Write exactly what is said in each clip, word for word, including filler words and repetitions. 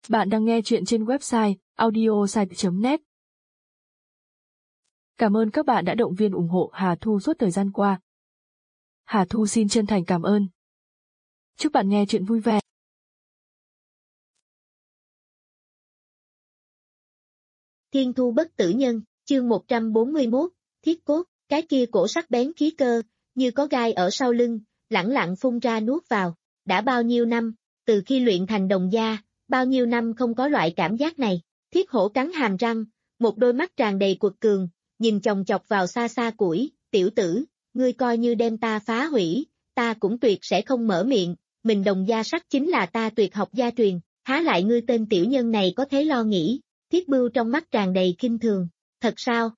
Bạn đang nghe chuyện trên website audiosite chấm net. Cảm ơn các bạn đã động viên ủng hộ Hà Thu suốt thời gian qua. Hà Thu xin chân thành cảm ơn. Chúc bạn nghe chuyện vui vẻ. Thiên thu bất tử nhân, chương một trăm bốn mươi mốt, thiết cốt, cái kia cổ sắc bén khí cơ, như có gai ở sau lưng, lẳng lặng phun ra nuốt vào. Đã bao nhiêu năm, từ khi luyện thành đồng gia, bao nhiêu năm không có loại cảm giác này. Thiết hổ cắn hàm răng, một đôi mắt tràn đầy quật cường, nhìn chòng chọc vào xa xa củi, tiểu tử, ngươi coi như đem ta phá hủy, ta cũng tuyệt sẽ không mở miệng, mình đồng gia sắc chính là ta tuyệt học gia truyền, há lại ngươi tên tiểu nhân này có thế lo nghĩ. Thiết Bưu trong mắt tràn đầy kinh thường, thật sao?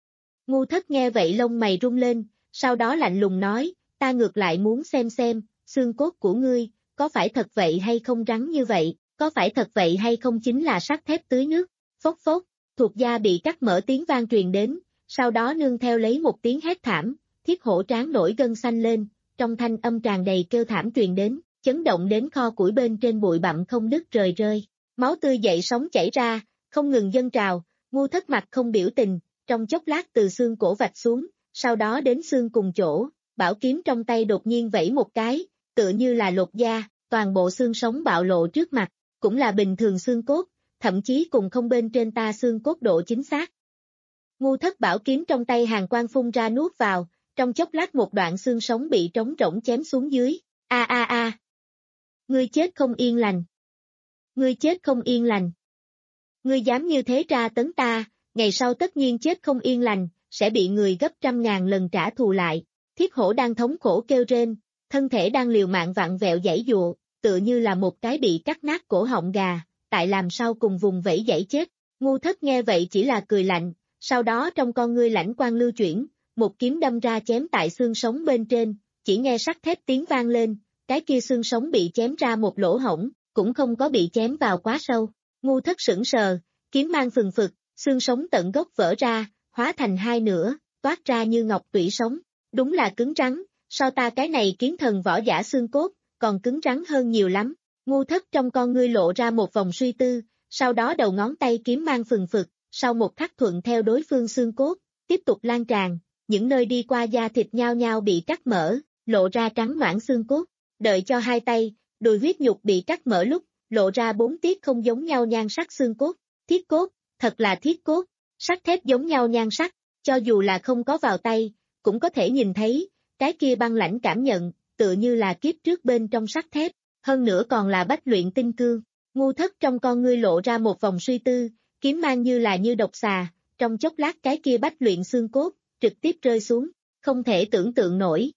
Ngu Thất nghe vậy lông mày rung lên, sau đó lạnh lùng nói, ta ngược lại muốn xem xem, xương cốt của ngươi, có phải thật vậy hay không rắn như vậy, có phải thật vậy hay không chính là sắt thép tưới nước, phốc phốc, thuộc da bị cắt mở tiếng vang truyền đến, sau đó nương theo lấy một tiếng hét thảm, Thiết hổ trán nổi gân xanh lên, trong thanh âm tràn đầy kêu thảm truyền đến, chấn động đến kho củi bên trên bụi bặm không đứt rời rơi, máu tươi dậy sóng chảy ra, không ngừng dâng trào, Ngu Thất mặt không biểu tình, trong chốc lát từ xương cổ vạch xuống, sau đó đến xương cùng chỗ, bảo kiếm trong tay đột nhiên vẫy một cái, tựa như là lột da, toàn bộ xương sống bạo lộ trước mặt, cũng là bình thường xương cốt, thậm chí cùng không bên trên ta xương cốt độ chính xác. Ngu Thất bảo kiếm trong tay hàn quang phun ra nuốt vào, trong chốc lát một đoạn xương sống bị trống rỗng chém xuống dưới, a a a. Ngươi chết không yên lành. Ngươi chết không yên lành. Ngươi dám như thế tra tấn ta, ngày sau tất nhiên chết không yên lành, sẽ bị người gấp trăm ngàn lần trả thù lại. Thiết hổ đang thống khổ kêu rên, thân thể đang liều mạng vặn vẹo giãy giụa, tựa như là một cái bị cắt nát cổ họng gà, tại làm sao cùng vùng vẫy giãy chết. Ngu Thất nghe vậy chỉ là cười lạnh, sau đó trong con ngươi lãnh quang lưu chuyển, một kiếm đâm ra chém tại xương sống bên trên, chỉ nghe sắt thép tiếng vang lên, cái kia xương sống bị chém ra một lỗ hổng, cũng không có bị chém vào quá sâu. Ngu Thất sững sờ, kiếm mang phừng phực, xương sống tận gốc vỡ ra, hóa thành hai nửa, toát ra như ngọc tủy sống, đúng là cứng rắn, so ta cái này kiến thần võ giả xương cốt, còn cứng rắn hơn nhiều lắm. Ngu Thất trong con ngươi lộ ra một vòng suy tư, sau đó đầu ngón tay kiếm mang phừng phực, sau một khắc thuận theo đối phương xương cốt, tiếp tục lan tràn, những nơi đi qua da thịt nhao nhao bị cắt mở, lộ ra trắng noãn xương cốt, đợi cho hai tay, đùi huyết nhục bị cắt mở lúc, lộ ra bốn tiết không giống nhau nhan sắc xương cốt, thiết cốt, thật là thiết cốt, sắt thép giống nhau nhan sắc, cho dù là không có vào tay, cũng có thể nhìn thấy, cái kia băng lãnh cảm nhận, tựa như là kiếp trước bên trong sắt thép, hơn nữa còn là bách luyện tinh cương. Ngu Thất trong con ngươi lộ ra một vòng suy tư, kiếm mang như là như độc xà, trong chốc lát cái kia bách luyện xương cốt, trực tiếp rơi xuống, không thể tưởng tượng nổi.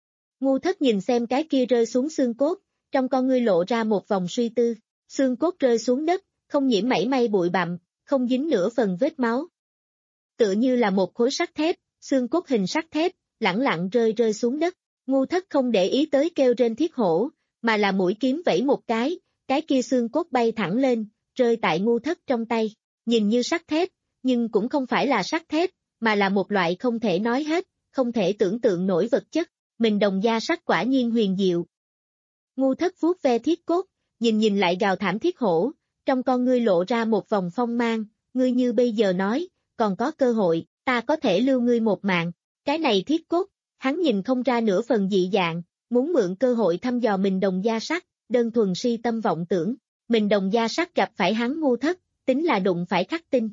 Ngu Thất nhìn xem cái kia rơi xuống xương cốt, trong con ngươi lộ ra một vòng suy tư, xương cốt rơi xuống đất, không nhiễm mảy may bụi bặm, không dính nửa phần vết máu. Tựa như là một khối sắt thép, xương cốt hình sắt thép, lẳng lặng rơi rơi xuống đất. Ngu Thất không để ý tới kêu trên Thiết hổ, mà là mũi kiếm vẫy một cái, cái kia xương cốt bay thẳng lên, rơi tại Ngu Thất trong tay, nhìn như sắt thép, nhưng cũng không phải là sắt thép, mà là một loại không thể nói hết, không thể tưởng tượng nổi vật chất, mình đồng gia sắc quả nhiên huyền diệu. Ngu Thất vuốt ve thiết cốt, nhìn nhìn lại gào thảm Thiết hổ, trong con ngươi lộ ra một vòng phong mang, ngươi như bây giờ nói, còn có cơ hội, ta có thể lưu ngươi một mạng, cái này Thiết cốt, hắn nhìn không ra nửa phần dị dạng, muốn mượn cơ hội thăm dò mình đồng gia sắc, đơn thuần si tâm vọng tưởng, mình đồng gia sắc gặp phải hắn Ngu Thất, tính là đụng phải khắc tinh.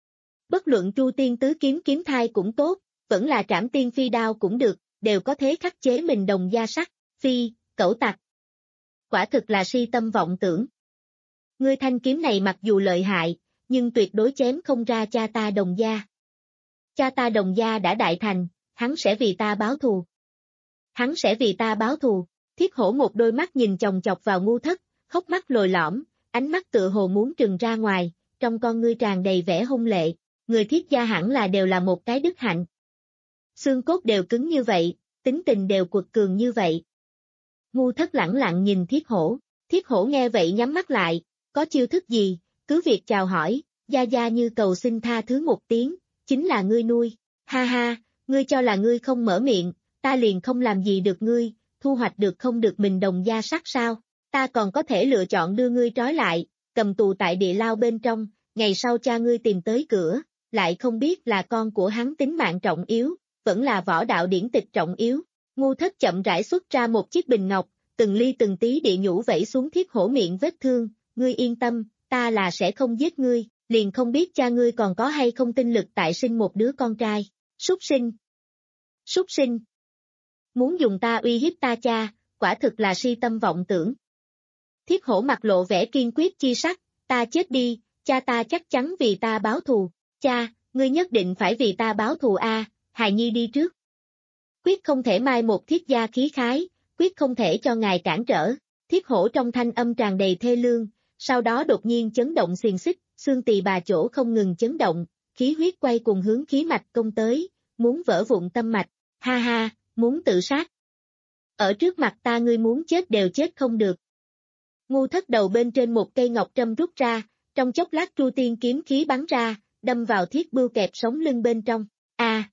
Bất luận Chu Tiên tứ kiếm kiếm thai cũng tốt, vẫn là Trảm Tiên phi đao cũng được, đều có thế khắc chế mình đồng gia sắc, phi, cẩu tặc. Quả thực là si tâm vọng tưởng. Ngươi thanh kiếm này mặc dù lợi hại, nhưng tuyệt đối chém không ra cha ta đồng gia. Cha ta đồng gia đã đại thành, hắn sẽ vì ta báo thù. Hắn sẽ vì ta báo thù. Thiết hổ một đôi mắt nhìn chòng chọc vào Ngu Thất, hốc mắt lồi lõm, ánh mắt tựa hồ muốn trừng ra ngoài, trong con ngươi tràn đầy vẻ hung lệ. Người Thiết gia hẳn là đều là một cái đức hạnh. Xương cốt đều cứng như vậy, tính tình đều quật cường như vậy. Ngu Thất lẳng lặng nhìn Thiết hổ. Thiết hổ nghe vậy nhắm mắt lại, có chiêu thức gì, cứ việc chào hỏi, gia gia như cầu xin tha thứ một tiếng, chính là ngươi nuôi. Ha ha, ngươi cho là ngươi không mở miệng, ta liền không làm gì được ngươi, thu hoạch được không được mình đồng gia sắc sao, ta còn có thể lựa chọn đưa ngươi trói lại, cầm tù tại địa lao bên trong, ngày sau cha ngươi tìm tới cửa, lại không biết là con của hắn tính mạng trọng yếu, vẫn là võ đạo điển tịch trọng yếu. Ngu Thất chậm rãi xuất ra một chiếc bình ngọc, từng ly từng tí địa nhũ vẩy xuống Thiết Hổ miệng vết thương, ngươi yên tâm, ta là sẽ không giết ngươi, liền không biết cha ngươi còn có hay không tinh lực tại sinh một đứa con trai. Súc sinh! Súc sinh! Muốn dùng ta uy hiếp ta cha, quả thực là si tâm vọng tưởng. Thiết Hổ mặt lộ vẻ kiên quyết chi sắc, ta chết đi, cha ta chắc chắn vì ta báo thù, cha, ngươi nhất định phải vì ta báo thù a, hài nhi đi trước. Quyết không thể mai một Thiết gia khí khái, quyết không thể cho ngài cản trở. Thiết Hổ trong thanh âm tràn đầy thê lương, sau đó đột nhiên chấn động xiềng xích, xương tỳ bà chỗ không ngừng chấn động, khí huyết quay cùng hướng khí mạch công tới, muốn vỡ vụn tâm mạch, ha ha, muốn tự sát. Ở trước mặt ta ngươi muốn chết đều chết không được. Ngu Thất đầu bên trên một cây ngọc trâm rút ra, trong chốc lát tru tiên kiếm khí bắn ra, đâm vào Thiết Bưu kẹp sống lưng bên trong, a à.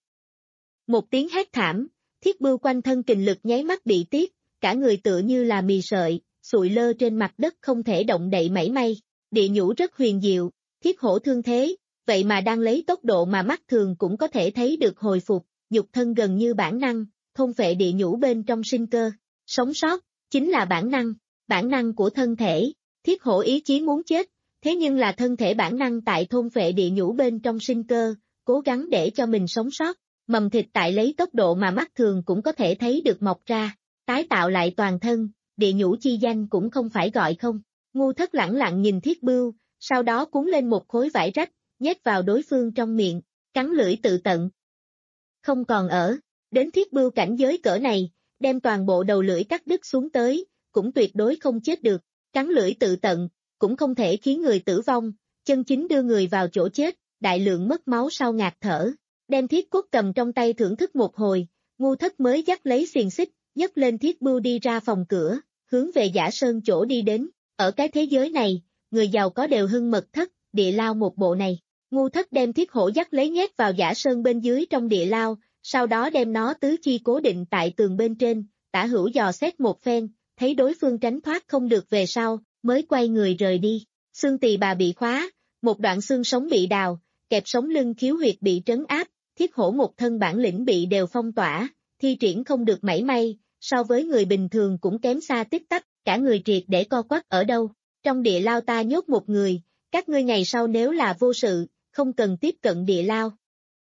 Một tiếng hét thảm, Thiết Bưu quanh thân kình lực nháy mắt bị tiết, cả người tựa như là mì sợi, sụi lơ trên mặt đất không thể động đậy mảy may. Địa nhũ rất huyền diệu, Thiết Hổ thương thế, vậy mà đang lấy tốc độ mà mắt thường cũng có thể thấy được hồi phục, nhục thân gần như bản năng, thôn phệ địa nhũ bên trong sinh cơ. Sống sót, chính là bản năng, bản năng của thân thể. Thiết Hổ ý chí muốn chết, thế nhưng là thân thể bản năng tại thôn phệ địa nhũ bên trong sinh cơ, cố gắng để cho mình sống sót. Mầm thịt tại lấy tốc độ mà mắt thường cũng có thể thấy được mọc ra, tái tạo lại toàn thân, địa nhũ chi danh cũng không phải gọi không. Ngu Thất lẳng lặng nhìn Thiết Bưu, sau đó cuốn lên một khối vải rách, nhét vào đối phương trong miệng, cắn lưỡi tự tận. Không còn ở, đến Thiết Bưu cảnh giới cỡ này, đem toàn bộ đầu lưỡi cắt đứt xuống tới, cũng tuyệt đối không chết được, cắn lưỡi tự tận, cũng không thể khiến người tử vong, chân chính đưa người vào chỗ chết, đại lượng mất máu sau ngạt thở. Đem Thiết Cốt cầm trong tay thưởng thức một hồi, Ngu Thất mới dắt lấy xiềng xích, nhấc lên Thiết Bưu đi ra phòng cửa, hướng về Giả Sơn chỗ đi đến. Ở cái thế giới này, người giàu có đều hưng mật thất, địa lao một bộ này. Ngu Thất đem Thiết Hổ dắt lấy nhét vào Giả Sơn bên dưới trong địa lao, sau đó đem nó tứ chi cố định tại tường bên trên, tả hữu dò xét một phen, thấy đối phương tránh thoát không được về sau, mới quay người rời đi. Xương tỳ bà bị khóa, một đoạn xương sống bị đào, kẹp sống lưng khiếu huyệt bị trấn áp. Thiết Hổ một thân bản lĩnh bị đều phong tỏa, thi triển không được mảy may, so với người bình thường cũng kém xa tích tắc, cả người triệt để co quắp ở đâu. Trong địa lao ta nhốt một người, các ngươi ngày sau nếu là vô sự, không cần tiếp cận địa lao.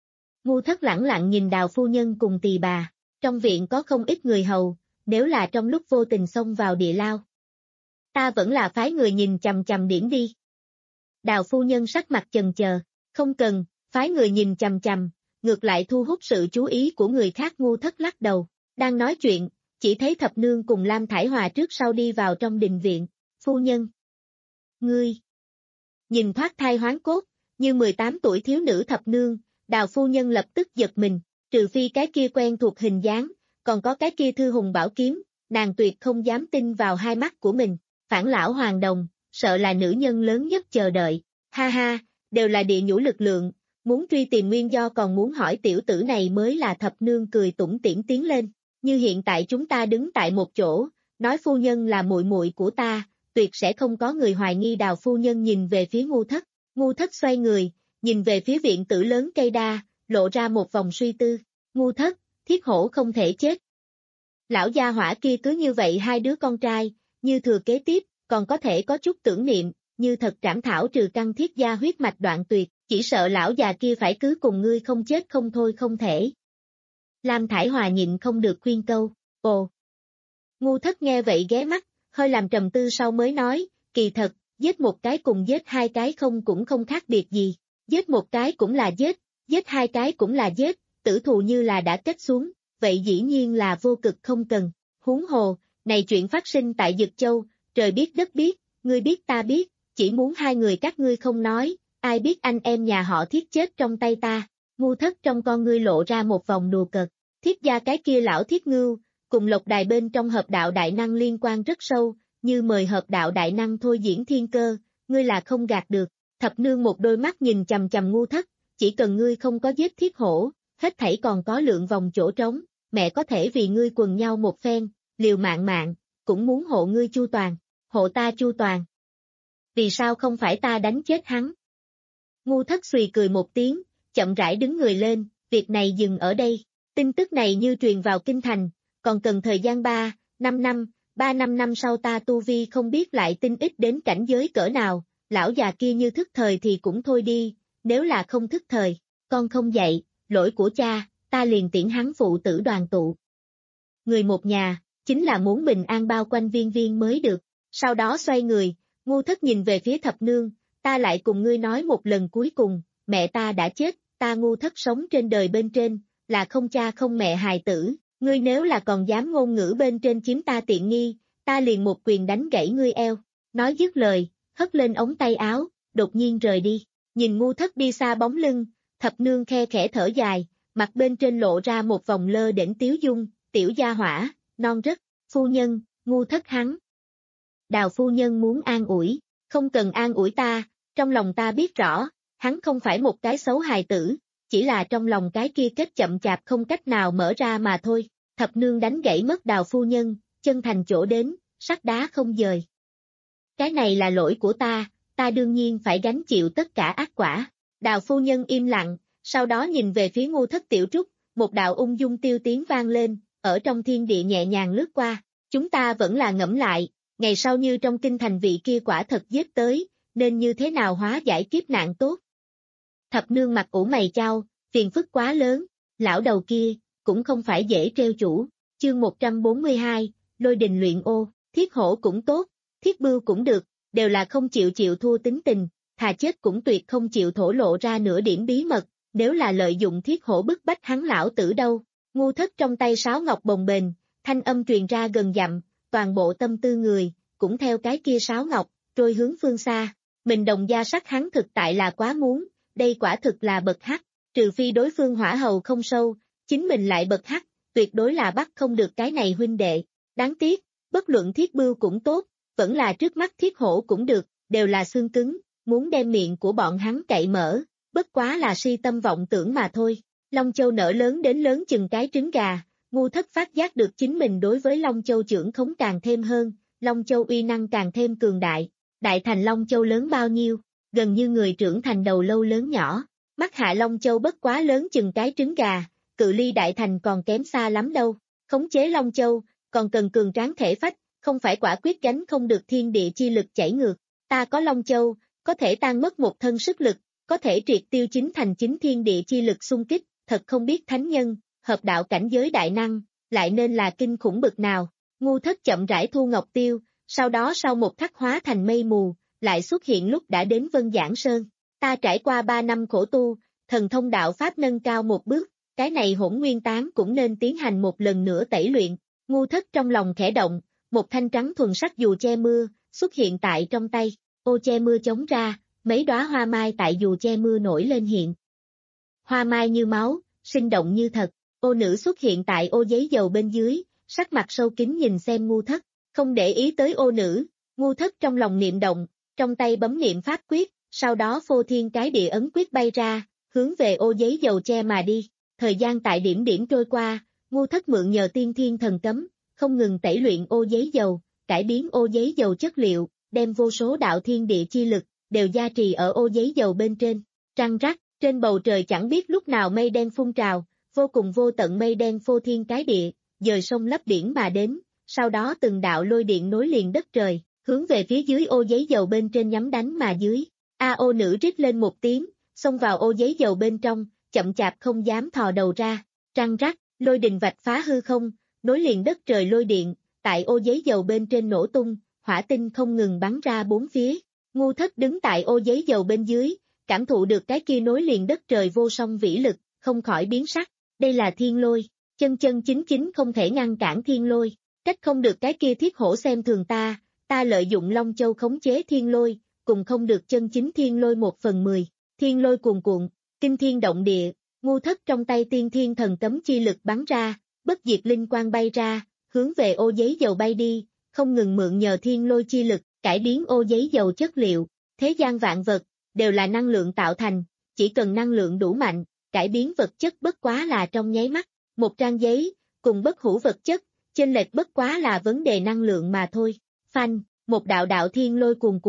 Ngu Thất lẳng lặng nhìn Đào phu nhân cùng tỳ bà, trong viện có không ít người hầu, nếu là trong lúc vô tình xông vào địa lao. Ta vẫn là phái người nhìn chằm chằm điển đi. Đào phu nhân sắc mặt chần chờ, không cần, phái người nhìn chằm chằm. Ngược lại thu hút sự chú ý của người khác. Ngu Thất lắc đầu, đang nói chuyện, chỉ thấy Thập Nương cùng Lam Thải Hòa trước sau đi vào trong đình viện. Phu nhân! Ngươi! Nhìn thoát thai hoán cốt, như mười tám tuổi thiếu nữ Thập Nương, Đào phu nhân lập tức giật mình, trừ phi cái kia quen thuộc hình dáng, còn có cái kia thư hùng bảo kiếm, nàng tuyệt không dám tin vào hai mắt của mình. Phản lão hoàng đồng, sợ là nữ nhân lớn nhất chờ đợi. Ha ha, đều là địa nhũ lực lượng. Muốn truy tìm nguyên do còn muốn hỏi tiểu tử này mới là. Thập Nương cười tủm tỉm tiến lên, như hiện tại chúng ta đứng tại một chỗ, nói phu nhân là muội muội của ta, tuyệt sẽ không có người hoài nghi. Đào phu nhân nhìn về phía Ngu Thất, Ngu Thất xoay người, nhìn về phía viện tử lớn cây đa, lộ ra một vòng suy tư. Ngu Thất, Thiết Hổ không thể chết. Lão gia hỏa kia cứ như vậy hai đứa con trai, như thừa kế tiếp, còn có thể có chút tưởng niệm, như thật trảm thảo trừ căn Thiết gia huyết mạch đoạn tuyệt. Chỉ sợ lão già kia phải cứ cùng ngươi không chết không thôi không thể. Lam Thải Hòa nhịn không được khuyên câu, ồ. Ngu Thất nghe vậy ghé mắt, hơi làm trầm tư sau mới nói, kỳ thật, giết một cái cùng giết hai cái không cũng không khác biệt gì. Giết một cái cũng là giết, giết hai cái cũng là giết, tử thù như là đã kết xuống, vậy dĩ nhiên là vô cực không cần. Huống hồ, này chuyện phát sinh tại Dực Châu, trời biết đất biết, ngươi biết ta biết, chỉ muốn hai người các ngươi không nói. Ai biết anh em nhà họ Thiết chết trong tay ta. Ngu Thất trong con ngươi lộ ra một vòng đùa cợt. Thiết gia cái kia lão Thiết Ngưu, cùng Lộc Đài bên trong hợp đạo đại năng liên quan rất sâu, như mời hợp đạo đại năng thôi diễn thiên cơ, ngươi là không gạt được. Thập Nương một đôi mắt nhìn chằm chằm Ngu Thất, chỉ cần ngươi không có giết Thiết Hổ, hết thảy còn có lượng vòng chỗ trống, mẹ có thể vì ngươi quần nhau một phen, liều mạng mạng, cũng muốn hộ ngươi chu toàn, hộ ta chu toàn. vì sao không phải ta đánh chết hắn? Ngu Thất xùy cười một tiếng, chậm rãi đứng người lên, việc này dừng ở đây. Tin tức này như truyền vào kinh thành, còn cần thời gian ba, năm năm, ba năm năm sau ta tu vi không biết lại tinh ít đến cảnh giới cỡ nào, lão già kia như thức thời thì cũng thôi đi, nếu là không thức thời, con không dạy, lỗi của cha, ta liền tiễn hắn phụ tử đoàn tụ. Người một nhà, chính là muốn bình an bao quanh Viên Viên mới được, sau đó xoay người, Ngu Thất nhìn về phía Thập Nương, ta lại cùng ngươi nói một lần cuối cùng, mẹ ta đã chết, ta Ngu Thất sống trên đời bên trên, là không cha không mẹ hài tử, ngươi nếu là còn dám ngôn ngữ bên trên chiếm ta tiện nghi, ta liền một quyền đánh gãy ngươi eo, nói dứt lời, hất lên ống tay áo, đột nhiên rời đi, nhìn Ngu Thất đi xa bóng lưng, Thập Nương khe khẽ thở dài, mặt bên trên lộ ra một vòng lơ đễnh tiếu dung, tiểu gia hỏa, non rất, phu nhân, Ngu Thất hắn. Đào phu nhân muốn an ủi, không cần an ủi ta, trong lòng ta biết rõ, hắn không phải một cái xấu hài tử, chỉ là trong lòng cái kia kết chậm chạp không cách nào mở ra mà thôi. Thập Nương đánh gãy mất Đào phu nhân, chân thành chỗ đến, sắt đá không dời. Cái này là lỗi của ta, ta đương nhiên phải gánh chịu tất cả ác quả. Đào phu nhân im lặng, sau đó nhìn về phía Ngu Thất tiểu trúc, một đạo ung dung tiêu tiếng vang lên, ở trong thiên địa nhẹ nhàng lướt qua. Chúng ta vẫn là ngẫm lại, ngày sau như trong kinh thành vị kia quả thật giết tới, nên như thế nào hóa giải kiếp nạn tốt. Thập Nương mặt ủ mày chau, phiền phức quá lớn, lão đầu kia, cũng không phải dễ treo chủ. Chương một trăm bốn mươi hai, Lôi Đình luyện ô, Thiết Hổ cũng tốt, Thiết Bưu cũng được, đều là không chịu chịu thua tính tình, thà chết cũng tuyệt không chịu thổ lộ ra nửa điểm bí mật, nếu là lợi dụng Thiết Hổ bức bách hắn lão tử đâu. Ngu Thất trong tay sáo ngọc bồng bềnh, thanh âm truyền ra gần dặm, toàn bộ tâm tư người, cũng theo cái kia sáo ngọc, trôi hướng phương xa. Mình đồng gia sắc hắn thực tại là quá muốn, đây quả thực là bậc hắc, trừ phi đối phương hỏa hầu không sâu, chính mình lại bậc hắc, tuyệt đối là bắt không được cái này huynh đệ. Đáng tiếc, bất luận Thiết Bưu cũng tốt, vẫn là trước mắt Thiết Hổ cũng được, đều là xương cứng, muốn đem miệng của bọn hắn cậy mở, bất quá là si tâm vọng tưởng mà thôi. Long Châu nở lớn đến lớn chừng cái trứng gà, Ngu Thất phát giác được chính mình đối với Long Châu trưởng khống càng thêm hơn, Long Châu uy năng càng thêm cường đại. Đại thành Long Châu lớn bao nhiêu, gần như người trưởng thành đầu lâu lớn nhỏ, mắt hạ Long Châu bất quá lớn chừng cái trứng gà, cự ly đại thành còn kém xa lắm đâu. Khống chế Long Châu, còn cần cường tráng thể phách, không phải quả quyết gánh không được thiên địa chi lực chảy ngược. Ta có Long Châu, có thể tan mất một thân sức lực, có thể triệt tiêu chính thành chính thiên địa chi lực xung kích, thật không biết thánh nhân, hợp đạo cảnh giới đại năng, lại nên là kinh khủng bực nào. Ngu Thất chậm rãi thu ngọc tiêu, sau đó sau một khắc hóa thành mây mù, lại xuất hiện lúc đã đến Vân Giảng Sơn. Ta trải qua ba năm khổ tu, thần thông đạo pháp nâng cao một bước, cái này Hỗn Nguyên Tán cũng nên tiến hành một lần nữa tẩy luyện. Ngu Thất trong lòng khẽ động, một thanh trắng thuần sắc dù che mưa, xuất hiện tại trong tay, ô che mưa chống ra, mấy đóa hoa mai tại dù che mưa nổi lên hiện. Hoa mai như máu, sinh động như thật, ô nữ xuất hiện tại ô giấy dầu bên dưới, sắc mặt sâu kín nhìn xem Ngu Thất, không để ý tới ô nữ, Ngu Thất trong lòng niệm động, trong tay bấm niệm pháp quyết, sau đó phô thiên cái địa ấn quyết bay ra, hướng về ô giấy dầu che mà đi. Thời gian tại điểm điểm trôi qua, Ngu Thất mượn nhờ tiên thiên thần cấm, không ngừng tẩy luyện ô giấy dầu, cải biến ô giấy dầu chất liệu, đem vô số đạo thiên địa chi lực, đều gia trì ở ô giấy dầu bên trên. Trăng rắc, trên bầu trời chẳng biết lúc nào mây đen phun trào, vô cùng vô tận mây đen phô thiên cái địa, dời sông lấp biển mà đến, sau đó từng đạo lôi điện nối liền đất trời, hướng về phía dưới ô giấy dầu bên trên nhắm đánh mà dưới. A ô nữ rít lên một tiếng, xông vào ô giấy dầu bên trong, chậm chạp không dám thò đầu ra. Trăng rắc, lôi đình vạch phá hư không, nối liền đất trời lôi điện, tại ô giấy dầu bên trên nổ tung, hỏa tinh không ngừng bắn ra bốn phía. Ngu Thất đứng tại ô giấy dầu bên dưới, cảm thụ được cái kia nối liền đất trời vô song vĩ lực, không khỏi biến sắc. Đây là thiên lôi, chân chân chính chính không thể ngăn cản thiên lôi, trách không được cái kia Thiết Hổ xem thường ta, ta lợi dụng Long Châu khống chế thiên lôi, cùng không được chân chính thiên lôi một phần mười. Thiên lôi cuồn cuộn, kinh thiên động địa, Ngu Thất trong tay tiên thiên thần cấm chi lực bắn ra, bất diệt linh quang bay ra, hướng về ô giấy dầu bay đi, không ngừng mượn nhờ thiên lôi chi lực, cải biến ô giấy dầu chất liệu. Thế gian vạn vật, đều là năng lượng tạo thành, chỉ cần năng lượng đủ mạnh, cải biến vật chất bất quá là trong nháy mắt. Một trang giấy, cùng bất hủ vật chất, chênh lệch bất quá là vấn đề năng lượng mà thôi. Phanh, một đạo đạo thiên lôi cuồn cuộn,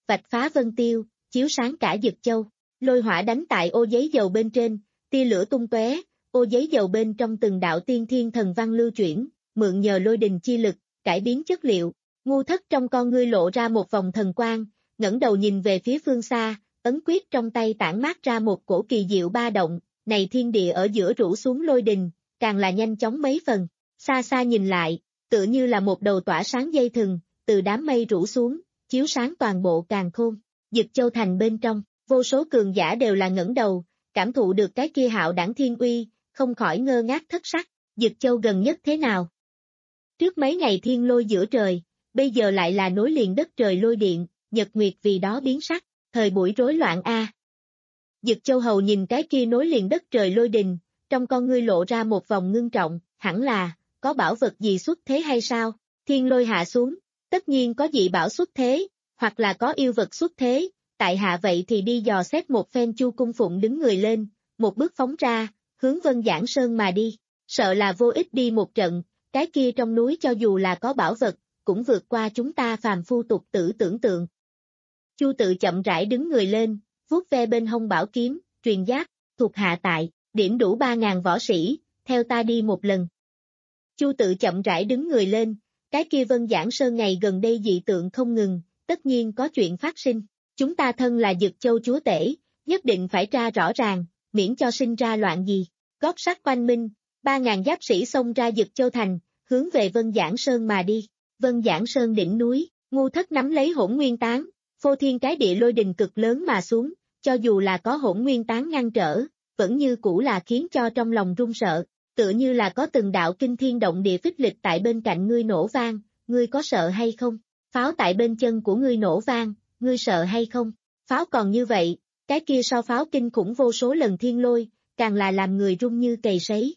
vạch phá vân tiêu, chiếu sáng cả Dực Châu. Lôi hỏa đánh tại ô giấy dầu bên trên, tia lửa tung tóe, ô giấy dầu bên trong từng đạo tiên thiên thần văn lưu chuyển, mượn nhờ lôi đình chi lực, cải biến chất liệu. Ngu Thất trong con ngươi lộ ra một vòng thần quang, ngẩng đầu nhìn về phía phương xa, ấn quyết trong tay tản mát ra một cổ kỳ diệu ba động, này thiên địa ở giữa rủ xuống lôi đình, càng là nhanh chóng mấy phần. Xa xa nhìn lại, tựa như là một đầu tỏa sáng dây thừng, từ đám mây rủ xuống, chiếu sáng toàn bộ càn khôn. Dực Châu thành bên trong, vô số cường giả đều là ngẩng đầu, cảm thụ được cái kia hạo đẳng thiên uy, không khỏi ngơ ngác thất sắc. Dực Châu gần nhất thế nào? Trước mấy ngày thiên lôi giữa trời, bây giờ lại là nối liền đất trời lôi điện, nhật nguyệt vì đó biến sắc, thời buổi rối loạn a. À. Dực Châu hầu nhìn cái kia nối liền đất trời lôi đình, trong con ngươi lộ ra một vòng ngưng trọng, hẳn là, có bảo vật gì xuất thế hay sao? Thiên lôi hạ xuống, tất nhiên có dị bảo xuất thế, hoặc là có yêu vật xuất thế, tại hạ vậy thì đi dò xét một phen. Chu Cung Phụng đứng người lên, một bước phóng ra, hướng Vân Giảng Sơn mà đi, sợ là vô ích đi một trận, cái kia trong núi cho dù là có bảo vật, cũng vượt qua chúng ta phàm phu tục tử tưởng tượng. Chu Tự chậm rãi đứng người lên, vuốt ve bên hông bảo kiếm, truyền giác, thuộc hạ tại, điểm đủ ba ngàn võ sĩ, theo ta đi một lần. Chu Tự chậm rãi đứng người lên, cái kia Vân Giảng Sơn ngày gần đây dị tượng không ngừng, tất nhiên có chuyện phát sinh, chúng ta thân là Dực Châu chúa tể, nhất định phải tra rõ ràng, miễn cho sinh ra loạn gì. Gót sắt oanh minh, ba ngàn giáp sĩ xông ra Dực Châu thành, hướng về Vân Giảng Sơn mà đi. Vân Giảng Sơn đỉnh núi, Ngu Thất nắm lấy hỗn nguyên tán, phô thiên cái địa lôi đình cực lớn mà xuống, cho dù là có hỗn nguyên tán ngăn trở, vẫn như cũ là khiến cho trong lòng run sợ, tựa như là có từng đạo kinh thiên động địa phích lịch tại bên cạnh ngươi nổ vang, ngươi có sợ hay không? Pháo tại bên chân của ngươi nổ vang, ngươi sợ hay không? Pháo còn như vậy, cái kia so pháo kinh khủng vô số lần thiên lôi, càng là làm người run như cầy sấy.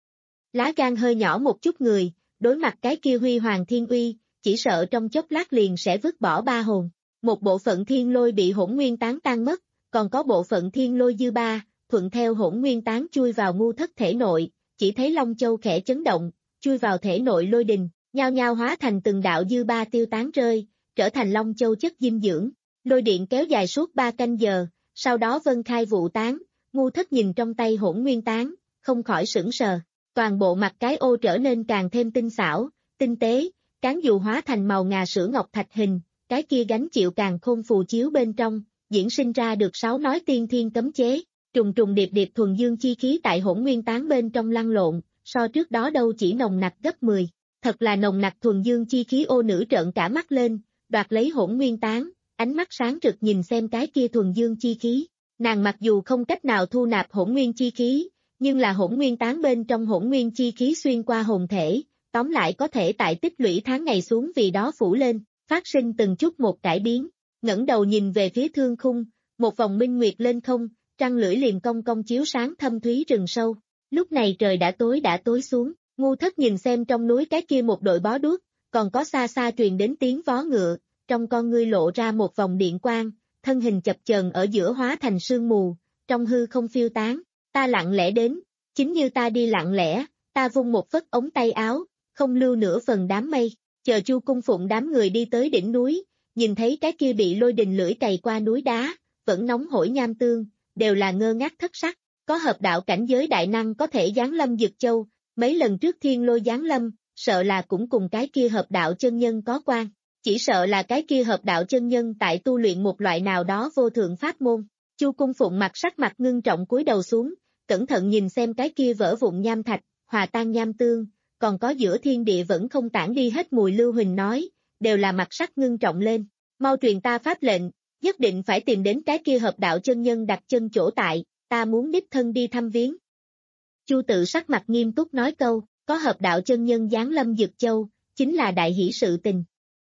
Lá gan hơi nhỏ một chút người, đối mặt cái kia huy hoàng thiên uy, chỉ sợ trong chốc lát liền sẽ vứt bỏ ba hồn. Một bộ phận thiên lôi bị hỗn nguyên tán tan mất, còn có bộ phận thiên lôi dư ba, thuận theo hỗn nguyên tán chui vào Ngu Thất thể nội, chỉ thấy Long Châu khẽ chấn động, chui vào thể nội lôi đình, nhao nhao hóa thành từng đạo dư ba tiêu tán rơi, trở thành Long Châu chất dinh dưỡng. Lôi điện kéo dài suốt ba canh giờ, sau đó vân khai vụ tán, Ngu Thất nhìn trong tay hỗn nguyên tán, không khỏi sững sờ. Toàn bộ mặt cái ô trở nên càng thêm tinh xảo, tinh tế, cán dù hóa thành màu ngà sữa ngọc thạch hình, cái kia gánh chịu càng khôn phù chiếu bên trong, diễn sinh ra được sáu nói tiên thiên cấm chế, trùng trùng điệp điệp thuần dương chi khí tại hỗn nguyên tán bên trong lăn lộn, so trước đó đâu chỉ nồng nặc gấp mười, thật là nồng nặc thuần dương chi khí. Ô nữ trợn cả mắt lên, đoạt lấy hỗn nguyên tán, ánh mắt sáng rực nhìn xem cái kia thuần dương chi khí, nàng mặc dù không cách nào thu nạp hỗn nguyên chi khí, nhưng là hỗn nguyên tán bên trong hỗn nguyên chi khí xuyên qua hồn thể, tóm lại có thể tại tích lũy tháng ngày xuống vì đó phủ lên, phát sinh từng chút một cải biến. Ngẩng đầu nhìn về phía thương khung, một vòng minh nguyệt lên không, trăng lưỡi liềm cong cong chiếu sáng thâm thúy rừng sâu. Lúc này trời đã tối đã tối xuống, Ngu Thất nhìn xem trong núi cái kia một đội bó đuốc, còn có xa xa truyền đến tiếng vó ngựa, trong con ngươi lộ ra một vòng điện quang, thân hình chập chờn ở giữa hóa thành sương mù, trong hư không phiêu tán. Ta lặng lẽ đến, chính như ta đi lặng lẽ, ta vung một phất ống tay áo, không lưu nửa phần đám mây, chờ Chu Cung Phụng đám người đi tới đỉnh núi, nhìn thấy cái kia bị lôi đình lưỡi cày qua núi đá, vẫn nóng hổi nham tương, đều là ngơ ngác thất sắc, có hợp đạo cảnh giới đại năng có thể giáng lâm Dực Châu, mấy lần trước thiên lôi giáng lâm, sợ là cũng cùng cái kia hợp đạo chân nhân có quan, chỉ sợ là cái kia hợp đạo chân nhân tại tu luyện một loại nào đó vô thượng pháp môn. Chu Cung Phụng mặt sắc mặt ngưng trọng cúi đầu xuống, cẩn thận nhìn xem cái kia vỡ vụn nham thạch, hòa tan nham tương, còn có giữa thiên địa vẫn không tản đi hết mùi lưu huỳnh nói, đều là mặt sắc ngưng trọng lên. Mau truyền ta pháp lệnh, nhất định phải tìm đến cái kia hợp đạo chân nhân đặt chân chỗ tại, ta muốn đích thân đi thăm viếng. Chu Tự sắc mặt nghiêm túc nói câu, có hợp đạo chân nhân giáng lâm Dực Châu, chính là đại hỷ sự tình.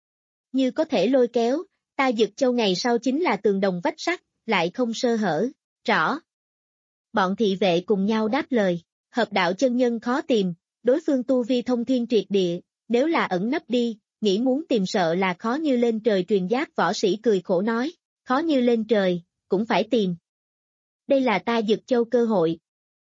Như có thể lôi kéo, ta Dực Châu ngày sau chính là tường đồng vách sắt, lại không sơ hở. Rõ. Bọn thị vệ cùng nhau đáp lời, hợp đạo chân nhân khó tìm, đối phương tu vi thông thiên triệt địa, nếu là ẩn nấp đi, nghĩ muốn tìm sợ là khó như lên trời. Truyền giáp võ sĩ cười khổ nói, khó như lên trời, cũng phải tìm. Đây là ta Dực Châu cơ hội.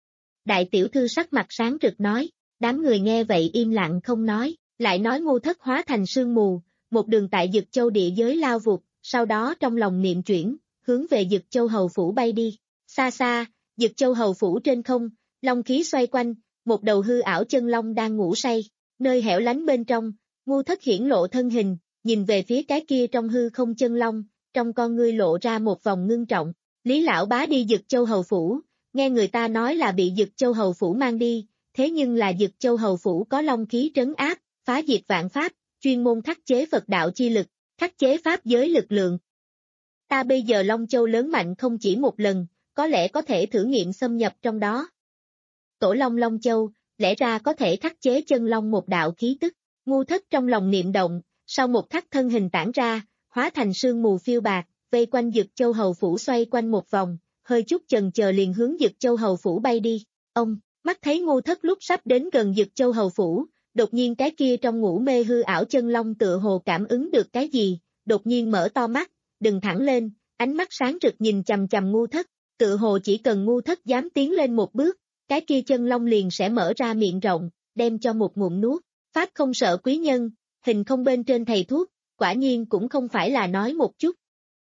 Đại tiểu thư sắc mặt sáng rực nói, đám người nghe vậy im lặng không nói, lại nói Ngu Thất hóa thành sương mù, một đường tại Dực Châu địa giới lao vụt, sau đó trong lòng niệm chuyển, hướng về Dực Châu Hầu Phủ bay đi. Xa xa, Dực Châu Hầu Phủ trên không, long khí xoay quanh, một đầu hư ảo chân long đang ngủ say, nơi hẻo lánh bên trong, Ngu Thất hiển lộ thân hình, nhìn về phía cái kia trong hư không chân long, trong con ngươi lộ ra một vòng ngưng trọng. Lý lão bá đi Dực Châu Hầu Phủ, nghe người ta nói là bị Dực Châu Hầu Phủ mang đi, thế nhưng là Dực Châu Hầu Phủ có long khí trấn áp, phá diệt vạn pháp, chuyên môn khắc chế Phật đạo chi lực, khắc chế pháp giới lực lượng. Ta bây giờ Long Châu lớn mạnh không chỉ một lần, có lẽ có thể thử nghiệm xâm nhập trong đó. Tổ Long Long Châu, lẽ ra có thể khắc chế chân long một đạo khí tức. Ngu Thất trong lòng niệm động, sau một khắc thân hình tản ra, hóa thành sương mù phiêu bạc, vây quanh Dực Châu Hầu Phủ xoay quanh một vòng, hơi chút chần chờ liền hướng Dực Châu Hầu Phủ bay đi. Ông, mắt thấy Ngu Thất lúc sắp đến gần Dực Châu Hầu Phủ, đột nhiên cái kia trong ngủ mê hư ảo chân long tựa hồ cảm ứng được cái gì, đột nhiên mở to mắt, đừng thẳng lên, ánh mắt sáng rực nhìn chằm chằm Ngu Thất, tựa hồ chỉ cần Ngu Thất dám tiến lên một bước, cái kia chân long liền sẽ mở ra miệng rộng, đem cho một ngụm nuốt. Pháp không sợ quý nhân, hình không bên trên thầy thuốc, quả nhiên cũng không phải là nói một chút.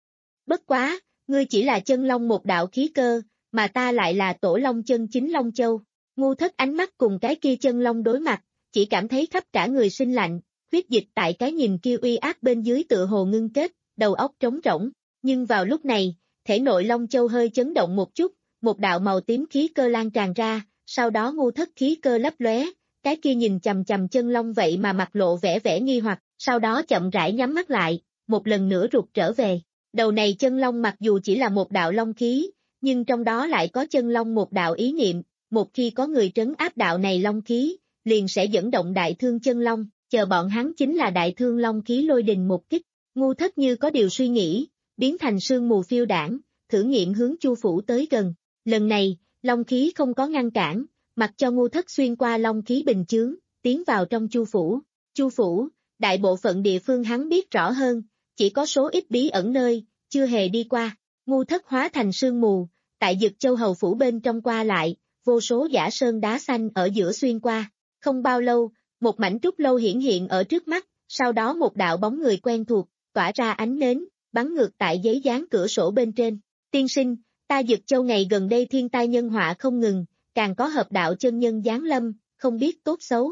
Bất quá, ngươi chỉ là chân long một đạo khí cơ, mà ta lại là tổ long chân chính Long Châu. Ngu Thất ánh mắt cùng cái kia chân long đối mặt, chỉ cảm thấy khắp cả người sinh lạnh, huyết dịch tại cái nhìn kia uy áp bên dưới tựa hồ ngưng kết, đầu óc trống rỗng. Nhưng vào lúc này, thể nội Long Châu hơi chấn động một chút, một đạo màu tím khí cơ lan tràn ra, sau đó Ngu Thất khí cơ lấp lóe, cái kia nhìn chằm chằm chân long vậy mà mặt lộ vẻ vẻ nghi hoặc, sau đó chậm rãi nhắm mắt lại, một lần nữa rụt trở về. Đầu này chân long mặc dù chỉ là một đạo long khí, nhưng trong đó lại có chân long một đạo ý niệm, một khi có người trấn áp đạo này long khí, liền sẽ dẫn động đại thương chân long, chờ bọn hắn chính là đại thương long khí lôi đình một kích. Ngu Thất như có điều suy nghĩ, biến thành sương mù phiêu đảng, thử nghiệm hướng Chu phủ tới gần. Lần này, long khí không có ngăn cản, mặc cho Ngu Thất xuyên qua long khí bình chướng, tiến vào trong Chu phủ. Chu phủ, đại bộ phận địa phương hắn biết rõ hơn, chỉ có số ít bí ẩn nơi, chưa hề đi qua. Ngu Thất hóa thành sương mù, tại Dực Châu Hầu Phủ bên trong qua lại, vô số giả sơn đá xanh ở giữa xuyên qua. Không bao lâu, một mảnh trúc lâu hiển hiện ở trước mắt, sau đó một đạo bóng người quen thuộc, tỏa ra ánh nến, bắn ngược tại giấy dán cửa sổ bên trên. Tiên sinh, ta Dực Châu ngày gần đây thiên tai nhân họa không ngừng, càng có hợp đạo chân nhân giáng lâm, không biết tốt xấu.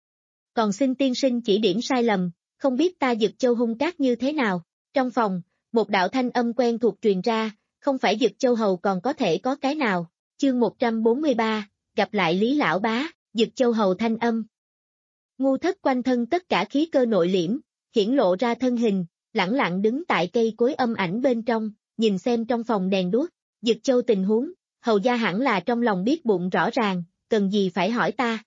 Còn xin tiên sinh chỉ điểm sai lầm, không biết ta Dực Châu hung cát như thế nào. Trong phòng, một đạo thanh âm quen thuộc truyền ra, không phải Dực Châu hầu còn có thể có cái nào. Chương một trăm bốn mươi ba, gặp lại Lý lão bá, Dực Châu hầu thanh âm. Ngu Thất quanh thân tất cả khí cơ nội liễm, hiển lộ ra thân hình, lẳng lặng đứng tại cây cối âm ảnh bên trong, nhìn xem trong phòng đèn đuốc. Dực Châu tình huống, hầu gia hẳn là trong lòng biết bụng rõ ràng, cần gì phải hỏi ta.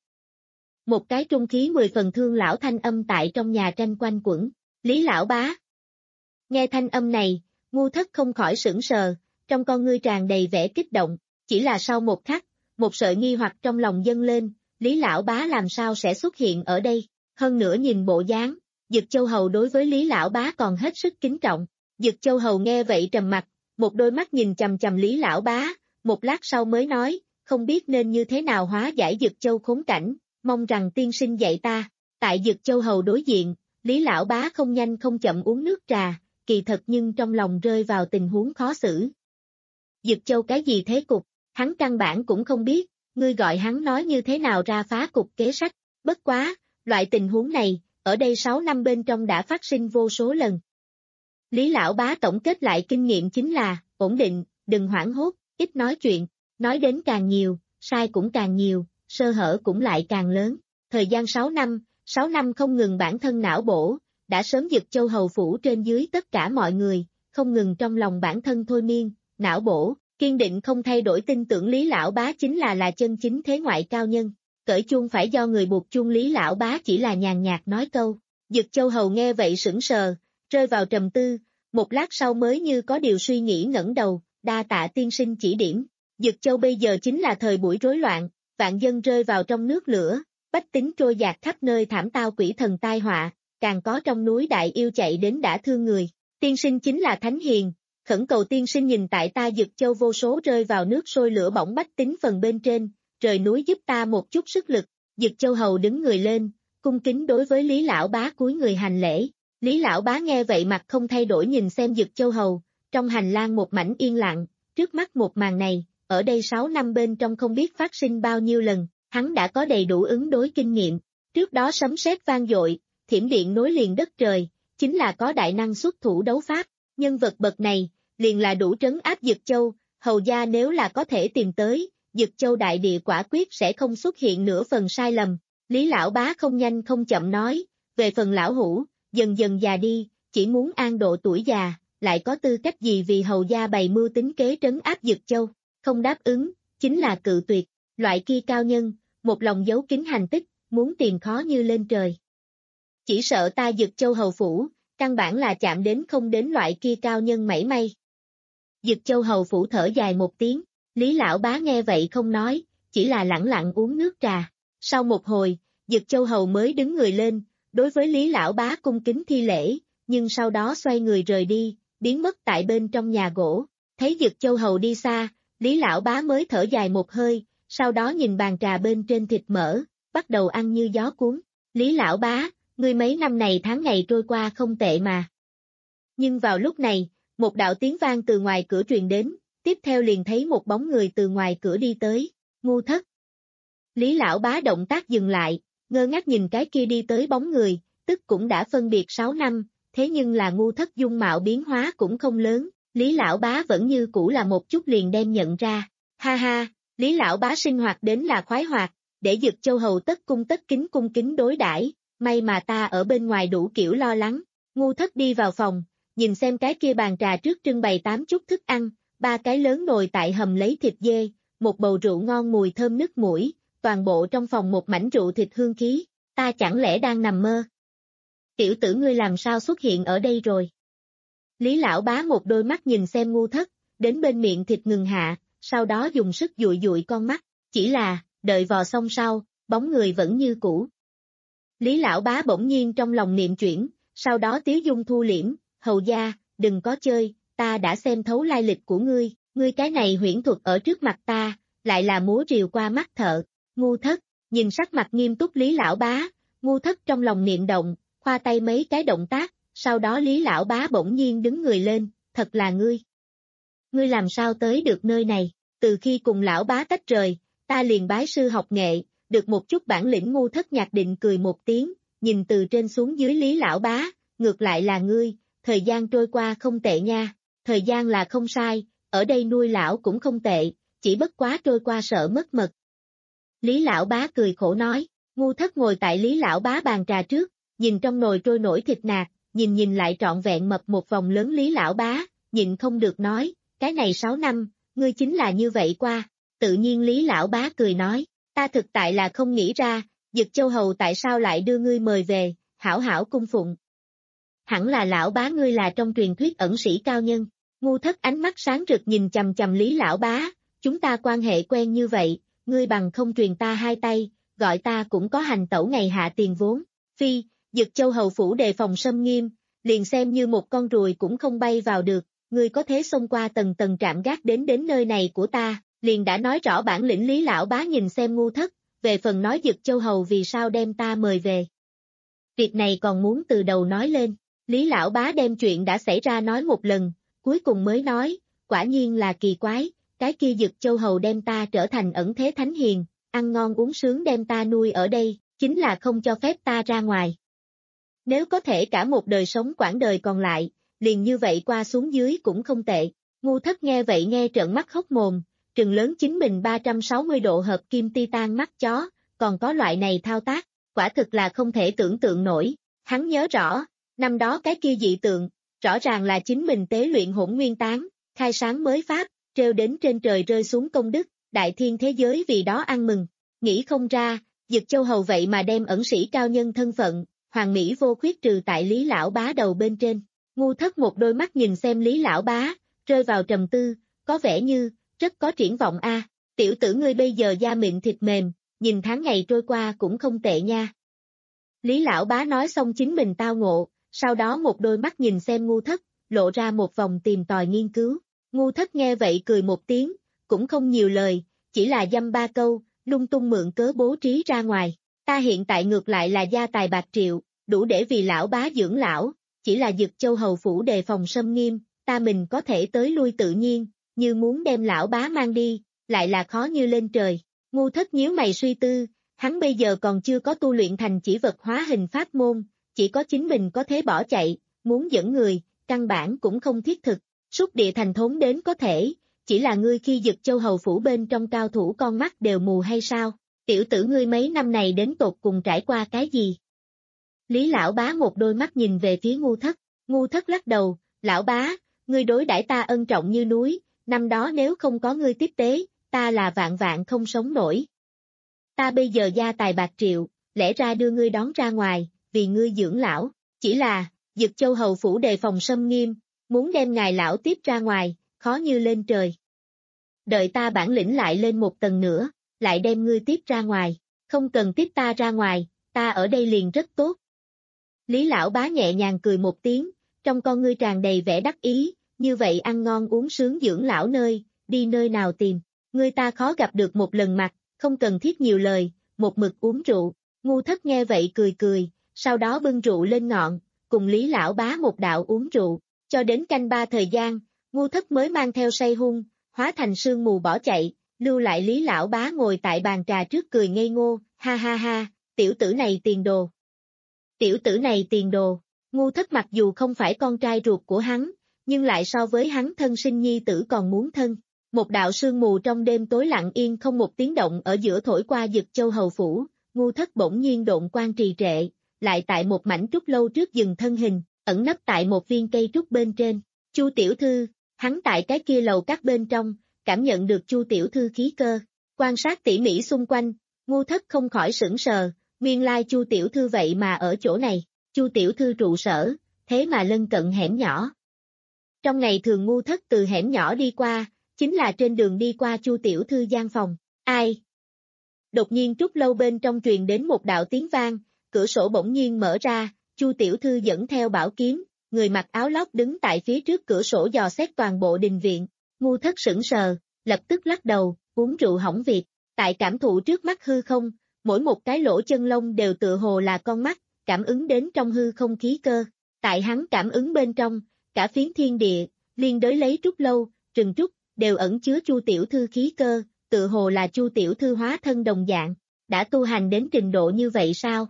Một cái trung khí mười phần thương lão thanh âm tại trong nhà tranh quanh quẩn. Lý lão bá. Nghe thanh âm này, Ngu Thất không khỏi sững sờ, trong con ngươi tràn đầy vẻ kích động, chỉ là sau một khắc, một sợi nghi hoặc trong lòng dâng lên, Lý lão bá làm sao sẽ xuất hiện ở đây, hơn nữa nhìn bộ dáng, Dực Châu hầu đối với Lý lão bá còn hết sức kính trọng. Dực Châu hầu nghe vậy trầm mặt, một đôi mắt nhìn chằm chằm Lý lão bá, một lát sau mới nói, không biết nên như thế nào hóa giải Dực Châu khốn cảnh, mong rằng tiên sinh dạy ta. Tại Dực Châu hầu đối diện, Lý lão bá không nhanh không chậm uống nước trà, kỳ thật nhưng trong lòng rơi vào tình huống khó xử. Dực Châu cái gì thế cục, hắn căn bản cũng không biết, ngươi gọi hắn nói như thế nào ra phá cục kế sách, bất quá, loại tình huống này, ở đây sáu năm bên trong đã phát sinh vô số lần. Lý lão bá tổng kết lại kinh nghiệm chính là, ổn định, đừng hoảng hốt, ít nói chuyện, nói đến càng nhiều, sai cũng càng nhiều, sơ hở cũng lại càng lớn. Thời gian sáu năm, sáu năm không ngừng bản thân não bổ, đã sớm Dực Châu hầu phủ trên dưới tất cả mọi người, không ngừng trong lòng bản thân thôi miên, não bổ, kiên định không thay đổi tin tưởng Lý lão bá chính là là chân chính thế ngoại cao nhân. Cởi chuông phải do người buộc chuông, Lý lão bá chỉ là nhàn nhạt nói câu. Dực Châu hầu nghe vậy sững sờ, rơi vào trầm tư, một lát sau mới như có điều suy nghĩ ngẩng đầu, đa tạ tiên sinh chỉ điểm. Dực Châu bây giờ chính là thời buổi rối loạn, vạn dân rơi vào trong nước lửa, bách tính trôi dạt khắp nơi, thảm tao quỷ thần tai họa, càng có trong núi đại yêu chạy đến đã thương người. Tiên sinh chính là thánh hiền, khẩn cầu tiên sinh nhìn tại ta Dực Châu vô số rơi vào nước sôi lửa bỏng bách tính phần bên trên, rời núi giúp ta một chút sức lực. Dực Châu hầu đứng người lên, cung kính đối với Lý lão bá cúi người hành lễ. Lý lão bá nghe vậy mặt không thay đổi nhìn xem Dực Châu Hầu, trong hành lang một mảnh yên lặng, trước mắt một màn này, ở đây sáu năm bên trong không biết phát sinh bao nhiêu lần, hắn đã có đầy đủ ứng đối kinh nghiệm. Trước đó sấm sét vang dội, thiểm điện nối liền đất trời, chính là có đại năng xuất thủ đấu pháp, nhân vật bậc này, liền là đủ trấn áp Dực Châu, hầu gia nếu là có thể tìm tới, Dực Châu đại địa quả quyết sẽ không xuất hiện nửa phần sai lầm. Lý lão bá không nhanh không chậm nói, về phần lão hủ, dần dần già đi, chỉ muốn an độ tuổi già, lại có tư cách gì vì hầu gia bày mưu tính kế trấn áp Dực Châu, không đáp ứng, chính là cự tuyệt, loại kia cao nhân, một lòng giấu kín hành tích, muốn tìm khó như lên trời. Chỉ sợ ta Dực Châu hầu phủ, căn bản là chạm đến không đến loại kia cao nhân mảy may. Dực Châu hầu phủ thở dài một tiếng, Lý lão bá nghe vậy không nói, chỉ là lẳng lặng uống nước trà. Sau một hồi, Dực Châu hầu mới đứng người lên, đối với Lý lão bá cung kính thi lễ, nhưng sau đó xoay người rời đi, biến mất tại bên trong nhà gỗ. Thấy Dực Châu hầu đi xa, Lý lão bá mới thở dài một hơi, sau đó nhìn bàn trà bên trên thịt mỡ, bắt đầu ăn như gió cuốn. Lý lão bá, ngươi mấy năm này tháng ngày trôi qua không tệ mà. Nhưng vào lúc này, một đạo tiếng vang từ ngoài cửa truyền đến, tiếp theo liền thấy một bóng người từ ngoài cửa đi tới, Ngu Thất. Lý lão bá động tác dừng lại, ngơ ngác nhìn cái kia đi tới bóng người, tức cũng đã phân biệt sáu năm, thế nhưng là Ngu Thất dung mạo biến hóa cũng không lớn, Lý lão bá vẫn như cũ là một chút liền đem nhận ra. Ha ha, Lý lão bá sinh hoạt đến là khoái hoạt, để Dực Châu hầu tất cung tất kính cung kính đối đãi, may mà ta ở bên ngoài đủ kiểu lo lắng. Ngu Thất đi vào phòng, nhìn xem cái kia bàn trà trước trưng bày tám chút thức ăn, ba cái lớn nồi tại hầm lấy thịt dê, một bầu rượu ngon mùi thơm nức mũi, toàn bộ trong phòng một mảnh rượu thịt hương khí, ta chẳng lẽ đang nằm mơ? Tiểu tử ngươi làm sao xuất hiện ở đây rồi? Lý lão bá một đôi mắt nhìn xem Ngu Thất, đến bên miệng thịt ngừng hạ, sau đó dùng sức dụi dụi con mắt, chỉ là, đợi vò xong sau, bóng người vẫn như cũ. Lý lão bá bỗng nhiên trong lòng niệm chuyển, sau đó tiếu dung thu liễm, hầu gia, đừng có chơi, ta đã xem thấu lai lịch của ngươi, ngươi cái này huyễn thuật ở trước mặt ta, lại là múa rìu qua mắt thợ. Ngu Thất, nhìn sắc mặt nghiêm túc Lý lão bá, Ngu Thất trong lòng niệm động, khoa tay mấy cái động tác, sau đó Lý lão bá bỗng nhiên đứng người lên, thật là ngươi. Ngươi làm sao tới được nơi này, từ khi cùng lão bá tách rời, ta liền bái sư học nghệ, được một chút bản lĩnh. Ngu Thất nhạt định cười một tiếng, nhìn từ trên xuống dưới Lý lão bá, ngược lại là ngươi, thời gian trôi qua không tệ nha, thời gian là không sai, ở đây nuôi lão cũng không tệ, chỉ bất quá trôi qua sợ mất mật. Lý lão bá cười khổ nói, Ngu Thất ngồi tại Lý lão bá bàn trà trước, nhìn trong nồi trôi nổi thịt nạc, nhìn nhìn lại trọn vẹn mập một vòng lớn Lý lão bá, nhịn không được nói, cái này sáu năm, ngươi chính là như vậy qua. Tự nhiên Lý lão bá cười nói, ta thực tại là không nghĩ ra, Dực Châu hầu tại sao lại đưa ngươi mời về, hảo hảo cung phụng. Hẳn là lão bá ngươi là trong truyền thuyết ẩn sĩ cao nhân. Ngu Thất ánh mắt sáng rực nhìn chằm chằm Lý lão bá, chúng ta quan hệ quen như vậy, ngươi bằng không truyền ta hai tay, gọi ta cũng có hành tẩu ngày hạ tiền vốn. Phi, Dực Châu hầu phủ đề phòng xâm nghiêm, liền xem như một con ruồi cũng không bay vào được, ngươi có thế xông qua tầng tầng trạm gác đến đến nơi này của ta, liền đã nói rõ bản lĩnh. Lý lão bá nhìn xem Ngu Thất, về phần nói Dực Châu hầu vì sao đem ta mời về. Việc này còn muốn từ đầu nói lên, Lý lão bá đem chuyện đã xảy ra nói một lần, cuối cùng mới nói, quả nhiên là kỳ quái, cái kia Dực Châu hầu đem ta trở thành ẩn thế thánh hiền, ăn ngon uống sướng đem ta nuôi ở đây, chính là không cho phép ta ra ngoài. Nếu có thể cả một đời sống quãng đời còn lại, liền như vậy qua xuống dưới cũng không tệ. Ngu Thất nghe vậy nghe trợn mắt hốc mồm, trừng lớn chính mình ba trăm sáu mươi độ hợp kim titan mắt chó, còn có loại này thao tác, quả thực là không thể tưởng tượng nổi. Hắn nhớ rõ, năm đó cái kia dị tượng, rõ ràng là chính mình tế luyện hỗn nguyên tán, khai sáng mới pháp, treo đến trên trời rơi xuống công đức, đại thiên thế giới vì đó ăn mừng. Nghĩ không ra, Dực Châu hầu vậy mà đem ẩn sĩ cao nhân thân phận, hoàng mỹ vô khuyết trừ tại Lý lão bá đầu bên trên. Ngu Thất một đôi mắt nhìn xem Lý lão bá, rơi vào trầm tư, có vẻ như, rất có triển vọng a. Tiểu tử ngươi bây giờ da mịn thịt mềm, nhìn tháng ngày trôi qua cũng không tệ nha. Lý lão bá nói xong chính mình tao ngộ, sau đó một đôi mắt nhìn xem Ngu Thất, lộ ra một vòng tìm tòi nghiên cứu. Ngu Thất nghe vậy cười một tiếng, cũng không nhiều lời, chỉ là dăm ba câu, lung tung mượn cớ bố trí ra ngoài. Ta hiện tại ngược lại là gia tài bạc triệu, đủ để vì lão bá dưỡng lão, chỉ là Dực Châu hầu phủ đề phòng xâm nghiêm, ta mình có thể tới lui tự nhiên, như muốn đem lão bá mang đi, lại là khó như lên trời. Ngu Thất nhíu mày suy tư, hắn bây giờ còn chưa có tu luyện thành chỉ vật hóa hình pháp môn, chỉ có chính mình có thể bỏ chạy, muốn dẫn người, căn bản cũng không thiết thực. Súc địa thành thốn đến có thể, chỉ là ngươi khi Dực Châu hầu phủ bên trong cao thủ con mắt đều mù hay sao? Tiểu tử ngươi mấy năm này đến tột cùng trải qua cái gì? Lý lão bá một đôi mắt nhìn về phía Ngu Thất, Ngu Thất lắc đầu, lão bá, ngươi đối đãi ta ân trọng như núi, năm đó nếu không có ngươi tiếp tế, ta là vạn vạn không sống nổi. Ta bây giờ gia tài bạc triệu, lẽ ra đưa ngươi đón ra ngoài, vì ngươi dưỡng lão, chỉ là, Dực Châu hầu phủ đề phòng xâm nghiêm, muốn đem ngài lão tiếp ra ngoài, khó như lên trời. Đợi ta bản lĩnh lại lên một tầng nữa, lại đem ngươi tiếp ra ngoài, không cần tiếp ta ra ngoài, ta ở đây liền rất tốt. Lý lão bá nhẹ nhàng cười một tiếng, trong con ngươi tràn đầy vẻ đắc ý, như vậy ăn ngon uống sướng dưỡng lão nơi, đi nơi nào tìm, ngươi ta khó gặp được một lần mặt, không cần thiết nhiều lời, một mực uống rượu. Ngu Thất nghe vậy cười cười, sau đó bưng rượu lên ngọn, cùng Lý lão bá một đạo uống rượu, cho đến canh ba thời gian, Ngu Thất mới mang theo say hung, hóa thành sương mù bỏ chạy, lưu lại Lý lão bá ngồi tại bàn trà trước cười ngây ngô, ha ha ha, tiểu tử này tiền đồ. Tiểu tử này tiền đồ, Ngu Thất mặc dù không phải con trai ruột của hắn, nhưng lại so với hắn thân sinh nhi tử còn muốn thân. Một đạo sương mù trong đêm tối lặng yên không một tiếng động ở giữa thổi qua Dực Châu hầu phủ, Ngu Thất bỗng nhiên độn quang trì trệ, lại tại một mảnh trúc lâu trước dừng thân hình, ẩn nấp tại một viên cây trúc bên trên. Chu tiểu thư, hắn tại cái kia lầu các bên trong, cảm nhận được Chu tiểu thư khí cơ, quan sát tỉ mỉ xung quanh, Ngu Thất không khỏi sững sờ, nguyên lai Chu tiểu thư vậy mà ở chỗ này, Chu tiểu thư trụ sở, thế mà lân cận hẻm nhỏ. Trong ngày thường Ngu Thất từ hẻm nhỏ đi qua, chính là trên đường đi qua Chu tiểu thư gian phòng, ai? Đột nhiên trúc lâu bên trong truyền đến một đạo tiếng vang, cửa sổ bỗng nhiên mở ra, Chu tiểu thư dẫn theo bảo kiếm, người mặc áo lót đứng tại phía trước cửa sổ dò xét toàn bộ đình viện. Ngu Thất sững sờ, lập tức lắc đầu, uống rượu hỏng việc, tại cảm thụ trước mắt hư không, mỗi một cái lỗ chân lông đều tựa hồ là con mắt, cảm ứng đến trong hư không khí cơ. Tại hắn cảm ứng bên trong, cả phiến thiên địa, liên đới lấy trúc lâu, rừng trúc, đều ẩn chứa Chu tiểu thư khí cơ, tựa hồ là Chu tiểu thư hóa thân đồng dạng, đã tu hành đến trình độ như vậy sao?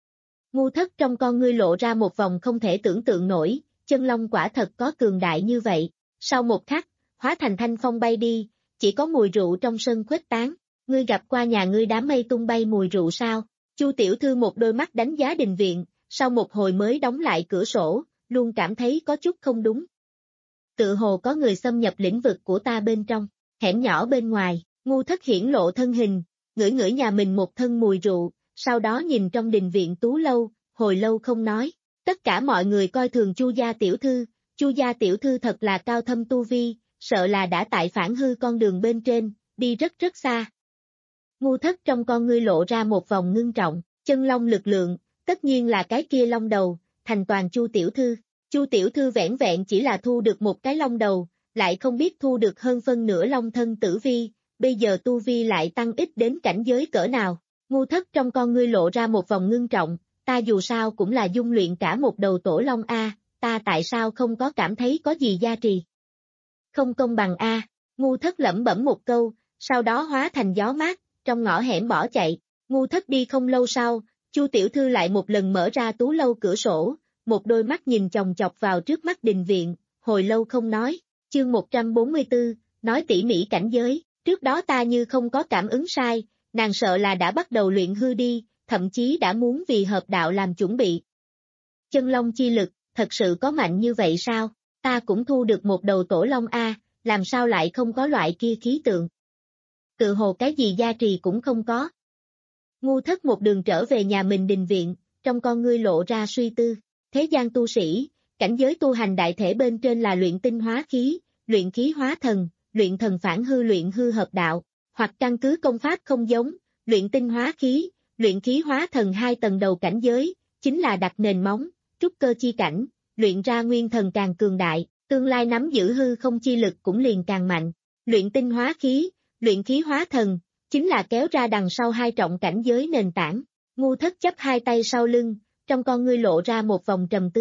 Ngu Thất trong con ngươi lộ ra một vòng không thể tưởng tượng nổi, chân long quả thật có cường đại như vậy. Sau một khắc, hóa thành thanh phong bay đi, chỉ có mùi rượu trong sân khuếch tán. Ngươi gặp qua nhà ngươi đám mây tung bay mùi rượu sao? Chu tiểu thư một đôi mắt đánh giá đình viện, sau một hồi mới đóng lại cửa sổ, luôn cảm thấy có chút không đúng. Tự hồ có người xâm nhập lĩnh vực của ta bên trong, hẻm nhỏ bên ngoài, Ngu Thất hiển lộ thân hình, ngửi ngửi nhà mình một thân mùi rượu, sau đó nhìn trong đình viện tú lâu, hồi lâu không nói. Tất cả mọi người coi thường Chu gia tiểu thư, Chu gia tiểu thư thật là cao thâm tu vi, sợ là đã tại phản hư con đường bên trên, đi rất rất xa. Ngu Thất trong con ngươi lộ ra một vòng ngưng trọng, chân long lực lượng, tất nhiên là cái kia long đầu, thành toàn Chu tiểu thư. Chu tiểu thư vẻn vẹn chỉ là thu được một cái long đầu, lại không biết thu được hơn phân nửa long thân tử vi, bây giờ tu vi lại tăng ít đến cảnh giới cỡ nào. Ngu Thất trong con ngươi lộ ra một vòng ngưng trọng, ta dù sao cũng là dung luyện cả một đầu tổ long A, ta tại sao không có cảm thấy có gì gia trì? Không công bằng A, Ngu Thất lẩm bẩm một câu, sau đó hóa thành gió mát, trong ngõ hẻm bỏ chạy. Ngu Thất đi không lâu sau, Chu tiểu thư lại một lần mở ra tú lâu cửa sổ, một đôi mắt nhìn chòng chọc vào trước mắt đình viện, hồi lâu không nói. Chương một trăm bốn mươi tư, nói tỉ mỉ cảnh giới, trước đó ta như không có cảm ứng sai, nàng sợ là đã bắt đầu luyện hư đi, thậm chí đã muốn vì hợp đạo làm chuẩn bị. Chân long chi lực, thật sự có mạnh như vậy sao? Ta cũng thu được một đầu tổ long A, làm sao lại không có loại kia khí tượng? Tự hồ cái gì gia trì cũng không có. Ngu Thất một đường trở về nhà mình đình viện, trong con ngươi lộ ra suy tư. Thế gian tu sĩ, cảnh giới tu hành đại thể bên trên là luyện tinh hóa khí, luyện khí hóa thần, luyện thần phản hư luyện hư hợp đạo, hoặc căn cứ công pháp không giống, luyện tinh hóa khí, luyện khí hóa thần hai tầng đầu cảnh giới, chính là đặt nền móng, trúc cơ chi cảnh, luyện ra nguyên thần càng cường đại, tương lai nắm giữ hư không chi lực cũng liền càng mạnh. Luyện tinh hóa khí, luyện khí hóa thần, chính là kéo ra đằng sau hai trọng cảnh giới nền tảng. Ngu Thất chấp hai tay sau lưng, trong con ngươi lộ ra một vòng trầm tư.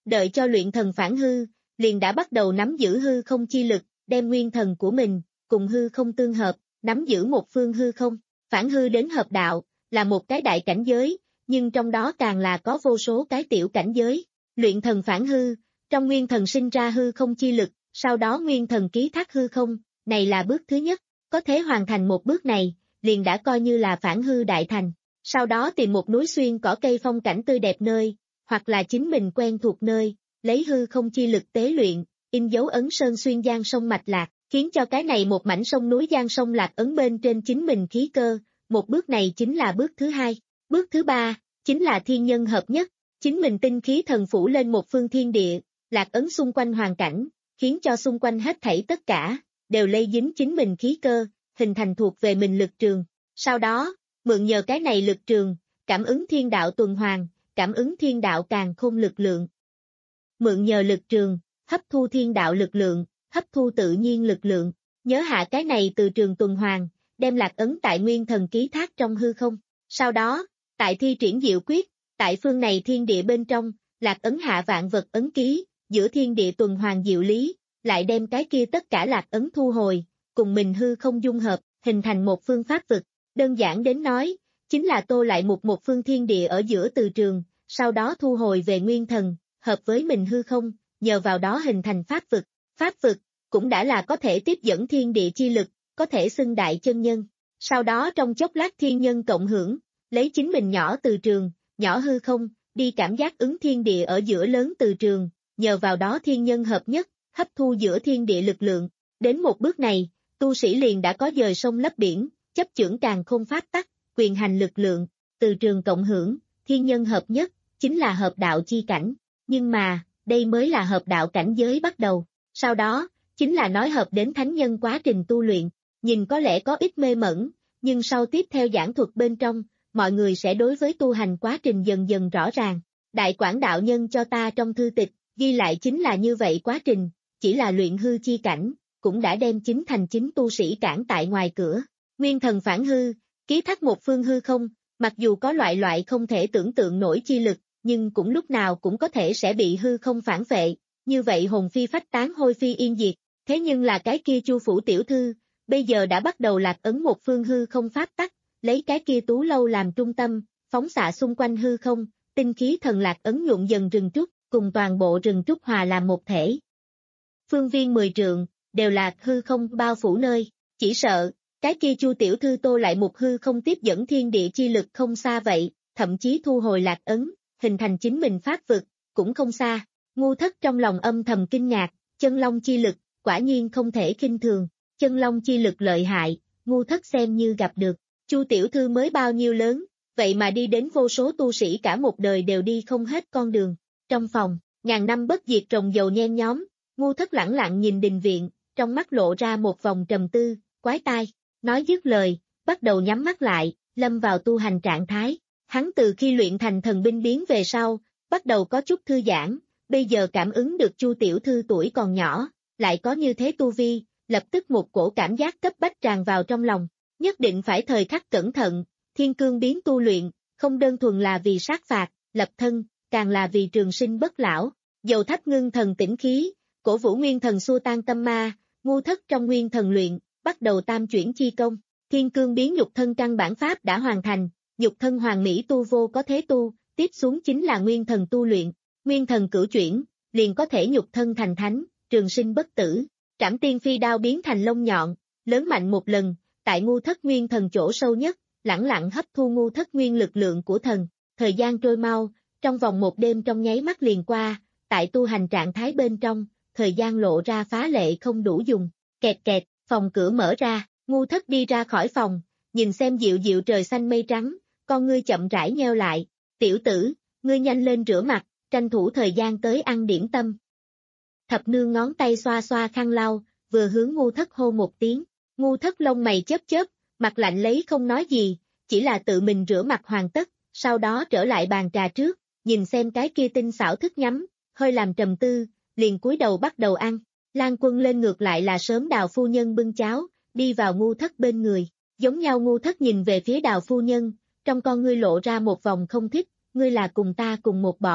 đợi cho luyện thần phản hư, liền đã bắt đầu nắm giữ hư không chi lực, đem nguyên thần của mình, cùng hư không tương hợp, nắm giữ một phương hư không, phản hư đến hợp đạo, là một cái đại cảnh giới, nhưng trong đó càng là có vô số cái tiểu cảnh giới, luyện thần phản hư, trong nguyên thần sinh ra hư không chi lực, sau đó nguyên thần ký thác hư không, này là bước thứ nhất, có thể hoàn thành một bước này, liền đã coi như là phản hư đại thành, sau đó tìm một núi xuyên cỏ cây phong cảnh tươi đẹp nơi, hoặc là chính mình quen thuộc nơi, lấy hư không chi lực tế luyện, in dấu ấn sơn xuyên giang sông mạch lạc, khiến cho cái này một mảnh sông núi giang sông lạc ấn bên trên chính mình khí cơ, một bước này chính là bước thứ hai, bước thứ ba, chính là thiên nhân hợp nhất, chính mình tinh khí thần phủ lên một phương thiên địa, lạc ấn xung quanh hoàn cảnh, khiến cho xung quanh hết thảy tất cả, đều lây dính chính mình khí cơ, hình thành thuộc về mình lực trường, sau đó, mượn nhờ cái này lực trường, cảm ứng thiên đạo tuần hoàn, cảm ứng thiên đạo càn khôn lực lượng. Mượn nhờ lực trường, hấp thu thiên đạo lực lượng, hấp thu tự nhiên lực lượng, nhớ hạ cái này từ trường tuần hoàn, đem lạc ấn tại nguyên thần ký thác trong hư không. Sau đó, tại thi triển diệu quyết, tại phương này thiên địa bên trong, lạc ấn hạ vạn vật ấn ký, giữa thiên địa tuần hoàn diệu lý, lại đem cái kia tất cả lạc ấn thu hồi, cùng mình hư không dung hợp, hình thành một phương pháp vực. Đơn giản đến nói, chính là tô lại một một phương thiên địa ở giữa từ trường, sau đó thu hồi về nguyên thần, hợp với mình hư không, nhờ vào đó hình thành pháp vực. Pháp vực, cũng đã là có thể tiếp dẫn thiên địa chi lực, có thể xưng đại chân nhân. Sau đó trong chốc lát thiên nhân cộng hưởng, lấy chính mình nhỏ từ trường, nhỏ hư không, đi cảm giác ứng thiên địa ở giữa lớn từ trường, nhờ vào đó thiên nhân hợp nhất, hấp thu giữa thiên địa lực lượng. Đến một bước này, tu sĩ liền đã có dời sông lấp biển, chấp chưởng càn khôn pháp tắc, quyền hành lực lượng, từ trường cộng hưởng, thiên nhân hợp nhất, chính là hợp đạo chi cảnh. Nhưng mà, đây mới là hợp đạo cảnh giới bắt đầu. Sau đó, chính là nói hợp đến thánh nhân quá trình tu luyện, nhìn có lẽ có ít mê mẩn, nhưng sau tiếp theo giảng thuật bên trong, mọi người sẽ đối với tu hành quá trình dần dần rõ ràng. Đại Quảng đạo nhân cho ta trong thư tịch, ghi lại chính là như vậy quá trình, chỉ là luyện hư chi cảnh, cũng đã đem chính thành chính tu sĩ cản tại ngoài cửa. Nguyên thần phản hư, ký thác một phương hư không, mặc dù có loại loại không thể tưởng tượng nổi chi lực, nhưng cũng lúc nào cũng có thể sẽ bị hư không phản vệ, như vậy hồn phi phách tán hôi phi yên diệt. Thế nhưng là cái kia Chu phủ tiểu thư, bây giờ đã bắt đầu lạc ấn một phương hư không pháp tắc, lấy cái kia tú lâu làm trung tâm, phóng xạ xung quanh hư không, tinh khí thần lạc ấn nhuộm dần rừng trúc, cùng toàn bộ rừng trúc hòa làm một thể. Phương viên mười trượng, đều là hư không bao phủ nơi, chỉ sợ, cái kia Chu tiểu thư tô lại một hư không tiếp dẫn thiên địa chi lực không xa vậy, thậm chí thu hồi lạc ấn, hình thành chính mình pháp vực, cũng không xa. Ngu Thất trong lòng âm thầm kinh ngạc, chân long chi lực, quả nhiên không thể khinh thường, chân long chi lực lợi hại, Ngu Thất xem như gặp được. Chu tiểu thư mới bao nhiêu lớn, vậy mà đi đến vô số tu sĩ cả một đời đều đi không hết con đường. Trong phòng, ngàn năm bất diệt trồng dầu nhen nhóm, Ngu Thất lẳng lặng nhìn đình viện, trong mắt lộ ra một vòng trầm tư, quái tai, nói dứt lời, bắt đầu nhắm mắt lại, lâm vào tu hành trạng thái. Hắn từ khi luyện thành thần binh biến về sau, bắt đầu có chút thư giãn, bây giờ cảm ứng được Chu tiểu thư tuổi còn nhỏ, lại có như thế tu vi, lập tức một cổ cảm giác cấp bách tràn vào trong lòng, nhất định phải thời khắc cẩn thận, thiên cương biến tu luyện, không đơn thuần là vì sát phạt, lập thân, càng là vì trường sinh bất lão, dầu thắp ngưng thần tĩnh khí, cổ vũ nguyên thần xua tan tâm ma, Ngu Thất trong nguyên thần luyện, bắt đầu tam chuyển chi công, thiên cương biến nhục thân căn bản pháp đã hoàn thành, nhục thân hoàn mỹ tu vô có thế tu, tiếp xuống chính là nguyên thần tu luyện, nguyên thần cửu chuyển, liền có thể nhục thân thành thánh, trường sinh bất tử, trảm tiên phi đao biến thành lông nhọn, lớn mạnh một lần, tại Ngu Thất nguyên thần chỗ sâu nhất, lẳng lặng hấp thu Ngu Thất nguyên lực lượng của thần, thời gian trôi mau, trong vòng một đêm trong nháy mắt liền qua, tại tu hành trạng thái bên trong, thời gian lộ ra phá lệ không đủ dùng, kẹt kẹt, phòng cửa mở ra, Ngu Thất đi ra khỏi phòng, nhìn xem dịu dịu trời xanh mây trắng, con ngươi chậm rãi nheo lại, tiểu tử, ngươi nhanh lên rửa mặt, tranh thủ thời gian tới ăn điểm tâm. Thập nương ngón tay xoa xoa khăn lau, vừa hướng Ngu Thất hô một tiếng, Ngu Thất lông mày chớp chớp, mặt lạnh lấy không nói gì, chỉ là tự mình rửa mặt hoàn tất, sau đó trở lại bàn trà trước, nhìn xem cái kia tinh xảo thức nhắm, hơi làm trầm tư, liền cúi đầu bắt đầu ăn. Lan Quân lên ngược lại là sớm Đào phu nhân bưng cháo, đi vào Ngu Thất bên người, giống nhau Ngu Thất nhìn về phía Đào phu nhân, trong con ngươi lộ ra một vòng không thích, ngươi là cùng ta cùng một bọn,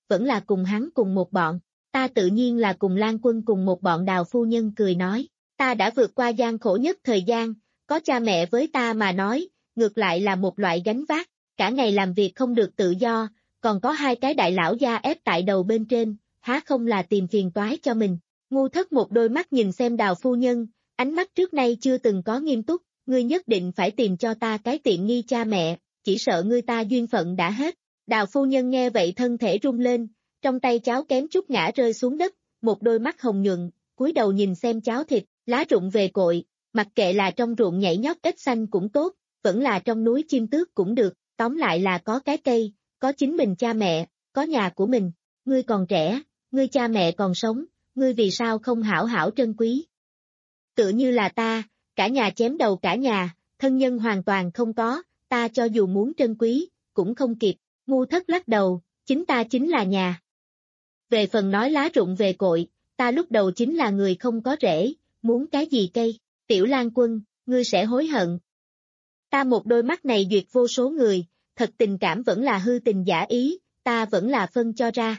vẫn là cùng hắn cùng một bọn. Ta tự nhiên là cùng Lan Quân cùng một bọn. Đào phu nhân cười nói, ta đã vượt qua gian khổ nhất thời gian, có cha mẹ với ta mà nói, ngược lại là một loại gánh vác, cả ngày làm việc không được tự do, còn có hai cái đại lão gia ép tại đầu bên trên, há không là tìm phiền toái cho mình. Ngu Thất một đôi mắt nhìn xem Đào phu nhân, ánh mắt trước nay chưa từng có nghiêm túc, ngươi nhất định phải tìm cho ta cái tiện nghi cha mẹ, chỉ sợ ngươi ta duyên phận đã hết. Đào phu nhân nghe vậy thân thể rung lên, trong tay cháo kém chút ngã rơi xuống đất, một đôi mắt hồng nhuận, cúi đầu nhìn xem cháo thịt, lá rụng về cội, mặc kệ là trong ruộng nhảy nhót ếch xanh cũng tốt, vẫn là trong núi chim tước cũng được, tóm lại là có cái cây, có chính mình cha mẹ, có nhà của mình. Ngươi còn trẻ, ngươi cha mẹ còn sống, ngươi vì sao không hảo hảo trân quý? Tựa như là ta, cả nhà chém đầu cả nhà, thân nhân hoàn toàn không có, ta cho dù muốn trân quý, cũng không kịp. Ngu Thất lắc đầu, chính ta chính là nhà. Về phần nói lá rụng về cội, ta lúc đầu chính là người không có rễ, muốn cái gì cây? Tiểu Lan Quân, ngươi sẽ hối hận. Ta một đôi mắt này duyệt vô số người, thật tình cảm vẫn là hư tình giả ý, ta vẫn là phân cho ra.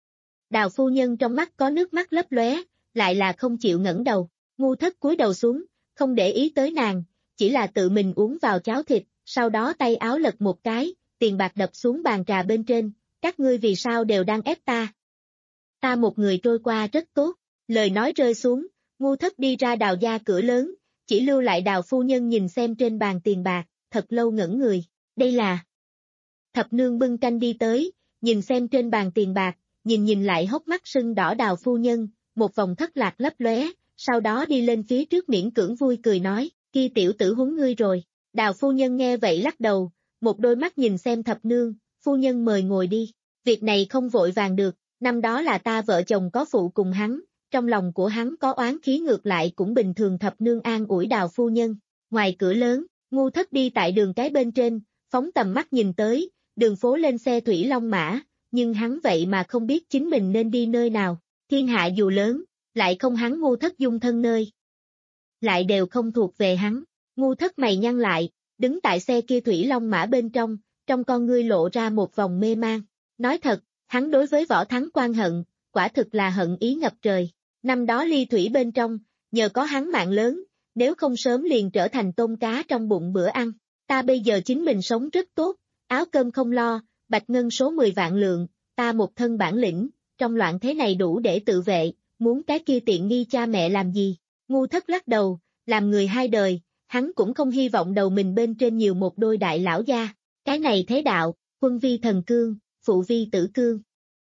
Đào phu nhân trong mắt có nước mắt lấp lóe, lại là không chịu ngẩng đầu. Ngu Thất cúi đầu xuống, không để ý tới nàng, chỉ là tự mình uống vào cháo thịt, sau đó tay áo lật một cái, tiền bạc đập xuống bàn trà bên trên, các ngươi vì sao đều đang ép ta? Ta một người trôi qua rất tốt, lời nói rơi xuống, Ngu Thất đi ra Đào gia cửa lớn, chỉ lưu lại Đào phu nhân nhìn xem trên bàn tiền bạc, thật lâu ngẩn người, đây là... Thập nương bưng canh đi tới, nhìn xem trên bàn tiền bạc, nhìn nhìn lại hốc mắt sưng đỏ Đào phu nhân, một vòng thất lạc lấp lóe, sau đó đi lên phía trước miễn cưỡng vui cười nói, kia tiểu tử huấn ngươi rồi. Đào phu nhân nghe vậy lắc đầu, một đôi mắt nhìn xem thập nương, phu nhân mời ngồi đi, việc này không vội vàng được, năm đó là ta vợ chồng có phụ cùng hắn, trong lòng của hắn có oán khí ngược lại cũng bình thường. Thập nương an ủi Đào phu nhân. Ngoài cửa lớn, Ngu Thất đi tại đường cái bên trên, phóng tầm mắt nhìn tới, đường phố lên xe thủy long mã, nhưng hắn vậy mà không biết chính mình nên đi nơi nào, thiên hạ dù lớn, lại không hắn Ngu Thất dung thân nơi. Lại đều không thuộc về hắn, Ngu Thất mày nhăn lại, đứng tại xe kia thủy long mã bên trong, trong con ngươi lộ ra một vòng mê mang. Nói thật, hắn đối với Võ Thắng Quan hận, quả thực là hận ý ngập trời. Năm đó ly thủy bên trong, nhờ có hắn mạng lớn, nếu không sớm liền trở thành tôm cá trong bụng bữa ăn. Ta bây giờ chính mình sống rất tốt, áo cơm không lo, bạch ngân số mười vạn lượng, ta một thân bản lĩnh, trong loạn thế này đủ để tự vệ, muốn cái kia tiện nghi cha mẹ làm gì? Ngu Thất lắc đầu, làm người hai đời, hắn cũng không hy vọng đầu mình bên trên nhiều một đôi đại lão gia. Cái này thế đạo, quân vi thần cương, phụ vi tử cương.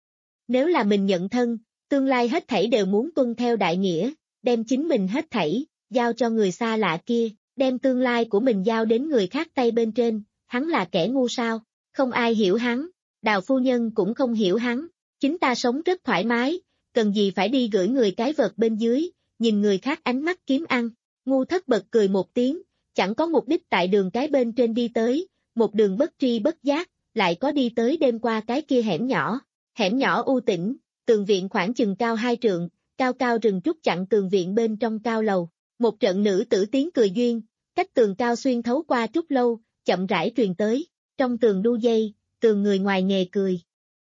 Nếu là mình nhận thân, tương lai hết thảy đều muốn tuân theo đại nghĩa, đem chính mình hết thảy, giao cho người xa lạ kia, đem tương lai của mình giao đến người khác tay bên trên, hắn là kẻ ngu sao? Không ai hiểu hắn, Đào phu nhân cũng không hiểu hắn, chính ta sống rất thoải mái, cần gì phải đi gửi người cái vật bên dưới, nhìn người khác ánh mắt kiếm ăn. Ngu Thất bật cười một tiếng, chẳng có mục đích tại đường cái bên trên đi tới, một đường bất tri bất giác, lại có đi tới đêm qua cái kia hẻm nhỏ. Hẻm nhỏ u tĩnh, tường viện khoảng chừng cao hai trượng, cao cao rừng trúc chặn tường viện bên trong cao lầu. Một trận nữ tử tiếng cười duyên, cách tường cao xuyên thấu qua trúc lâu, chậm rãi truyền tới, trong tường đu dây, tường người ngoài nghề cười.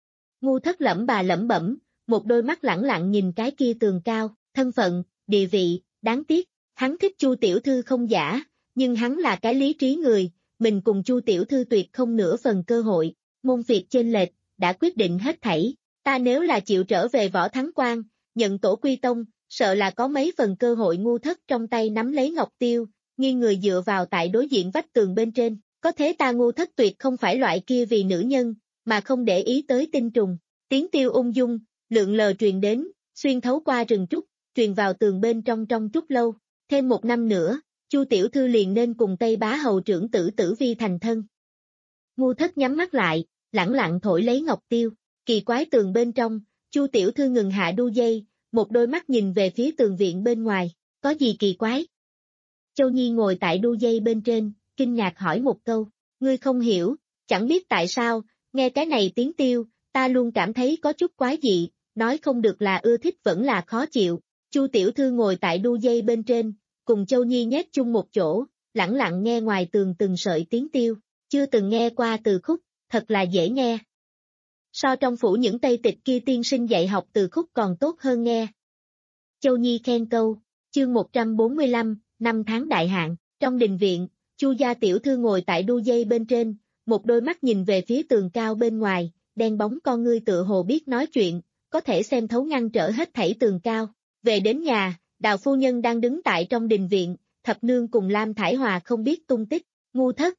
Ngu Thất lẩm bà lẩm bẩm, một đôi mắt lẳng lặng nhìn cái kia tường cao, thân phận, địa vị, đáng tiếc, hắn thích Chu tiểu thư không giả, nhưng hắn là cái lý trí người, mình cùng Chu tiểu thư tuyệt không nửa phần cơ hội, môn phiệt chênh lệch, đã quyết định hết thảy, ta nếu là chịu trở về Võ Thắng Quan, nhận tổ quy tông, sợ là có mấy phần cơ hội. Ngu Thất trong tay nắm lấy ngọc tiêu, nghiêng người dựa vào tại đối diện vách tường bên trên, có thế ta Ngu Thất tuyệt không phải loại kia vì nữ nhân, mà không để ý tới tinh trùng. Tiếng tiêu ung dung, lượn lờ truyền đến, xuyên thấu qua rừng trúc, truyền vào tường bên trong trong trúc lâu. Thêm một năm nữa, Chu tiểu thư liền nên cùng Tây Bá hầu trưởng tử Tử Vi thành thân. Ngu Thất nhắm mắt lại, lẳng lặng thổi lấy ngọc tiêu, kỳ quái tường bên trong, Chu tiểu thư ngừng hạ đu dây, một đôi mắt nhìn về phía tường viện bên ngoài, có gì kỳ quái? Châu Nhi ngồi tại đu dây bên trên, kinh ngạc hỏi một câu, ngươi không hiểu, chẳng biết tại sao, nghe cái này tiếng tiêu, ta luôn cảm thấy có chút quái dị, nói không được là ưa thích vẫn là khó chịu. Chu tiểu thư ngồi tại đu dây bên trên, cùng Châu Nhi nhét chung một chỗ, lẳng lặng nghe ngoài tường từng sợi tiếng tiêu, chưa từng nghe qua từ khúc, thật là dễ nghe. so trong phủ những tây tịch kia tiên sinh dạy học từ khúc còn tốt hơn nghe. Châu Nhi khen câu, chương một trăm bốn mươi lăm, năm tháng đại hạn, trong đình viện, Chu gia tiểu thư ngồi tại đu dây bên trên, một đôi mắt nhìn về phía tường cao bên ngoài, đen bóng con ngươi tựa hồ biết nói chuyện, có thể xem thấu ngăn trở hết thảy tường cao. Về đến nhà, Đào phu nhân đang đứng tại trong đình viện, Thập nương cùng Lam Thải Hòa không biết tung tích, Ngu thất.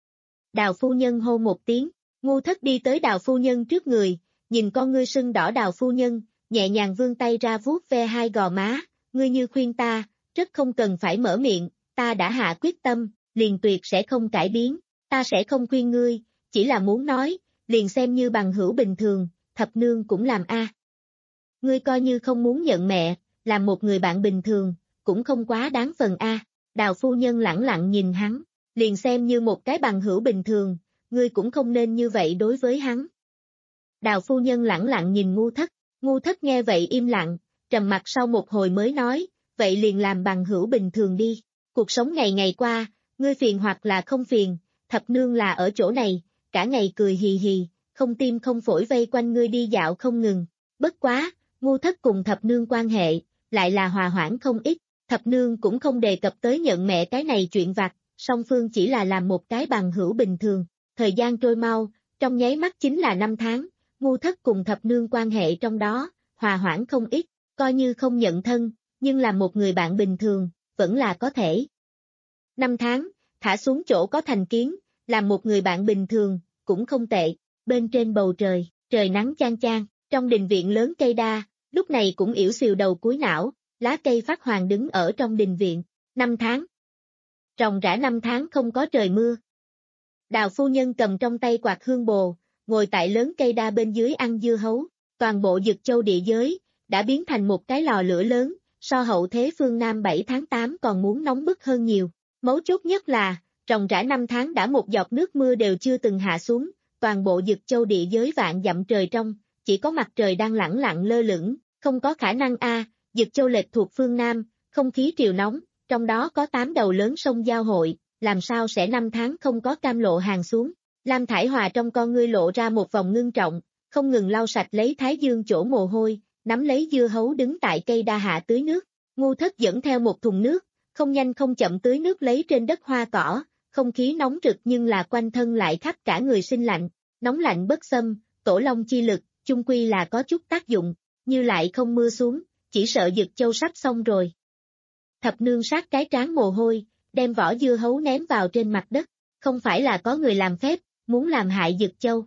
Đào phu nhân hô một tiếng, Ngu thất đi tới Đào phu nhân trước người, nhìn con ngươi sưng đỏ Đào phu nhân, nhẹ nhàng vươn tay ra vuốt ve hai gò má, ngươi như khuyên ta, rất không cần phải mở miệng, ta đã hạ quyết tâm, liền tuyệt sẽ không cải biến, ta sẽ không khuyên ngươi, chỉ là muốn nói, liền xem như bằng hữu bình thường, Thập nương cũng làm a. Ngươi coi như không muốn nhận mẹ, làm một người bạn bình thường, cũng không quá đáng phần a. Đào phu nhân lẳng lặng nhìn hắn, liền xem như một cái bằng hữu bình thường, ngươi cũng không nên như vậy đối với hắn. Đào phu nhân lẳng lặng nhìn Ngu thất, Ngu thất nghe vậy im lặng, trầm mặc sau một hồi mới nói, vậy liền làm bằng hữu bình thường đi, cuộc sống ngày ngày qua, ngươi phiền hoặc là không phiền, Thập nương là ở chỗ này, cả ngày cười hì hì, không tim không phổi vây quanh ngươi đi dạo không ngừng, bất quá, Ngu thất cùng Thập nương quan hệ, lại là hòa hoãn không ít, Thập nương cũng không đề cập tới nhận mẹ cái này chuyện vặt, song phương chỉ là làm một cái bằng hữu bình thường, thời gian trôi mau, trong nháy mắt chính là năm tháng, Ngu thất cùng Thập nương quan hệ trong đó, hòa hoãn không ít, coi như không nhận thân, nhưng là một người bạn bình thường, vẫn là có thể. Năm tháng, thả xuống chỗ có thành kiến, làm một người bạn bình thường, cũng không tệ, bên trên bầu trời, trời nắng chang chang, trong đình viện lớn cây đa, lúc này cũng yểu xìu đầu cuối não, lá cây phát hoàng đứng ở trong đình viện, năm tháng. Ròng rã năm tháng không có trời mưa. Đào phu nhân cầm trong tay quạt hương bồ, ngồi tại lớn cây đa bên dưới ăn dưa hấu, toàn bộ Dực Châu địa giới, đã biến thành một cái lò lửa lớn, so hậu thế phương Nam bảy tháng tám còn muốn nóng bức hơn nhiều. Mấu chốt nhất là, ròng rã năm tháng đã một giọt nước mưa đều chưa từng hạ xuống, toàn bộ Dực Châu địa giới vạn dặm trời trong, chỉ có mặt trời đang lẳng lặng lơ lửng, không có khả năng a. À, Dực Châu lệch thuộc phương Nam, không khí triều nóng, trong đó có tám đầu lớn sông giao hội, làm sao sẽ năm tháng không có cam lộ hàng xuống. Lam Thải Hòa trong con ngươi lộ ra một vòng ngưng trọng, không ngừng lau sạch lấy thái dương chỗ mồ hôi, nắm lấy dưa hấu đứng tại cây đa hạ tưới nước. Ngu thất dẫn theo một thùng nước, không nhanh không chậm tưới nước lấy trên đất hoa cỏ, không khí nóng rực nhưng là quanh thân lại khắp cả người sinh lạnh, nóng lạnh bất xâm, tổ long chi lực, chung quy là có chút tác dụng, như lại không mưa xuống, chỉ sợ Dực Châu sắp xong rồi. Thập nương sát cái trán mồ hôi, đem vỏ dưa hấu ném vào trên mặt đất, không phải là có người làm phép, muốn làm hại Dực Châu.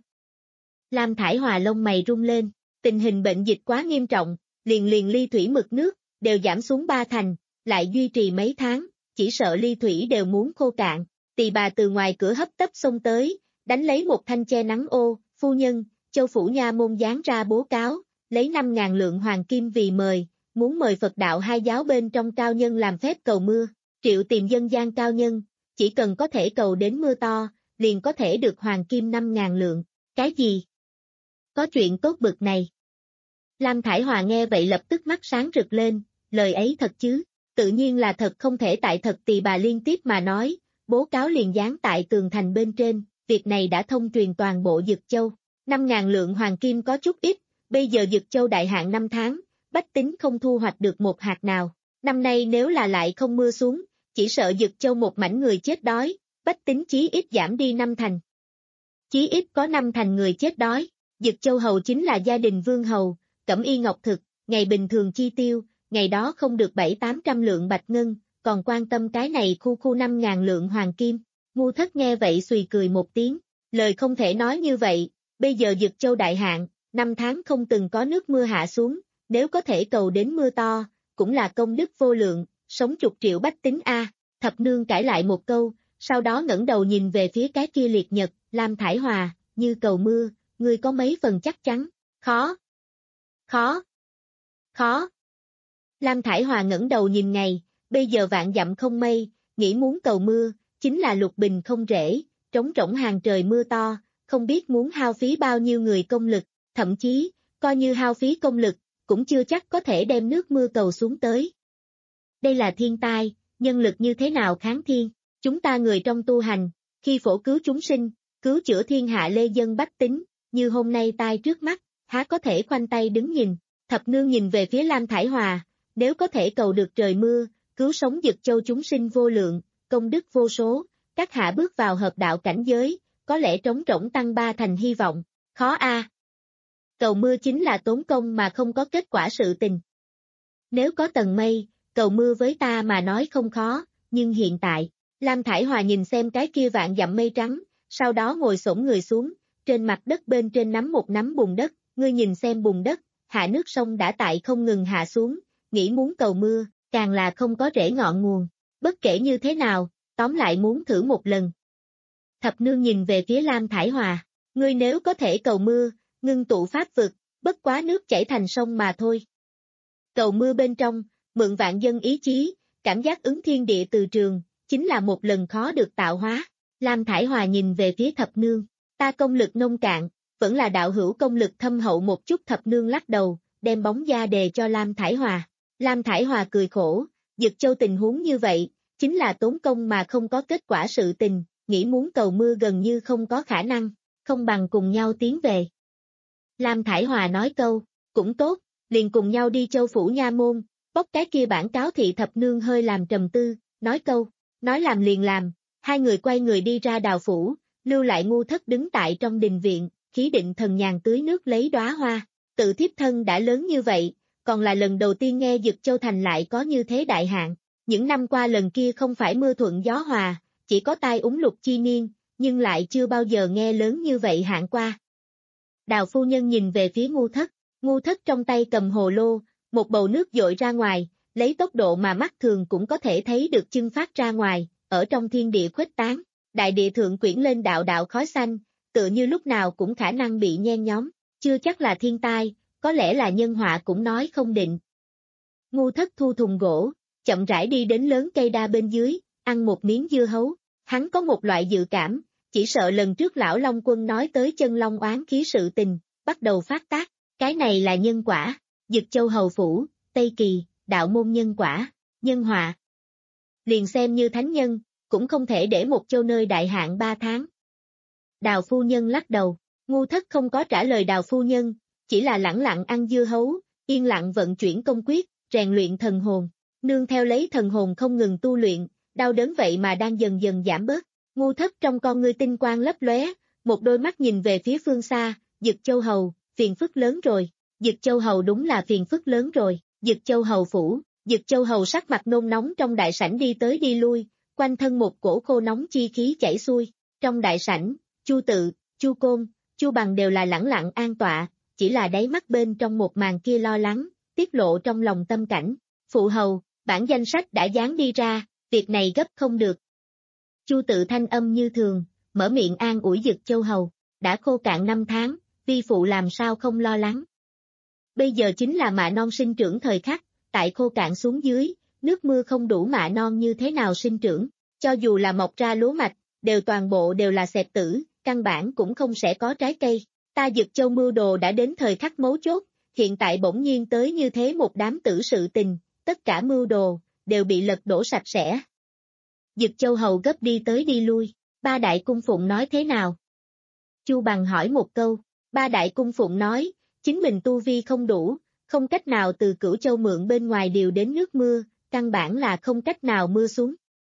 Lam Thải Hòa lông mày rung lên, tình hình bệnh dịch quá nghiêm trọng, liền liền ly thủy mực nước, đều giảm xuống ba thành, lại duy trì mấy tháng, chỉ sợ ly thủy đều muốn khô cạn. Tỳ bà từ ngoài cửa hấp tấp xông tới, đánh lấy một thanh che nắng ô, phu nhân, Châu phủ nha môn giáng ra bố cáo, lấy năm ngàn lượng hoàng kim vì mời, muốn mời Phật đạo hai giáo bên trong cao nhân làm phép cầu mưa, triệu tìm dân gian cao nhân, chỉ cần có thể cầu đến mưa to, liền có thể được hoàng kim năm ngàn lượng, cái gì? Có chuyện tốt bực này. Lam Thải Hòa nghe vậy lập tức mắt sáng rực lên, lời ấy thật chứ, tự nhiên là thật không thể tại thật. Tỳ bà liên tiếp mà nói, bố cáo liền dán tại tường thành bên trên, việc này đã thông truyền toàn bộ Dực Châu, năm ngàn lượng hoàng kim có chút ít, bây giờ Dực Châu đại hạn năm tháng, bách tính không thu hoạch được một hạt nào, năm nay nếu là lại không mưa xuống, chỉ sợ Dực Châu một mảnh người chết đói, bách tính chí ít giảm đi năm thành. Chí ít có năm thành người chết đói, Dực Châu hầu chính là gia đình vương hầu, cẩm y ngọc thực, ngày bình thường chi tiêu, ngày đó không được bảy tám trăm lượng bạch ngân, còn quan tâm cái này khu khu năm ngàn lượng hoàng kim. Ngu thất nghe vậy xùy cười một tiếng, lời không thể nói như vậy, bây giờ Dực Châu đại hạn, năm tháng không từng có nước mưa hạ xuống, nếu có thể cầu đến mưa to, cũng là công đức vô lượng, sống chục triệu bách tính a. Thập nương cãi lại một câu, sau đó ngẩng đầu nhìn về phía cái kia liệt nhật, Lam Thải Hòa, như cầu mưa, ngươi có mấy phần chắc chắn, khó, khó, khó. Lam Thải Hòa ngẩng đầu nhìn ngày, bây giờ vạn dặm không mây, nghĩ muốn cầu mưa, chính là lục bình không rễ, trống rỗng hàng trời mưa to, không biết muốn hao phí bao nhiêu người công lực, thậm chí, coi như hao phí công lực, cũng chưa chắc có thể đem nước mưa cầu xuống tới. Đây là thiên tai, nhân lực như thế nào kháng thiên, chúng ta người trong tu hành, khi phổ cứu chúng sinh, cứu chữa thiên hạ lê dân bách tính, như hôm nay tai trước mắt, há có thể khoanh tay đứng nhìn. Thập nương nhìn về phía Lam Thải Hòa, nếu có thể cầu được trời mưa, cứu sống Dực Châu chúng sinh vô lượng, công đức vô số, các hạ bước vào hợp đạo cảnh giới, có lẽ trống rỗng tăng ba thành hy vọng, khó a. À. Cầu mưa chính là tốn công mà không có kết quả sự tình. Nếu có tầng mây, cầu mưa với ta mà nói không khó, nhưng hiện tại, Lam Thải Hòa nhìn xem cái kia vạn dặm mây trắng, sau đó ngồi xổm người xuống, trên mặt đất bên trên nắm một nắm bùn đất, ngươi nhìn xem bùn đất, hạ nước sông đã tại không ngừng hạ xuống, nghĩ muốn cầu mưa, càng là không có rễ ngọn nguồn, bất kể như thế nào, tóm lại muốn thử một lần. Thập nương nhìn về phía Lam Thải Hòa, ngươi nếu có thể cầu mưa, ngưng tụ pháp vực, bất quá nước chảy thành sông mà thôi. Cầu mưa bên trong, mượn vạn dân ý chí, cảm giác ứng thiên địa từ trường, chính là một lần khó được tạo hóa. Lam Thải Hòa nhìn về phía thập nương, ta công lực nông cạn, vẫn là đạo hữu công lực thâm hậu một chút. Thập nương lắc đầu, đem bóng da đề cho Lam Thải Hòa. Lam Thải Hòa cười khổ, Dực Châu tình huống như vậy, chính là tốn công mà không có kết quả sự tình, nghĩ muốn cầu mưa gần như không có khả năng, không bằng cùng nhau tiến về. Lam Thải Hòa nói câu, cũng tốt, liền cùng nhau đi Châu phủ nha môn, bóc cái kia bản cáo thị. Thập nương hơi làm trầm tư, nói câu, nói làm liền làm, hai người quay người đi ra đào phủ, lưu lại Ngu Thất đứng tại trong đình viện, khí định thần nhàn tưới nước lấy đóa hoa, tự thiếp thân đã lớn như vậy, còn là lần đầu tiên nghe Dực Châu thành lại có như thế đại hạn, những năm qua lần kia không phải mưa thuận gió hòa, chỉ có tai úng lục chi niên, nhưng lại chưa bao giờ nghe lớn như vậy hạn qua. Đào phu nhân nhìn về phía Ngu Thất, Ngu Thất trong tay cầm hồ lô, một bầu nước dội ra ngoài, lấy tốc độ mà mắt thường cũng có thể thấy được chưng phát ra ngoài, ở trong thiên địa khuếch tán, đại địa thượng quyển lên đạo đạo khói xanh, tựa như lúc nào cũng khả năng bị nhen nhóm, chưa chắc là thiên tai, có lẽ là nhân họa cũng nói không định. Ngu Thất thu thùng gỗ, chậm rãi đi đến lớn cây đa bên dưới, ăn một miếng dưa hấu, hắn có một loại dự cảm, chỉ sợ lần trước lão Long Quân nói tới chân long oán khí sự tình, bắt đầu phát tác, cái này là nhân quả, Dực Châu hầu phủ, Tây Kỳ, đạo môn nhân quả, nhân họa. Liền xem như thánh nhân, cũng không thể để một châu nơi đại hạn ba tháng. Đào phu nhân lắc đầu, Ngu Thất không có trả lời đào phu nhân, chỉ là lẳng lặng ăn dưa hấu, yên lặng vận chuyển công quyết, rèn luyện thần hồn, nương theo lấy thần hồn không ngừng tu luyện, đau đớn vậy mà đang dần dần giảm bớt. Ngu Thất trong con ngươi tinh quang lấp lóe, một đôi mắt nhìn về phía phương xa, Dực Châu hầu, phiền phức lớn rồi, Dực Châu hầu đúng là phiền phức lớn rồi, Dực Châu hầu phủ, Dực Châu hầu sắc mặt nôn nóng trong đại sảnh đi tới đi lui, quanh thân một cổ khô nóng chi khí chảy xuôi, trong đại sảnh, Chu Tự, Chu Côn, Chu Bằng đều là lẳng lặng an tọa, chỉ là đáy mắt bên trong một màn kia lo lắng, tiết lộ trong lòng tâm cảnh, phụ hầu, bản danh sách đã dán đi ra, việc này gấp không được. Chu Tự thanh âm như thường, mở miệng an ủi Dực Châu hầu, đã khô cạn năm tháng, vi phụ làm sao không lo lắng. Bây giờ chính là mạ non sinh trưởng thời khắc, tại khô cạn xuống dưới, nước mưa không đủ mạ non như thế nào sinh trưởng, cho dù là mọc ra lúa mạch, đều toàn bộ đều là xẹp tử, căn bản cũng không sẽ có trái cây. Ta Dực Châu mưu đồ đã đến thời khắc mấu chốt, hiện tại bỗng nhiên tới như thế một đám tử sự tình, tất cả mưu đồ, đều bị lật đổ sạch sẽ. Dực Châu hầu gấp đi tới đi lui, ba đại cung phụng nói thế nào? Chu Bằng hỏi một câu, ba đại cung phụng nói, chính mình tu vi không đủ, không cách nào từ Cửu Châu mượn bên ngoài điều đến nước mưa, căn bản là không cách nào mưa xuống.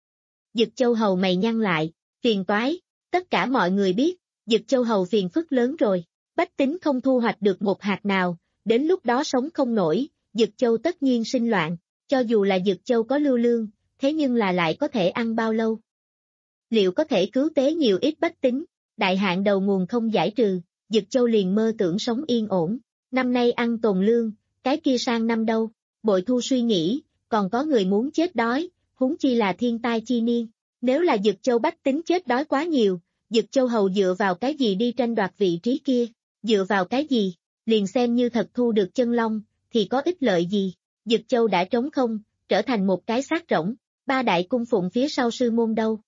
Dực Châu hầu mày nhăn lại, phiền toái, tất cả mọi người biết, Dực Châu hầu phiền phức lớn rồi, bách tính không thu hoạch được một hạt nào, đến lúc đó sống không nổi, Dực Châu tất nhiên sinh loạn, cho dù là Dực Châu có lưu lương, thế nhưng là lại có thể ăn bao lâu? Liệu có thể cứu tế nhiều ít bách tính, đại hạn đầu nguồn không giải trừ, Dực Châu liền mơ tưởng sống yên ổn, năm nay ăn tồn lương, cái kia sang năm đâu, bội thu suy nghĩ, còn có người muốn chết đói, huống chi là thiên tai chi niên, nếu là Dực Châu bách tính chết đói quá nhiều, Dực Châu hầu dựa vào cái gì đi tranh đoạt vị trí kia, dựa vào cái gì, liền xem như thật thu được chân long, thì có ích lợi gì, Dực Châu đã trống không, trở thành một cái xác rỗng, ba đại cung phụng phía sau sư môn đâu?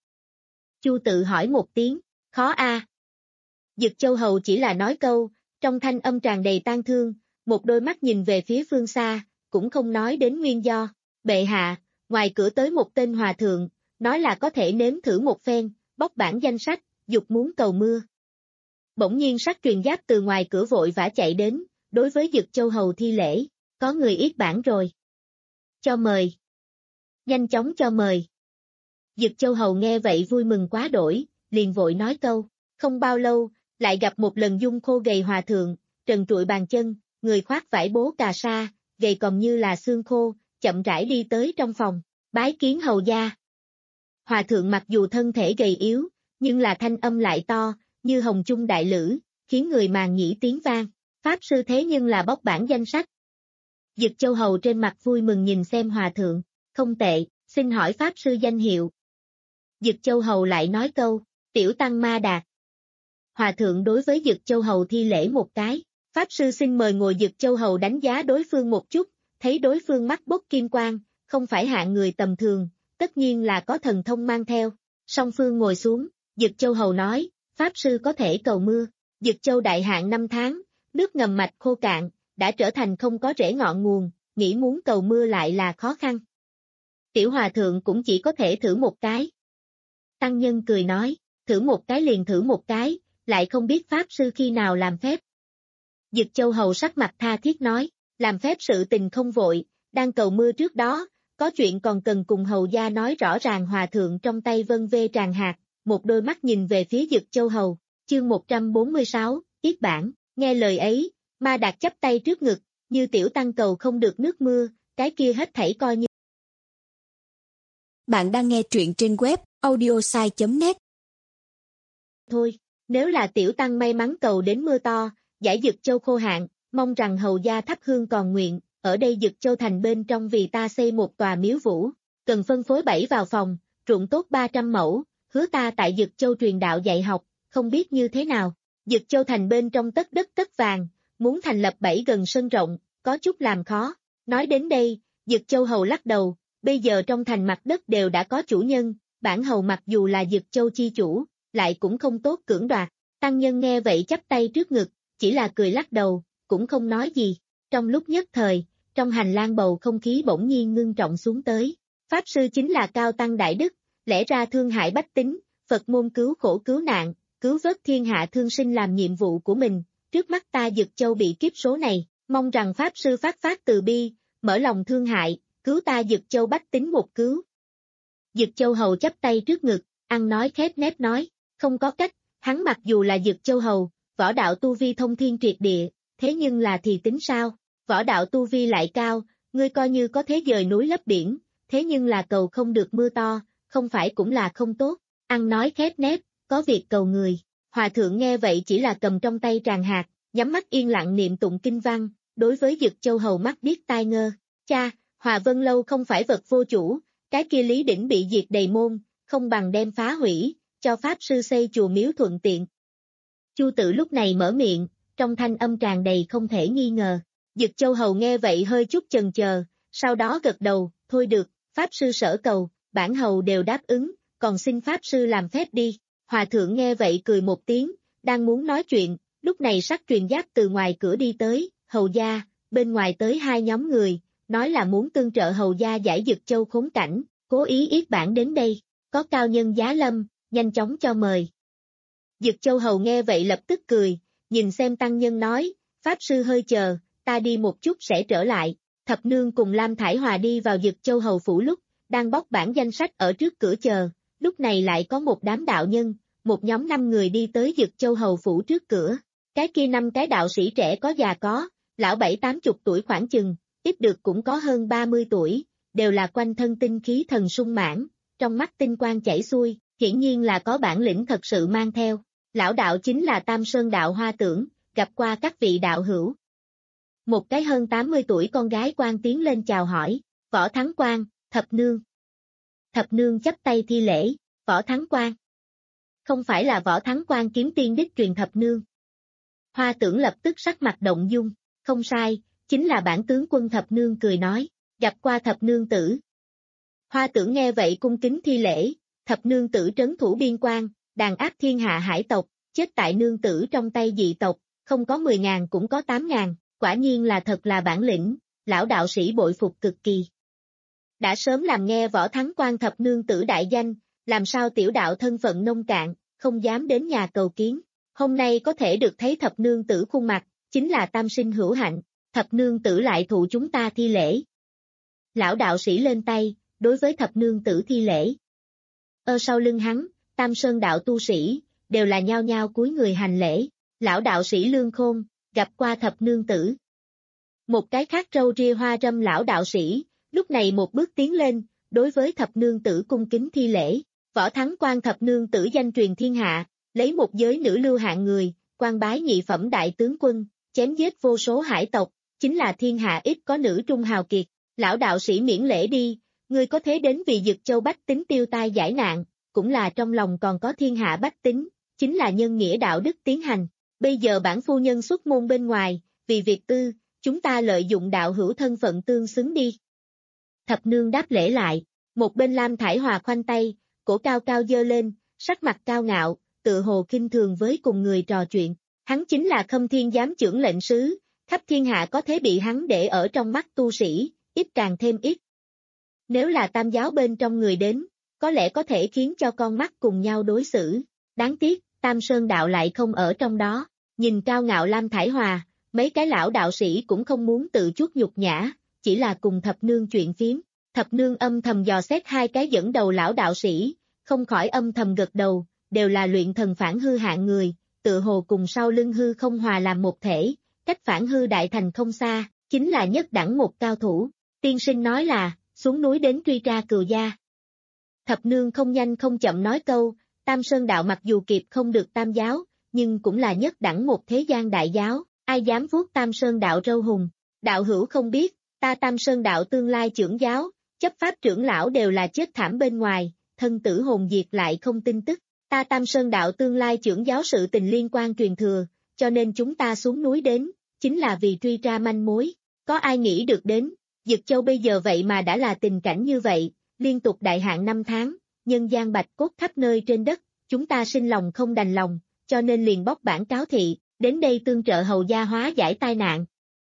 Chu Tự hỏi một tiếng, khó a. À. Dực Châu hầu chỉ là nói câu, trong thanh âm tràn đầy tang thương, một đôi mắt nhìn về phía phương xa, cũng không nói đến nguyên do, bệ hạ, ngoài cửa tới một tên hòa thượng, nói là có thể nếm thử một phen, bóc bản danh sách, dục muốn cầu mưa. Bỗng nhiên sắc truyền giáp từ ngoài cửa vội vã chạy đến, đối với Dực Châu Hầu thi lễ, có người yết bản rồi. Cho mời. Nhanh chóng cho mời. Dực Châu Hầu nghe vậy vui mừng quá đổi, liền vội nói câu, không bao lâu, lại gặp một lần dung khô gầy hòa thượng, trần trụi bàn chân, người khoác vải bố cà sa, gầy còm như là xương khô, chậm rãi đi tới trong phòng, bái kiến hầu gia. Hòa thượng mặc dù thân thể gầy yếu, nhưng là thanh âm lại to, như hồng chung đại lữ, khiến người màng nhĩ tiếng vang. Pháp sư thế nhưng là bóc bản danh sách. Dực Châu Hầu trên mặt vui mừng nhìn xem hòa thượng, không tệ, xin hỏi Pháp sư danh hiệu. Dực Châu Hầu lại nói câu, tiểu tăng Ma Đạt. Hòa thượng đối với Dực Châu Hầu thi lễ một cái, Pháp sư xin mời ngồi. Dực Châu Hầu đánh giá đối phương một chút, thấy đối phương mắt bốc kim quang, không phải hạng người tầm thường, tất nhiên là có thần thông mang theo. Song phương ngồi xuống, Dực Châu Hầu nói, Pháp sư có thể cầu mưa. Dực Châu đại hạn năm tháng, nước ngầm mạch khô cạn, đã trở thành không có rễ ngọn nguồn, nghĩ muốn cầu mưa lại là khó khăn. Tiểu hòa thượng cũng chỉ có thể thử một cái. Tăng nhân cười nói, thử một cái liền thử một cái, lại không biết Pháp sư khi nào làm phép. Dực Châu Hầu sắc mặt tha thiết nói, làm phép sự tình không vội, đang cầu mưa trước đó, có chuyện còn cần cùng hầu gia nói rõ ràng. Hòa thượng trong tay vân vê tràng hạt, một đôi mắt nhìn về phía Dực Châu Hầu, chương một trăm bốn mươi sáu, yết bản, nghe lời ấy, Ma Đạt chắp tay trước ngực, như tiểu tăng cầu không được nước mưa, cái kia hết thảy coi như. Bạn đang nghe truyện trên web audiosai chấm net. Thôi, nếu là tiểu tăng may mắn cầu đến mưa to, giải Dực Châu khô hạn, mong rằng hầu gia thắp hương còn nguyện, ở đây Dực Châu thành bên trong vì ta xây một tòa miếu vũ, cần phân phối bảy vào phòng, ruộng tốt ba trăm mẫu, hứa ta tại Dực Châu truyền đạo dạy học, không biết như thế nào. Dực Châu thành bên trong tất đất tất vàng, muốn thành lập bảy gần sân rộng, có chút làm khó. Nói đến đây, Dực Châu Hầu lắc đầu, bây giờ trong thành mặt đất đều đã có chủ nhân, bản hầu mặc dù là Dực Châu chi chủ, lại cũng không tốt cưỡng đoạt. Tăng nhân nghe vậy chắp tay trước ngực, chỉ là cười lắc đầu, cũng không nói gì. Trong lúc nhất thời, trong hành lang bầu không khí bỗng nhiên ngưng trọng xuống tới. Pháp sư chính là cao tăng đại đức, lẽ ra thương hại bách tính, Phật môn cứu khổ cứu nạn, cứu vớt thiên hạ thương sinh làm nhiệm vụ của mình. Trước mắt ta Dực Châu bị kiếp số này, mong rằng Pháp sư phát phát từ bi, mở lòng thương hại, cứu ta Dực Châu bách tính một cứu. Dực Châu Hầu chắp tay trước ngực, ăn nói khép nép nói, không có cách, hắn mặc dù là Dực Châu Hầu, võ đạo tu vi thông thiên triệt địa, thế nhưng là thì tính sao, võ đạo tu vi lại cao, ngươi coi như có thế dời núi lấp biển, thế nhưng là cầu không được mưa to, không phải cũng là không tốt, ăn nói khép nép, có việc cầu người. Hòa thượng nghe vậy chỉ là cầm trong tay tràng hạt, nhắm mắt yên lặng niệm tụng kinh văn, đối với Dực Châu Hầu mắt điếc tai ngơ. Cha, Hòa Vân Lâu không phải vật vô chủ, cái kia Lý Đỉnh bị diệt đầy môn, không bằng đem phá hủy, cho Pháp sư xây chùa miếu thuận tiện. Chu Tự lúc này mở miệng, trong thanh âm tràn đầy không thể nghi ngờ. Dực Châu Hầu nghe vậy hơi chút chần chờ, sau đó gật đầu, thôi được, Pháp sư sở cầu, bản hầu đều đáp ứng, còn xin Pháp sư làm phép đi. Hòa thượng nghe vậy cười một tiếng, đang muốn nói chuyện, lúc này sắc truyền giáp từ ngoài cửa đi tới, hầu gia, bên ngoài tới hai nhóm người, nói là muốn tương trợ hầu gia giải Dực Châu khốn cảnh, cố ý yết bản đến đây, có cao nhân giá lâm, nhanh chóng cho mời. Dực Châu Hầu nghe vậy lập tức cười, nhìn xem tăng nhân nói, Pháp sư hơi chờ, ta đi một chút sẽ trở lại. Thập nương cùng Lam Thải Hòa đi vào Dực Châu Hầu phủ lúc, đang bóc bản danh sách ở trước cửa chờ, lúc này lại có một đám đạo nhân, một nhóm năm người đi tới Dực Châu Hầu phủ trước cửa. Cái kia năm cái đạo sĩ trẻ có già có, lão bảy tám chục tuổi khoảng chừng, ít được cũng có hơn ba mươi tuổi, đều là quanh thân tinh khí thần sung mãn, trong mắt tinh quang chảy xuôi, hiển nhiên là có bản lĩnh thật sự mang theo. Lão đạo chính là Tam Sơn đạo Hoa Tưởng, gặp qua các vị đạo hữu. Một cái hơn tám mươi tuổi con gái quan tiến lên chào hỏi, Võ Thắng Quan, Thập Nương. Thập Nương chắp tay thi lễ, Võ Thắng Quan. Không phải là Võ Thắng Quan kiếm tiên đích truyền Thập Nương. Hoa Tưởng lập tức sắc mặt động dung, không sai, chính là bản tướng quân. Thập Nương cười nói, gặp qua Thập Nương tử. Hoa Tưởng nghe vậy cung kính thi lễ, Thập Nương tử trấn thủ biên quan, đàn áp thiên hạ hải tộc, chết tại nương tử trong tay dị tộc, không có mười ngàn cũng có tám ngàn, quả nhiên là thật là bản lĩnh, lão đạo sĩ bội phục cực kỳ. Đã sớm làm nghe Võ Thắng Quan Thập Nương tử đại danh, làm sao tiểu đạo thân phận nông cạn, không dám đến nhà cầu kiến. hôm nay có thể được thấy thập nương tử khuôn mặt, chính là tam sinh hữu hạnh, thập nương tử lại thụ chúng ta thi lễ. Lão đạo sĩ lên tay, đối với thập nương tử thi lễ. Ở sau lưng hắn, tam sơn đạo tu sĩ, đều là nhao nhao cúi người hành lễ, lão đạo sĩ Lương Khôn, gặp qua thập nương tử. Một cái khác râu ria hoa râm lão đạo sĩ, lúc này một bước tiến lên, đối với thập nương tử cung kính thi lễ, võ thắng quan thập nương tử danh truyền thiên hạ, lấy một giới nữ lưu hạng người, quan bái nhị phẩm đại tướng quân, chém giết vô số hải tộc, chính là thiên hạ ít có nữ trung hào kiệt, lão đạo sĩ miễn lễ đi, ngươi có thế đến vì Dực Châu bách tính tiêu tai giải nạn, cũng là trong lòng còn có thiên hạ bách tính, chính là nhân nghĩa đạo đức tiến hành, bây giờ bản phu nhân xuất môn bên ngoài, vì việc tư, chúng ta lợi dụng đạo hữu thân phận tương xứng đi. Thập nương đáp lễ lại, một bên Lam Thải Hòa khoanh tay, cổ cao cao dơ lên, sắc mặt cao ngạo, tự hồ kinh thường với cùng người trò chuyện, hắn chính là Khâm Thiên giám trưởng lệnh sứ, khắp thiên hạ có thế bị hắn để ở trong mắt tu sĩ, ít càng thêm ít. Nếu là tam giáo bên trong người đến, có lẽ có thể khiến cho con mắt cùng nhau đối xử, đáng tiếc, Tam Sơn đạo lại không ở trong đó, nhìn cao ngạo Lam Thải Hòa, mấy cái lão đạo sĩ cũng không muốn tự chuốc nhục nhã, chỉ là cùng thập nương chuyện phím, thập nương âm thầm dò xét hai cái dẫn đầu lão đạo sĩ, không khỏi âm thầm gật đầu, đều là luyện thần phản hư hạng người, tự hồ cùng sau lưng hư không hòa làm một thể, cách phản hư đại thành không xa, chính là nhất đẳng một cao thủ, tiên sinh nói là, xuống núi đến truy tra cừu gia. Thập nương không nhanh không chậm nói câu, Tam Sơn đạo mặc dù kịp không được tam giáo, nhưng cũng là nhất đẳng một thế gian đại giáo, ai dám vuốt Tam Sơn đạo râu hùng, đạo hữu không biết, ta Tam Sơn đạo tương lai trưởng giáo, chấp pháp trưởng lão đều là chết thảm bên ngoài, thân tử hồn diệt lại không tin tức, ta Tam Sơn đạo tương lai trưởng giáo sự tình liên quan truyền thừa, cho nên chúng ta xuống núi đến, chính là vì truy tra manh mối, có ai nghĩ được đến, Dực Châu bây giờ vậy mà đã là tình cảnh như vậy, liên tục đại hạn năm tháng, nhân gian bạch cốt khắp nơi trên đất, chúng ta sinh lòng không đành lòng, cho nên liền bóc bản cáo thị, đến đây tương trợ hầu gia hóa giải tai nạn.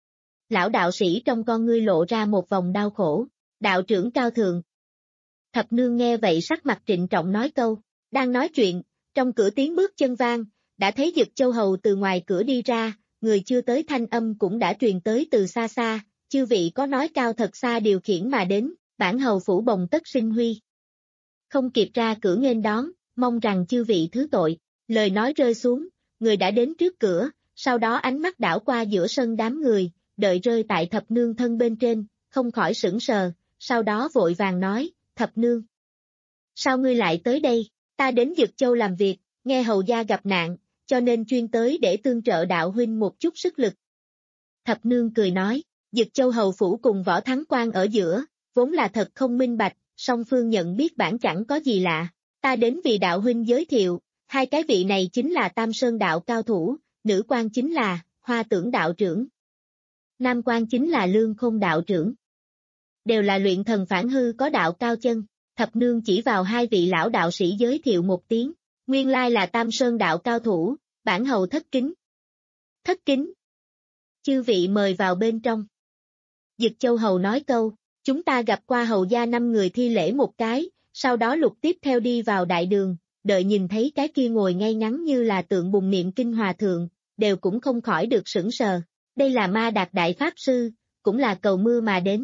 Lão đạo sĩ trong con ngươi lộ ra một vòng đau khổ, đạo trưởng cao thượng. Thập nương nghe vậy sắc mặt trịnh trọng nói câu, đang nói chuyện, trong cửa tiếng bước chân vang, đã thấy Dực Châu hầu từ ngoài cửa đi ra, người chưa tới thanh âm cũng đã truyền tới từ xa xa, chư vị có nói cao thật xa điều khiển mà đến, bản hầu phủ bồng tất sinh huy. Không kịp ra cửa nghênh đón, mong rằng chư vị thứ tội, lời nói rơi xuống, người đã đến trước cửa, sau đó ánh mắt đảo qua giữa sân đám người, đợi rơi tại thập nương thân bên trên, không khỏi sững sờ, sau đó vội vàng nói, thập nương. Sao ngươi lại tới đây, ta đến Dực Châu làm việc, nghe hầu gia gặp nạn, cho nên chuyên tới để tương trợ đạo huynh một chút sức lực. Thập nương cười nói, Dực Châu hầu phủ cùng võ thắng quan ở giữa, vốn là thật không minh bạch, song phương nhận biết bản chẳng có gì lạ, ta đến vì đạo huynh giới thiệu, hai cái vị này chính là Tam Sơn đạo cao thủ, nữ quan chính là Hoa Tưởng đạo trưởng, nam quan chính là Lương Khôn đạo trưởng, đều là luyện thần phản hư có đạo cao chân. Thập nương chỉ vào hai vị lão đạo sĩ giới thiệu một tiếng, nguyên lai là Tam Sơn đạo cao thủ, bản hầu thất kính. Thất kính. Chư vị mời vào bên trong. Dực Châu hầu nói câu, chúng ta gặp qua hầu gia năm người thi lễ một cái, sau đó lục tiếp theo đi vào đại đường, đợi nhìn thấy cái kia ngồi ngay ngắn như là tượng bùn niệm kinh hòa thượng, đều cũng không khỏi được sững sờ. Đây là Ma Đạt đại pháp sư, cũng là cầu mưa mà đến.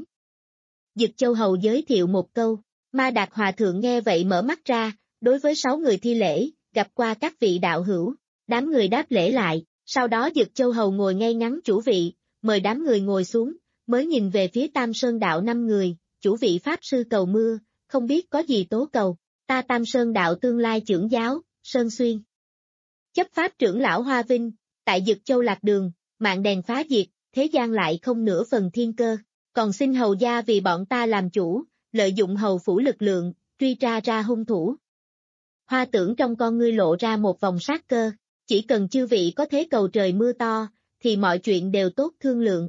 Dực Châu hầu giới thiệu một câu. Ma Đạt hòa thượng nghe vậy mở mắt ra, đối với sáu người thi lễ, gặp qua các vị đạo hữu, đám người đáp lễ lại, sau đó Dực Châu hầu ngồi ngay ngắn chủ vị, mời đám người ngồi xuống, mới nhìn về phía Tam Sơn đạo năm người, chủ vị pháp sư cầu mưa, không biết có gì tố cầu, ta Tam Sơn đạo tương lai trưởng giáo, Sơn Xuyên. Chấp pháp trưởng lão Hoa Vinh, tại Dực Châu lạc đường, mạng đèn phá diệt, thế gian lại không nửa phần thiên cơ, còn xin hầu gia vì bọn ta làm chủ, lợi dụng hầu phủ lực lượng, truy tra ra hung thủ. Hoa Tưởng trong con ngươi lộ ra một vòng sát cơ, chỉ cần chư vị có thế cầu trời mưa to, thì mọi chuyện đều tốt thương lượng.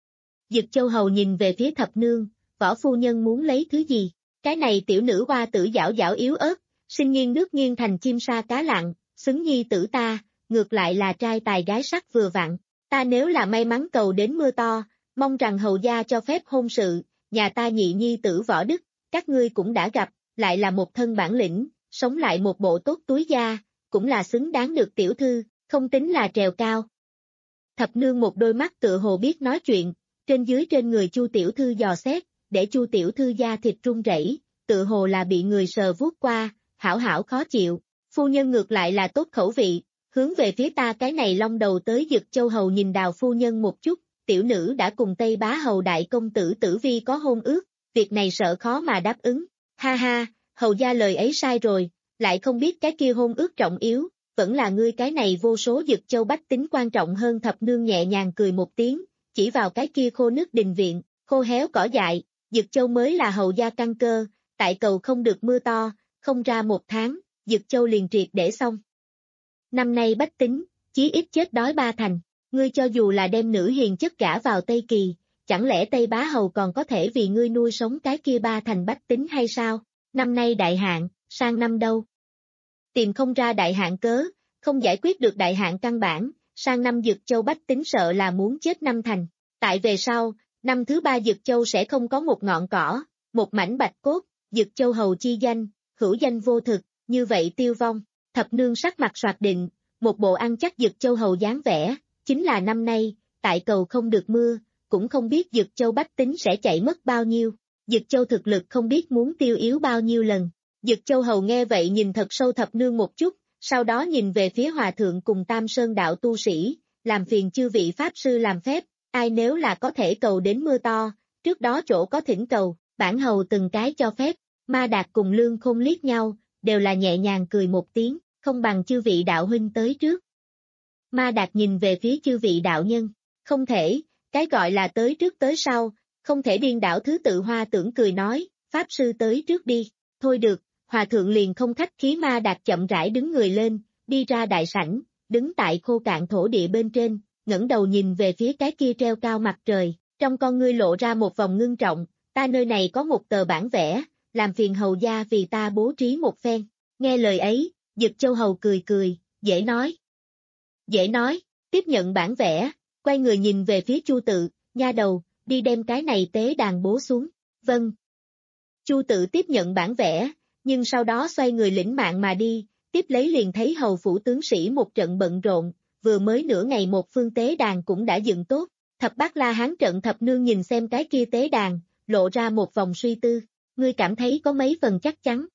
Dực Châu hầu nhìn về phía thập nương, võ phu nhân muốn lấy thứ gì, cái này tiểu nữ hoa tử giảo giảo yếu ớt, sinh nghiêng nước nghiêng thành chim sa cá lặng, xứng nhi tử ta, ngược lại là trai tài gái sắc vừa vặn, ta nếu là may mắn cầu đến mưa to, mong rằng hầu gia cho phép hôn sự, nhà ta nhị nhi tử Võ Đức, các ngươi cũng đã gặp, lại là một thân bản lĩnh, sống lại một bộ tốt túi da, cũng là xứng đáng được tiểu thư, không tính là trèo cao. Thập nương một đôi mắt tựa hồ biết nói chuyện, trên dưới trên người Chu tiểu thư dò xét, để Chu tiểu thư da thịt run rẩy, tựa hồ là bị người sờ vuốt qua, hảo hảo khó chịu. Phu nhân ngược lại là tốt khẩu vị, hướng về phía ta cái này long đầu tới Dực Châu hầu nhìn Đào phu nhân một chút, tiểu nữ đã cùng Tây Bá hầu đại công tử Tử Vi có hôn ước, việc này sợ khó mà đáp ứng. Ha ha, hầu gia lời ấy sai rồi, lại không biết cái kia hôn ước trọng yếu, vẫn là ngươi cái này vô số Dực Châu bách tính quan trọng hơn. Thập nương nhẹ nhàng cười một tiếng, chỉ vào cái kia khô nước đình viện, khô héo cỏ dại, Dực Châu mới là hầu gia căn cơ, tại cầu không được mưa to, không ra một tháng, Dực Châu liền triệt để xong. Năm nay bách tính, chí ít chết đói ba thành, ngươi cho dù là đem nữ hiền chất gả vào Tây Kỳ, chẳng lẽ Tây Bá hầu còn có thể vì ngươi nuôi sống cái kia ba thành bách tính hay sao? Năm nay đại hạn, sang năm đâu? Tìm không ra đại hạn cớ, không giải quyết được đại hạn căn bản, sang năm Dực Châu bách tính sợ là muốn chết năm thành. Tại về sau, năm thứ ba Dực Châu sẽ không có một ngọn cỏ, một mảnh bạch cốt, Dực Châu hầu chi danh, hữu danh vô thực, như vậy tiêu vong. Thập nương sắc mặt soạt định, một bộ ăn chắc Dực Châu hầu dáng vẻ, chính là năm nay, tại cầu không được mưa, cũng không biết Dực Châu bách tính sẽ chạy mất bao nhiêu, Dực Châu thực lực không biết muốn tiêu yếu bao nhiêu lần. Dực Châu hầu nghe vậy nhìn thật sâu thập nương một chút, sau đó nhìn về phía hòa thượng cùng Tam Sơn đạo tu sĩ, làm phiền chư vị pháp sư làm phép, ai nếu là có thể cầu đến mưa to, trước đó chỗ có thỉnh cầu, bản hầu từng cái cho phép. Ma Đạt cùng Lương Khôn liếc nhau, đều là nhẹ nhàng cười một tiếng, không bằng chư vị đạo huynh tới trước. Ma Đạt nhìn về phía chư vị đạo nhân, không thể, cái gọi là tới trước tới sau, không thể điên đảo thứ tự. Hoa tưởng cười nói, pháp sư tới trước đi, thôi được, hòa thượng liền không khách khí. Ma Đạt chậm rãi đứng người lên, đi ra đại sảnh, đứng tại khô cạn thổ địa bên trên, ngẩng đầu nhìn về phía cái kia treo cao mặt trời, trong con ngươi lộ ra một vòng ngưng trọng, ta nơi này có một tờ bản vẽ, làm phiền hầu gia vì ta bố trí một phen. Nghe lời ấy, Dực Châu hầu cười cười, dễ nói. Dễ nói, tiếp nhận bản vẽ, quay người nhìn về phía Chu Tự, nha đầu, đi đem cái này tế đàn bố xuống. Vâng. Chu Tự tiếp nhận bản vẽ, nhưng sau đó xoay người lĩnh mạng mà đi, tiếp lấy liền thấy hầu phủ tướng sĩ một trận bận rộn, vừa mới nửa ngày một phương tế đàn cũng đã dựng tốt. Thập Bát La Hán trận. Thập nương nhìn xem cái kia tế đàn, lộ ra một vòng suy tư, ngươi cảm thấy có mấy phần chắc chắn?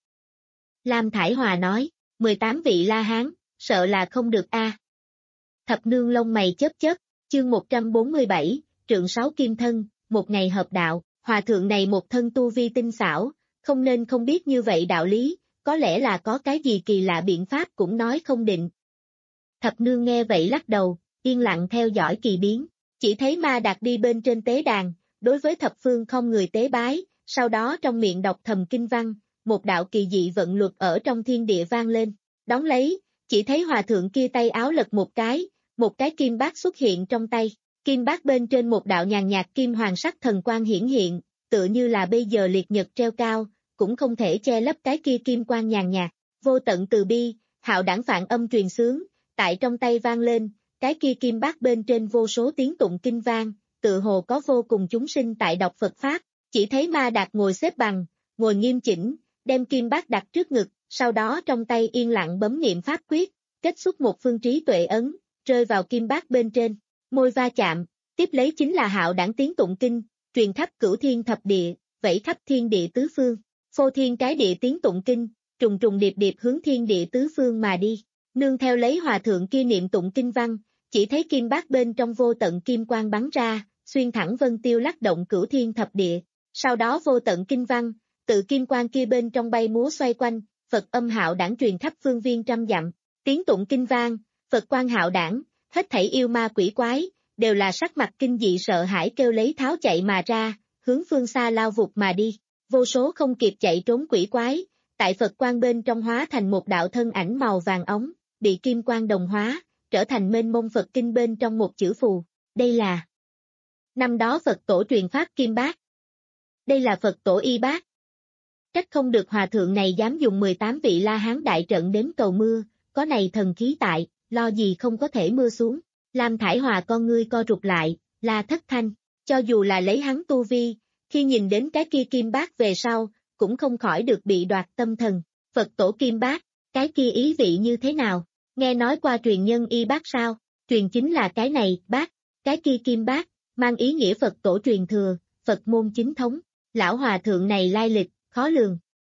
Lam Thải Hòa nói, mười tám vị La Hán, sợ là không được a. Thập nương lông mày chớp chớp, chương một trăm bốn mươi bảy, trượng sáu kim thân, một ngày hợp đạo, hòa thượng này một thân tu vi tinh xảo, không nên không biết như vậy đạo lý, có lẽ là có cái gì kỳ lạ biện pháp cũng nói không định. Thập nương nghe vậy lắc đầu, yên lặng theo dõi kỳ biến, chỉ thấy Ma Đạt đi bên trên tế đàn, đối với thập phương không người tế bái, sau đó trong miệng đọc thầm kinh văn, một đạo kỳ dị vận luật ở trong thiên địa vang lên, đón lấy, chỉ thấy hòa thượng kia tay áo lật một cái, một cái kim bát xuất hiện trong tay, kim bát bên trên một đạo nhàn nhạt kim hoàng sắc thần quang hiển hiện, tựa như là bây giờ liệt nhật treo cao, cũng không thể che lấp cái kia kim quang nhàn nhạt, vô tận từ bi, hạo đảng phạn âm truyền xướng, tại trong tay vang lên, cái kia kim bát bên trên vô số tiếng tụng kinh vang, tựa hồ có vô cùng chúng sinh tại đọc Phật Pháp, chỉ thấy Ma Đạt ngồi xếp bằng, ngồi nghiêm chỉnh, đem kim bát đặt trước ngực, sau đó trong tay yên lặng bấm niệm pháp quyết, kết xuất một phương trí tuệ ấn, rơi vào kim bát bên trên, môi va chạm, tiếp lấy chính là hạo đảng tiếng tụng kinh, truyền khắp cửu thiên thập địa, vẫy khắp thiên địa tứ phương, phô thiên cái địa tiếng tụng kinh, trùng trùng điệp điệp hướng thiên địa tứ phương mà đi, nương theo lấy hòa thượng kia niệm tụng kinh văn, chỉ thấy kim bát bên trong vô tận kim quang bắn ra, xuyên thẳng vân tiêu lắc động cửu thiên thập địa, sau đó vô tận kinh văn, tự kim quang kia bên trong bay múa xoay quanh, Phật âm hạo đảng truyền khắp phương viên trăm dặm, tiếng tụng kinh vang, Phật quang hạo đảng, hết thảy yêu ma quỷ quái, đều là sắc mặt kinh dị sợ hãi kêu lấy tháo chạy mà ra, hướng phương xa lao vụt mà đi, vô số không kịp chạy trốn quỷ quái, tại Phật quang bên trong hóa thành một đạo thân ảnh màu vàng ống, bị kim quang đồng hóa, trở thành mênh mông Phật kinh bên trong một chữ phù, đây là năm đó Phật tổ truyền pháp kim bát, đây là Phật tổ y bát. Trách không được hòa thượng này dám dùng mười tám vị La Hán đại trận đến cầu mưa, có này thần khí tại, lo gì không có thể mưa xuống. Lam Thải Hòa con ngươi co rụt lại, La Thất Thanh, cho dù là lấy hắn tu vi, khi nhìn đến cái kia kim bát về sau, cũng không khỏi được bị đoạt tâm thần. Phật tổ kim bát, cái kia ý vị như thế nào? nghe nói qua truyền nhân y bát sao, truyền chính là cái này, bát, cái kia kim bát, mang ý nghĩa Phật tổ truyền thừa, Phật môn chính thống, lão hòa thượng này lai lịch, khó lường.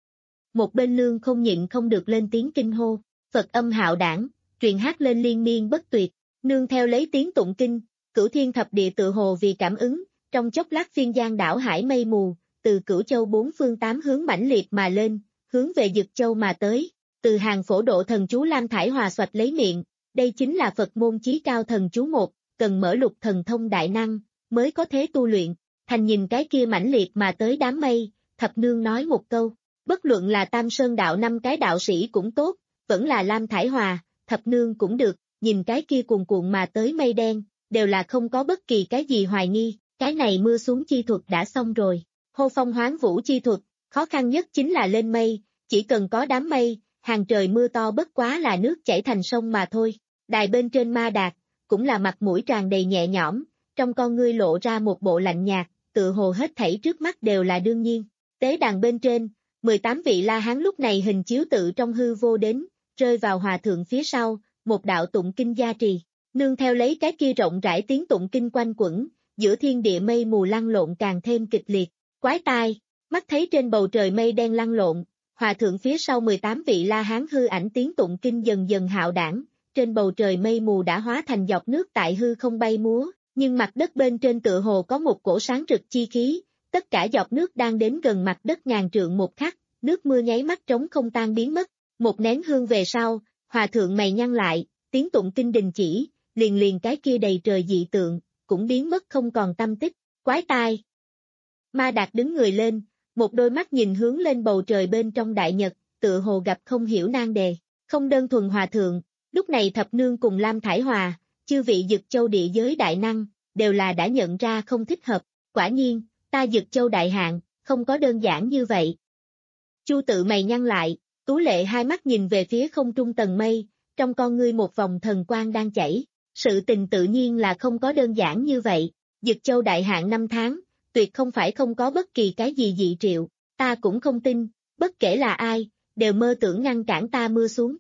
Một bên lương không nhịn không được lên tiếng kinh hô, Phật âm hạo đảng, truyền hát lên liên miên bất tuyệt, nương theo lấy tiếng tụng kinh, cửu thiên thập địa tự hồ vì cảm ứng, trong chốc lát phiên giang đảo hải mây mù, từ cửu châu bốn phương tám hướng mãnh liệt mà lên, hướng về Dực Châu mà tới, từ hàng phổ độ thần chú Lam Thải Hòa xoạch lấy miệng, đây chính là Phật môn chí cao thần chú một, cần mở lục thần thông đại năng, mới có thế tu luyện, thành nhìn cái kia mãnh liệt mà tới đám mây, thập nương nói một câu, bất luận là Tam Sơn đạo năm cái đạo sĩ cũng tốt, vẫn là Lam Thải Hòa, thập nương cũng được, nhìn cái kia cuồn cuộn mà tới mây đen, đều là không có bất kỳ cái gì hoài nghi, cái này mưa xuống chi thuật đã xong rồi, hô phong hoán vũ chi thuật, khó khăn nhất chính là lên mây, chỉ cần có đám mây, hàng trời mưa to bất quá là nước chảy thành sông mà thôi, đài bên trên Ma Đạt, cũng là mặt mũi tràn đầy nhẹ nhõm, trong con ngươi lộ ra một bộ lạnh nhạt, tự hồ hết thảy trước mắt đều là đương nhiên, tế đàn bên trên, mười tám vị La Hán lúc này hình chiếu tự trong hư vô đến, rơi vào hòa thượng phía sau, một đạo tụng kinh gia trì, nương theo lấy cái kia rộng rãi tiếng tụng kinh quanh quẩn, giữa thiên địa mây mù lăn lộn càng thêm kịch liệt, quái tai, mắt thấy trên bầu trời mây đen lăn lộn, hòa thượng phía sau mười tám vị La Hán hư ảnh tiếng tụng kinh dần dần hạo đảng, trên bầu trời mây mù đã hóa thành giọt nước tại hư không bay múa, nhưng mặt đất bên trên tựa hồ có một cổ sáng rực chi khí, tất cả giọt nước đang đến gần mặt đất ngàn trượng một khắc, nước mưa nháy mắt trống không tan biến mất, một nén hương về sau, hòa thượng mày nhăn lại, tiếng tụng kinh đình chỉ, liền liền cái kia đầy trời dị tượng, cũng biến mất không còn tâm tích, quái tai. Ma Đạt đứng người lên, một đôi mắt nhìn hướng lên bầu trời bên trong đại nhật, tựa hồ gặp không hiểu nan đề, không đơn thuần hòa thượng, lúc này thập nương cùng Lam Thải Hòa, chư vị Dực Châu địa giới đại năng, đều là đã nhận ra không thích hợp, quả nhiên, ta Dực Châu đại hạn, không có đơn giản như vậy. Chu tự mày nhăn lại, tú lệ hai mắt nhìn về phía không trung tầng mây, trong con ngươi một vòng thần quang đang chảy, sự tình tự nhiên là không có đơn giản như vậy, Dực Châu đại hạn năm tháng, tuyệt không phải không có bất kỳ cái gì dị triệu, ta cũng không tin, bất kể là ai, đều mơ tưởng ngăn cản ta mưa xuống.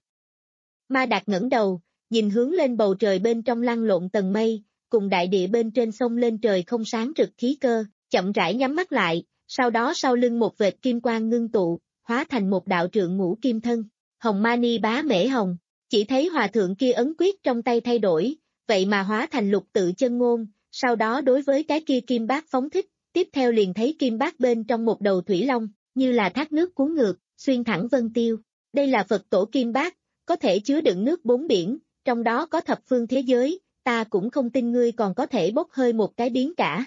Ma Đạt ngẩng đầu, nhìn hướng lên bầu trời bên trong lăn lộn tầng mây, cùng đại địa bên trên sông lên trời không sáng rực khí cơ, chậm rãi nhắm mắt lại, sau đó sau lưng một vệt kim quang ngưng tụ, hóa thành một đạo trượng ngũ kim thân, hồng mani bá mễ hồng, chỉ thấy hòa thượng kia ấn quyết trong tay thay đổi, vậy mà hóa thành lục tự chân ngôn, sau đó đối với cái kia kim bát phóng thích, tiếp theo liền thấy kim bát bên trong một đầu thủy long, như là thác nước cuốn ngược, xuyên thẳng vân tiêu, đây là Phật tổ kim bát, có thể chứa đựng nước bốn biển, trong đó có thập phương thế giới, ta cũng không tin ngươi còn có thể bốc hơi một cái biến cả.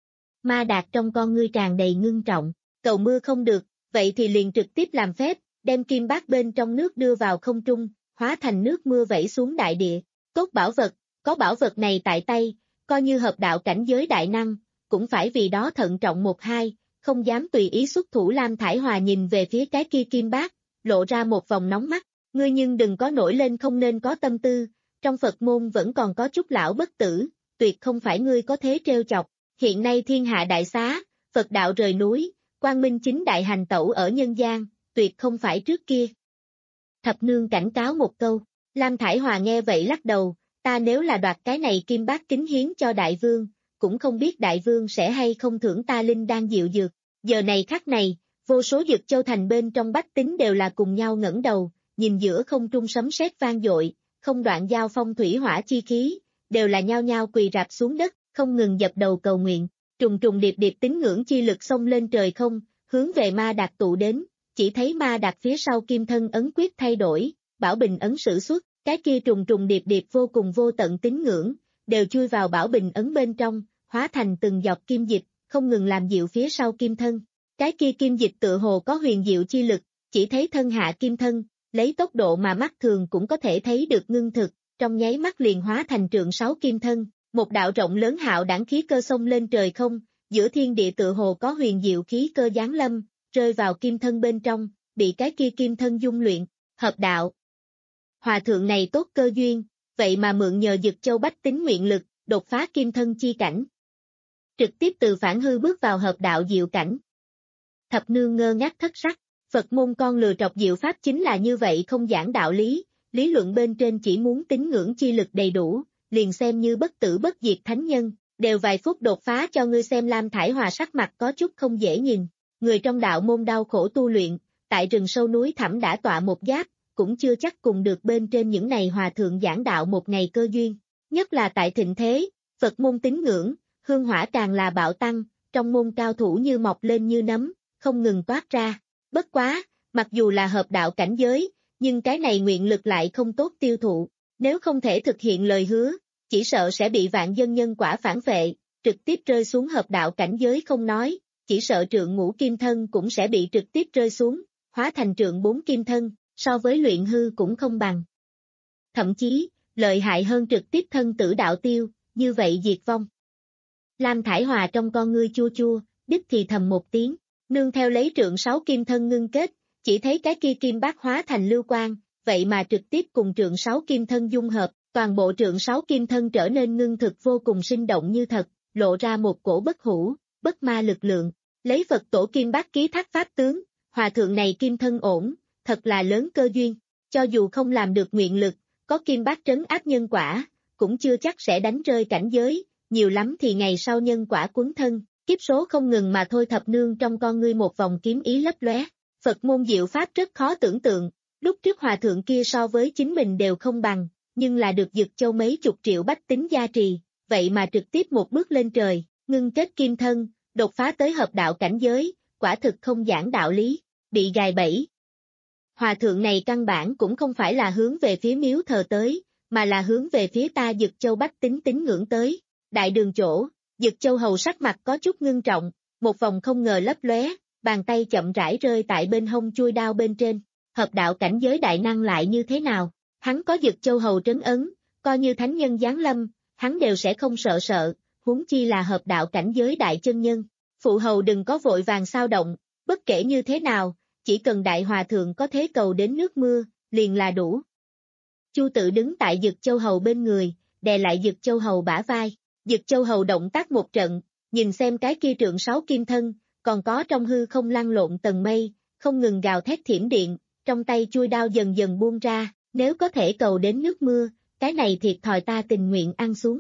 Ma Đạt trong con ngươi tràn đầy ngưng trọng, cầu mưa không được, vậy thì liền trực tiếp làm phép, đem kim bát bên trong nước đưa vào không trung, hóa thành nước mưa vẩy xuống đại địa, tốt bảo vật, có bảo vật này tại tay, coi như hợp đạo cảnh giới đại năng, cũng phải vì đó thận trọng một hai, không dám tùy ý xuất thủ. Lam Thải Hòa nhìn về phía cái kia kim bát, lộ ra một vòng nóng mắt, ngươi nhưng đừng có nổi lên không nên có tâm tư, trong Phật môn vẫn còn có chút lão bất tử, tuyệt không phải ngươi có thế trêu chọc, hiện nay thiên hạ đại xá, Phật đạo rời núi, quang minh chính đại hành tẩu ở nhân gian, tuyệt không phải trước kia. Thập nương cảnh cáo một câu, Lam Thải Hòa nghe vậy lắc đầu, ta nếu là đoạt cái này kim bát kính hiến cho đại vương, cũng không biết đại vương sẽ hay không thưởng ta linh đan diệu dược, giờ này khắc này, vô số Dực Châu thành bên trong bách tính đều là cùng nhau ngẩng đầu, nhìn giữa không trung sấm sét vang dội, không đoạn giao phong thủy hỏa chi khí, đều là nhao nhao quỳ rạp xuống đất, không ngừng dập đầu cầu nguyện, trùng trùng điệp điệp tín ngưỡng chi lực xông lên trời không, hướng về Ma Đạt tụ đến, chỉ thấy Ma Đạt phía sau kim thân ấn quyết thay đổi, bảo bình ấn sử xuất, cái kia trùng trùng điệp điệp vô cùng vô tận tín ngưỡng, đều chui vào bảo bình ấn bên trong, hóa thành từng giọt kim dịch, không ngừng làm dịu phía sau kim thân. Cái kia kim dịch tự hồ có huyền diệu chi lực, chỉ thấy thân hạ kim thân, lấy tốc độ mà mắt thường cũng có thể thấy được ngưng thực, trong nháy mắt liền hóa thành trượng sáu kim thân, một đạo rộng lớn hạo đẳng khí cơ xông lên trời không, giữa thiên địa tự hồ có huyền diệu khí cơ giáng lâm, rơi vào kim thân bên trong, bị cái kia kim thân dung luyện, hợp đạo. Hòa thượng này tốt cơ duyên, vậy mà mượn nhờ Dực Châu bách tính nguyện lực, đột phá kim thân chi cảnh. Trực tiếp từ phản hư bước vào hợp đạo diệu cảnh. Thập nương ngơ ngác thất sắc, Phật môn con lừa trọc diệu pháp chính là như vậy không giảng đạo lý, lý luận bên trên chỉ muốn tín ngưỡng chi lực đầy đủ, liền xem như bất tử bất diệt thánh nhân, đều vài phút đột phá cho ngươi xem. Lam Thải Hòa sắc mặt có chút không dễ nhìn, người trong đạo môn đau khổ tu luyện, tại rừng sâu núi thẳm đã tọa một giáp, cũng chưa chắc cùng được bên trên những này hòa thượng giảng đạo một ngày cơ duyên, nhất là tại thịnh thế, Phật môn tín ngưỡng, hương hỏa càng là bạo tăng, trong môn cao thủ như mọc lên như nấm, không ngừng toát ra. Bất quá, mặc dù là hợp đạo cảnh giới, nhưng cái này nguyện lực lại không tốt tiêu thụ, nếu không thể thực hiện lời hứa, chỉ sợ sẽ bị vạn dân nhân quả phản vệ, trực tiếp rơi xuống hợp đạo cảnh giới không nói, chỉ sợ trượng ngũ kim thân cũng sẽ bị trực tiếp rơi xuống, hóa thành trượng bốn kim thân, so với luyện hư cũng không bằng. Thậm chí, lợi hại hơn trực tiếp thân tử đạo tiêu, như vậy diệt vong. Lam Thải Hòa trong con ngươi chua chua, đích thì thầm một tiếng, nương theo lấy trượng sáu kim thân ngưng kết, chỉ thấy cái kia kim bát hóa thành lưu quang, vậy mà trực tiếp cùng trượng sáu kim thân dung hợp, toàn bộ trượng sáu kim thân trở nên ngưng thực vô cùng sinh động như thật, lộ ra một cổ bất hủ, bất ma lực lượng, lấy Phật tổ kim bát ký thác pháp tướng, hòa thượng này kim thân ổn, thật là lớn cơ duyên, cho dù không làm được nguyện lực, có kim bát trấn áp nhân quả, cũng chưa chắc sẽ đánh rơi cảnh giới, nhiều lắm thì ngày sau nhân quả cuốn thân, kiếp số không ngừng mà thôi. Thập nương trong con ngươi một vòng kiếm ý lấp lóe, Phật môn diệu pháp rất khó tưởng tượng, lúc trước hòa thượng kia so với chính mình đều không bằng, nhưng là được Dực Châu mấy chục triệu bách tính gia trì, vậy mà trực tiếp một bước lên trời, ngưng kết kim thân, đột phá tới hợp đạo cảnh giới, quả thực không giảng đạo lý, bị gài bẫy. Hòa thượng này căn bản cũng không phải là hướng về phía miếu thờ tới, mà là hướng về phía ta Dực Châu bách tính tín ngưỡng tới. Đại đường chỗ, Dực Châu hầu sắc mặt có chút ngưng trọng, một vòng không ngờ lấp lóe, bàn tay chậm rãi rơi tại bên hông chui đao bên trên, hợp đạo cảnh giới đại năng lại như thế nào, hắn có Dực Châu hầu trấn ấn, coi như thánh nhân giáng lâm, hắn đều sẽ không sợ sợ, huống chi là hợp đạo cảnh giới đại chân nhân. Phụ hầu đừng có vội vàng sao động, bất kể như thế nào, chỉ cần đại hòa thượng có thế cầu đến nước mưa, liền là đủ. Chu Tự đứng tại Dực Châu hầu bên người, đè lại Dực Châu hầu bả vai. Dực Châu hầu động tác một trận, nhìn xem cái kia trượng sáu kim thân, còn có trong hư không lăn lộn tầng mây, không ngừng gào thét thiểm điện, trong tay chui đao dần dần buông ra, nếu có thể cầu đến nước mưa, cái này thiệt thòi ta tình nguyện ăn xuống.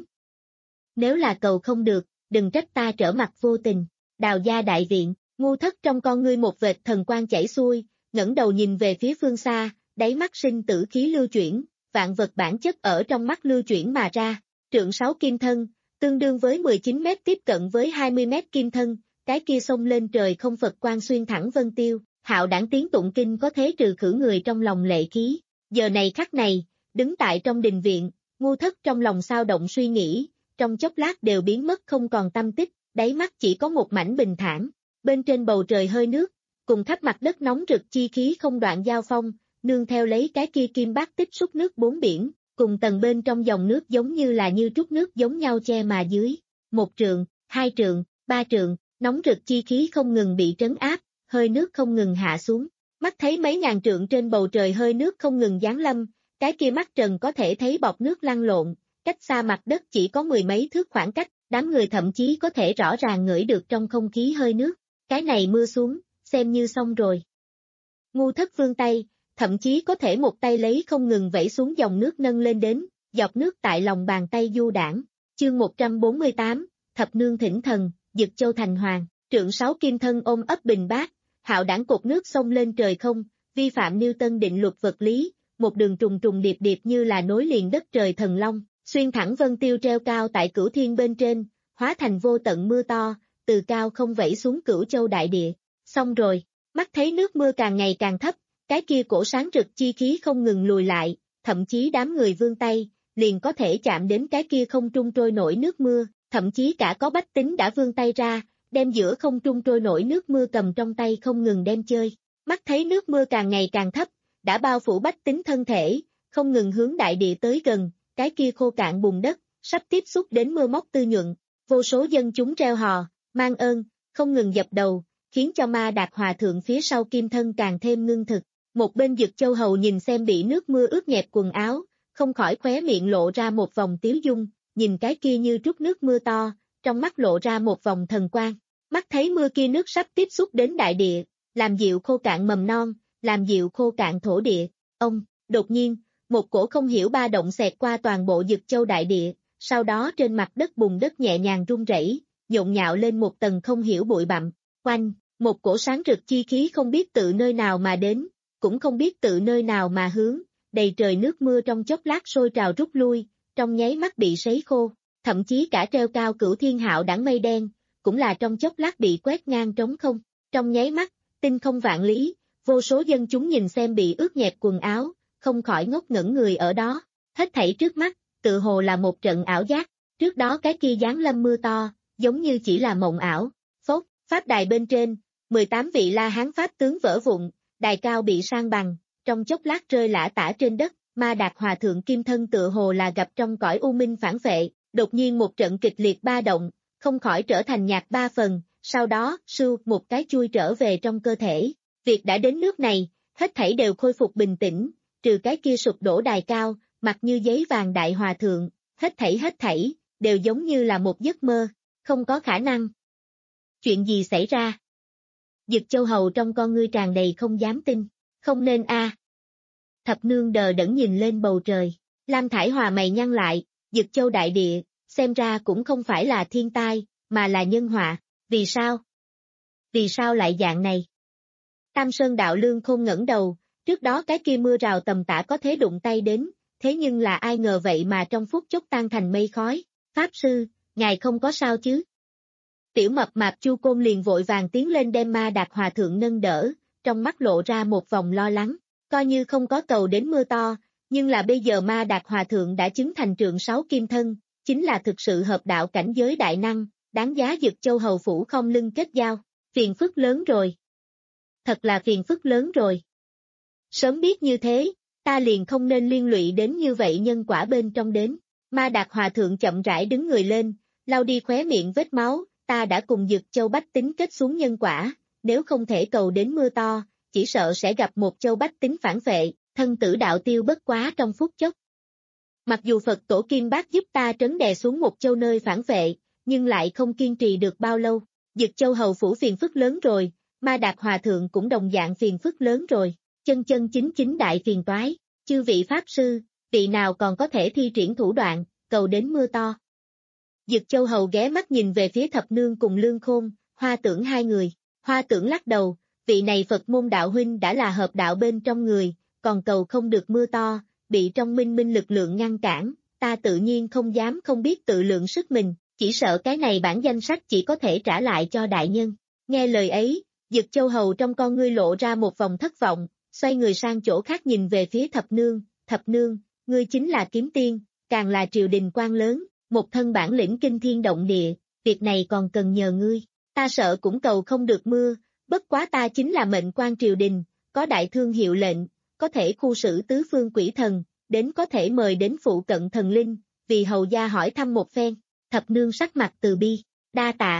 Nếu là cầu không được, đừng trách ta trở mặt vô tình. Đào gia đại viện, Ngu Thất trong con ngươi một vệt thần quang chảy xuôi, ngẩng đầu nhìn về phía phương xa, đáy mắt sinh tử khí lưu chuyển, vạn vật bản chất ở trong mắt lưu chuyển mà ra, trượng sáu kim thân, tương đương với mười chín mét tiếp cận với hai mươi mét kim thân, cái kia xông lên trời không Phật quang xuyên thẳng vân tiêu, hạo đảng tiếng tụng kinh có thế trừ khử người trong lòng lệ khí. Giờ này khắc này, đứng tại trong đình viện, Ngu Thất trong lòng sao động suy nghĩ, trong chốc lát đều biến mất không còn tâm tích, đáy mắt chỉ có một mảnh bình thản, bên trên bầu trời hơi nước, cùng khắp mặt đất nóng rực chi khí không đoạn giao phong, nương theo lấy cái kia kim bát tích xúc nước bốn biển, cùng tầng bên trong dòng nước giống như là như trút nước giống nhau che mà dưới, một trượng, hai trượng, ba trượng, nóng rực chi khí không ngừng bị trấn áp, hơi nước không ngừng hạ xuống, mắt thấy mấy ngàn trượng trên bầu trời hơi nước không ngừng giáng lâm, cái kia mắt trần có thể thấy bọt nước lăn lộn, cách xa mặt đất chỉ có mười mấy thước khoảng cách, đám người thậm chí có thể rõ ràng ngửi được trong không khí hơi nước, cái này mưa xuống, xem như xong rồi. Ngu Thất vươn tay, thậm chí có thể một tay lấy không ngừng vẩy xuống dòng nước nâng lên đến, giọt nước tại lòng bàn tay du đảng. Chương một trăm bốn mươi tám, Thập Nương Thỉnh Thần, Dực Châu thành hoàng, trượng sáu kim thân ôm ấp bình bát, hạo đảng cột nước xông lên trời không, vi phạm Newton định luật vật lý, một đường trùng trùng điệp điệp như là nối liền đất trời thần long, xuyên thẳng vân tiêu treo cao tại cửu thiên bên trên, hóa thành vô tận mưa to, từ cao không vẩy xuống Cửu Châu đại địa. Xong rồi, mắt thấy nước mưa càng ngày càng thấp, cái kia cổ sáng rực chi khí không ngừng lùi lại, thậm chí đám người vươn tay, liền có thể chạm đến cái kia không trung trôi nổi nước mưa, thậm chí cả có bách tính đã vươn tay ra, đem giữa không trung trôi nổi nước mưa cầm trong tay không ngừng đem chơi. Mắt thấy nước mưa càng ngày càng thấp, đã bao phủ bách tính thân thể, không ngừng hướng đại địa tới gần, cái kia khô cạn bùn đất, sắp tiếp xúc đến mưa móc tư nhuận, vô số dân chúng reo hò, mang ơn, không ngừng dập đầu, khiến cho Ma Đạt Hòa Thượng phía sau kim thân càng thêm ngưng thực. Một bên Dực Châu hầu nhìn xem bị nước mưa ướt nhẹp quần áo, không khỏi khóe miệng lộ ra một vòng tiếu dung, nhìn cái kia như trút nước mưa to, trong mắt lộ ra một vòng thần quang. Mắt thấy mưa kia nước sắp tiếp xúc đến đại địa, làm dịu khô cạn mầm non, làm dịu khô cạn thổ địa. Ông, đột nhiên, một cổ không hiểu ba động xẹt qua toàn bộ Dực Châu đại địa, sau đó trên mặt đất bùn đất nhẹ nhàng rung rẩy, nhộn nhạo lên một tầng không hiểu bụi bặm, quanh, một cổ sáng rực chi khí không biết tự nơi nào mà đến, cũng không biết tự nơi nào mà hướng, đầy trời nước mưa trong chốc lát sôi trào rút lui, trong nháy mắt bị sấy khô, thậm chí cả treo cao cửu thiên hạo đẳng mây đen, cũng là trong chốc lát bị quét ngang trống không, trong nháy mắt, tinh không vạn lý, vô số dân chúng nhìn xem bị ướt nhẹp quần áo, không khỏi ngốc ngẩn người ở đó, hết thảy trước mắt, tự hồ là một trận ảo giác, trước đó cái kia giáng lâm mưa to, giống như chỉ là mộng ảo, phốt, pháp đài bên trên, mười tám vị La Hán pháp tướng vỡ vụn, đài cao bị san bằng, trong chốc lát rơi lả tả trên đất, Ma Đạt Hòa Thượng Kim Thân tự hồ là gặp trong cõi u minh phản vệ, đột nhiên một trận kịch liệt ba động, không khỏi trở thành nhạt ba phần, sau đó, sưu, một cái chui trở về trong cơ thể. Việc đã đến nước này, hết thảy đều khôi phục bình tĩnh, trừ cái kia sụp đổ đài cao, mặt như giấy vàng đại hòa thượng, hết thảy hết thảy, đều giống như là một giấc mơ, không có khả năng. Chuyện gì xảy ra? Dực Châu Hầu trong con ngươi tràn đầy không dám tin, không nên a. Thập nương đờ đẫn nhìn lên bầu trời, Lam Thải Hòa mày nhăn lại, Dực Châu đại địa, xem ra cũng không phải là thiên tai, mà là nhân họa, vì sao? Vì sao lại dạng này? Tam Sơn Đạo Lương Khôn ngẩng đầu, trước đó cái kia mưa rào tầm tã có thế đụng tay đến, thế nhưng là ai ngờ vậy mà trong phút chốc tan thành mây khói, Pháp Sư, ngài không có sao chứ? Tiểu mập mạp Chu Côn liền vội vàng tiến lên đem Ma Đạt Hòa Thượng nâng đỡ, trong mắt lộ ra một vòng lo lắng, coi như không có cầu đến mưa to, nhưng là bây giờ Ma Đạt Hòa Thượng đã chứng thành trượng sáu kim thân, chính là thực sự hợp đạo cảnh giới đại năng, đáng giá Dực Châu Hầu phủ không lưng kết giao, phiền phức lớn rồi. Thật là phiền phức lớn rồi. Sớm biết như thế, ta liền không nên liên lụy đến như vậy nhân quả bên trong đến. Ma Đạt Hòa Thượng chậm rãi đứng người lên, lau đi khóe miệng vết máu, ta đã cùng Dực Châu Bách Tính kết xuống nhân quả, nếu không thể cầu đến mưa to, chỉ sợ sẽ gặp một Châu Bách Tính phản vệ, thân tử đạo tiêu bất quá trong phút chốc. Mặc dù Phật Tổ Kim Bác giúp ta trấn đè xuống một châu nơi phản vệ, nhưng lại không kiên trì được bao lâu, Dực Châu Hầu phủ phiền phức lớn rồi, Ma Đạt Hòa Thượng cũng đồng dạng phiền phức lớn rồi, chân chân chính chính đại phiền toái, chư vị Pháp Sư, vị nào còn có thể thi triển thủ đoạn, cầu đến mưa to. Dực Châu Hầu ghé mắt nhìn về phía Thập Nương cùng Lương Khôn, Hoa Tưởng hai người, Hoa Tưởng lắc đầu, vị này Phật môn đạo huynh đã là hợp đạo bên trong người, còn cầu không được mưa to, bị trong minh minh lực lượng ngăn cản, ta tự nhiên không dám không biết tự lượng sức mình, chỉ sợ cái này bản danh sách chỉ có thể trả lại cho đại nhân. Nghe lời ấy, Dực Châu Hầu trong con ngươi lộ ra một vòng thất vọng, xoay người sang chỗ khác nhìn về phía Thập Nương, Thập Nương, ngươi chính là kiếm tiên, càng là triều đình quan lớn, một thân bản lĩnh kinh thiên động địa, việc này còn cần nhờ ngươi, ta sợ cũng cầu không được mưa, bất quá ta chính là mệnh quan triều đình, có đại thương hiệu lệnh, có thể khu xử tứ phương quỷ thần, đến có thể mời đến phụ cận thần linh, vì hầu gia hỏi thăm một phen, Thập Nương sắc mặt từ bi, đa tạ.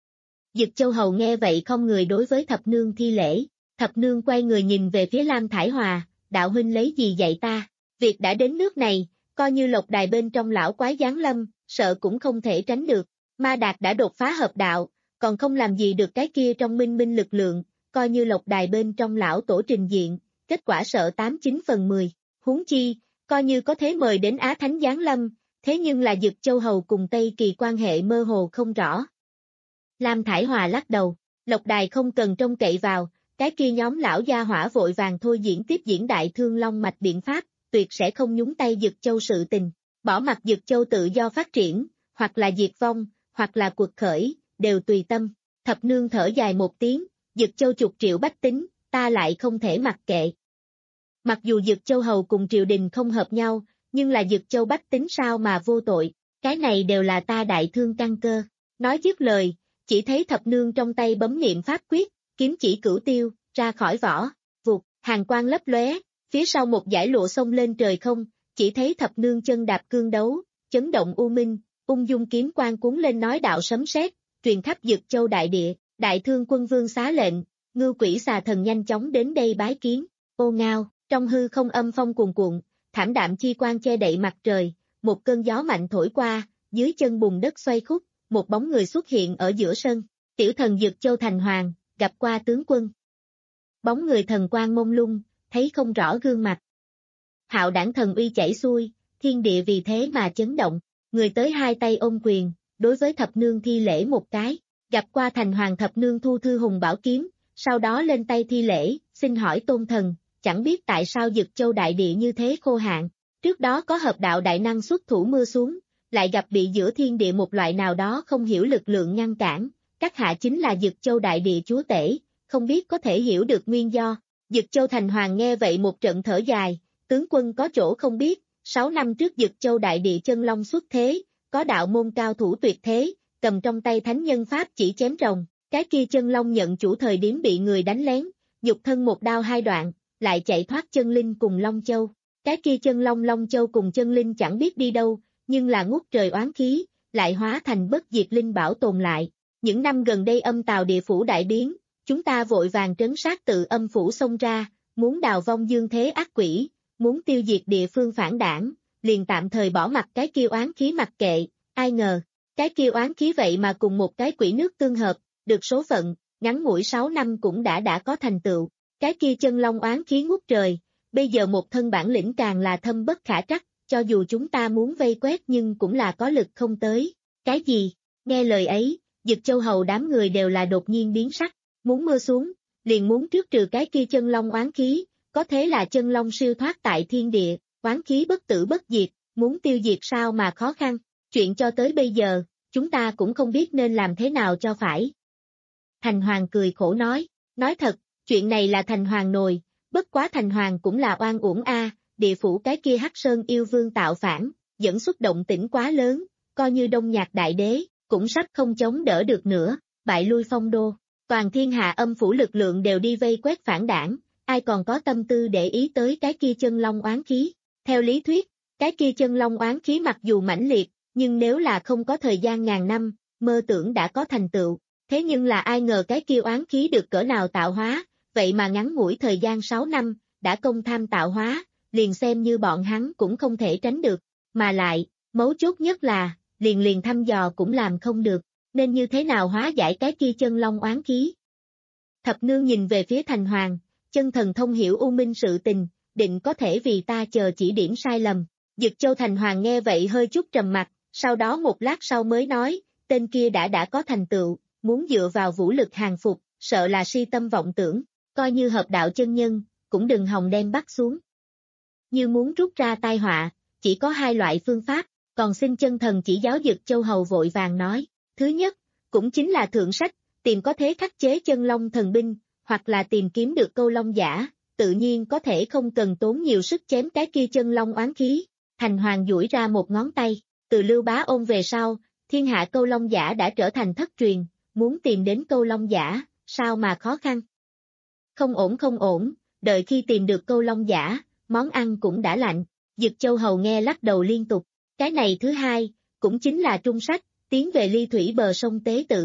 Dực Châu Hầu nghe vậy không người đối với Thập Nương thi lễ, Thập Nương quay người nhìn về phía Lam Thải Hòa, đạo huynh lấy gì dạy ta, việc đã đến nước này, coi như lộc đài bên trong lão quái giáng lâm, sợ cũng không thể tránh được, Ma Đạt đã đột phá hợp đạo, còn không làm gì được cái kia trong minh minh lực lượng, coi như lộc đài bên trong lão tổ trình diện, kết quả sợ tám chín phần mười, huống chi, coi như có thế mời đến Á Thánh giáng lâm, thế nhưng là Dực Châu Hầu cùng Tây Kỳ quan hệ mơ hồ không rõ. Lam Thải Hòa lắc đầu, lộc đài không cần trông cậy vào, cái kia nhóm lão gia hỏa vội vàng thôi diễn tiếp diễn đại thương long mạch biện pháp, tuyệt sẽ không nhúng tay Dực Châu sự tình, bỏ mặc Dực Châu tự do phát triển, hoặc là diệt vong, hoặc là cuộc khởi, đều tùy tâm. Thập Nương thở dài một tiếng, Dực Châu chục triệu bách tính, ta lại không thể mặc kệ. Mặc dù Dực Châu Hầu cùng triều đình không hợp nhau, nhưng là Dực Châu bách tính sao mà vô tội, cái này đều là ta đại thương căn cơ. Nói dứt lời, chỉ thấy Thập Nương trong tay bấm niệm pháp quyết, kiếm chỉ cửu tiêu, ra khỏi vỏ, vụt, hàng quang lấp lóe, phía sau một dải lụa xông lên trời không, chỉ thấy Thập Nương chân đạp cương đấu, chấn động u minh, ung dung kiếm quang cuốn lên nói đạo sấm sét, truyền khắp Dực Châu đại địa, đại thương quân vương xá lệnh, ngưu quỷ xà thần nhanh chóng đến đây bái kiến, ô ngao, trong hư không âm phong cuồn cuộn, thảm đạm chi quang che đậy mặt trời, một cơn gió mạnh thổi qua, dưới chân bùn đất xoay khúc, một bóng người xuất hiện ở giữa sân, tiểu thần Dực Châu thành hoàng, gặp qua tướng quân. Bóng người thần quang mông lung, thấy không rõ gương mặt. hạo đảng thần uy chảy xuôi, thiên địa vì thế mà chấn động, người tới hai tay ôm quyền, đối với thập nương thi lễ một cái, gặp qua thành hoàng thập nương thu thư hùng bảo kiếm, sau đó lên tay thi lễ, xin hỏi tôn thần, chẳng biết tại sao Dực Châu đại địa như thế khô hạn, trước đó có hợp đạo đại năng xuất thủ mưa xuống, lại gặp bị giữa thiên địa một loại nào đó không hiểu lực lượng ngăn cản, các hạ chính là Dực Châu đại địa chúa tể, không biết có thể hiểu được nguyên do. Dực Châu thành hoàng nghe vậy một trận thở dài, tướng quân có chỗ không biết, sáu năm trước Dực Châu đại địa chân long xuất thế, có đạo môn cao thủ tuyệt thế, cầm trong tay thánh nhân pháp chỉ chém rồng, cái kia chân long nhận chủ thời điểm bị người đánh lén, nhục thân một đao hai đoạn, lại chạy thoát chân linh cùng Long Châu. Cái kia chân long Long Châu cùng chân linh chẳng biết đi đâu, nhưng là ngút trời oán khí, lại hóa thành bất diệt linh bảo tồn lại. Những năm gần đây âm tào địa phủ đại biến, chúng ta vội vàng trấn sát tự âm phủ xông ra, muốn đào vong dương thế ác quỷ, muốn tiêu diệt địa phương phản đảng, liền tạm thời bỏ mặt cái kia oán khí mặc kệ, ai ngờ, cái kia oán khí vậy mà cùng một cái quỷ nước tương hợp, được số phận, ngắn ngủi sáu năm cũng đã đã có thành tựu, cái kia chân long oán khí ngút trời, bây giờ một thân bản lĩnh càng là thâm bất khả trắc, cho dù chúng ta muốn vây quét nhưng cũng là có lực không tới, cái gì, nghe lời ấy, Dực Châu hầu đám người đều là đột nhiên biến sắc, muốn mưa xuống, liền muốn trước trừ cái kia chân long oán khí, có thế là chân long siêu thoát tại thiên địa, oán khí bất tử bất diệt, muốn tiêu diệt sao mà khó khăn, chuyện cho tới bây giờ, chúng ta cũng không biết nên làm thế nào cho phải. Thành Hoàng cười khổ nói, nói thật, chuyện này là Thành Hoàng nồi, bất quá Thành Hoàng cũng là oan uổng a, địa phủ cái kia Hắc Sơn yêu vương tạo phản, dẫn xuất động tĩnh quá lớn, coi như Đông Nhạc đại đế, cũng sắp không chống đỡ được nữa, bại lui phong đô, toàn thiên hạ âm phủ lực lượng đều đi vây quét phản đảng, ai còn có tâm tư để ý tới cái kia chân long oán khí. Theo lý thuyết, cái kia chân long oán khí mặc dù mãnh liệt, nhưng nếu là không có thời gian ngàn năm, mơ tưởng đã có thành tựu, thế nhưng là ai ngờ cái kia oán khí được cỡ nào tạo hóa, vậy mà ngắn ngủi thời gian sáu năm, đã công tham tạo hóa, liền xem như bọn hắn cũng không thể tránh được, mà lại, mấu chốt nhất là, liền liền thăm dò cũng làm không được, nên như thế nào hóa giải cái kia chân long oán khí. Thập nương nhìn về phía Thành Hoàng, chân thần thông hiểu u minh sự tình, định có thể vì ta chờ chỉ điểm sai lầm. Dực Châu Thành Hoàng nghe vậy hơi chút trầm mặt, sau đó một lát sau mới nói, tên kia đã đã có thành tựu, muốn dựa vào vũ lực hàng phục, sợ là si tâm vọng tưởng, coi như hợp đạo chân nhân, cũng đừng hòng đem bắt xuống. Như muốn rút ra tai họa, chỉ có hai loại phương pháp, còn xin chân thần chỉ giáo. Dực Châu hầu vội vàng nói, thứ nhất, cũng chính là thượng sách, tìm có thế khắc chế chân long thần binh, hoặc là tìm kiếm được câu long giả, tự nhiên có thể không cần tốn nhiều sức chém cái kia chân long oán khí. Thành Hoàng duỗi ra một ngón tay, từ Lưu Bá Ôn về sau, thiên hạ câu long giả đã trở thành thất truyền, muốn tìm đến câu long giả, sao mà khó khăn. Không ổn không ổn, đợi khi tìm được câu long giả, món ăn cũng đã lạnh. Dực Châu hầu nghe lắc đầu liên tục, cái này thứ hai, cũng chính là trung sách, tiến về ly thủy bờ sông tế tự.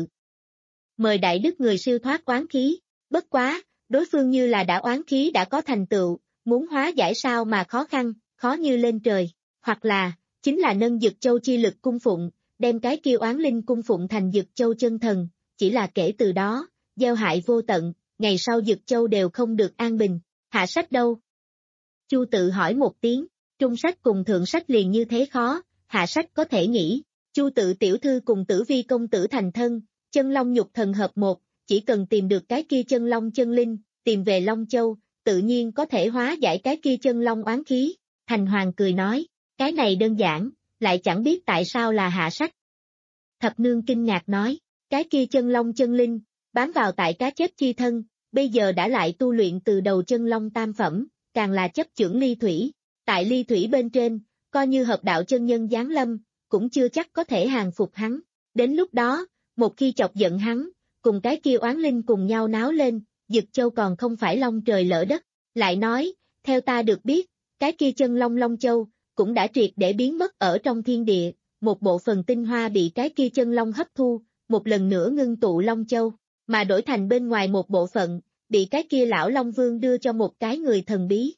Mời đại đức người siêu thoát oán khí, bất quá, đối phương như là đã oán khí đã có thành tựu, muốn hóa giải sao mà khó khăn, khó như lên trời, hoặc là, chính là nâng Dực Châu chi lực cung phụng, đem cái kia oán linh cung phụng thành Dực Châu chân thần, chỉ là kể từ đó, gieo hại vô tận, ngày sau Dực Châu đều không được an bình, hạ sách đâu? Chu tự hỏi một tiếng, trung sách cùng thượng sách liền như thế khó, hạ sách có thể nghĩ, Chu tự tiểu thư cùng Tử Vi công tử thành thân, chân long nhục thần hợp một, chỉ cần tìm được cái kia chân long chân linh, tìm về Long Châu, tự nhiên có thể hóa giải cái kia chân long oán khí. Thành Hoàng cười nói, cái này đơn giản, lại chẳng biết tại sao là hạ sách. Thập nương kinh ngạc nói, cái kia chân long chân linh, bám vào tại cá chép chi thân, bây giờ đã lại tu luyện từ đầu chân long tam phẩm, càng là chấp chưởng ly thủy. Tại ly thủy bên trên, coi như hợp đạo chân nhân giáng lâm, cũng chưa chắc có thể hàng phục hắn. Đến lúc đó, một khi chọc giận hắn, cùng cái kia oán linh cùng nhau náo lên, Dực Châu còn không phải long trời lỡ đất. Lại nói, theo ta được biết, cái kia chân long Long Châu, cũng đã triệt để biến mất ở trong thiên địa, một bộ phần tinh hoa bị cái kia chân long hấp thu, một lần nữa ngưng tụ Long Châu, mà đổi thành bên ngoài một bộ phận, bị cái kia lão Long Vương đưa cho một cái người thần bí.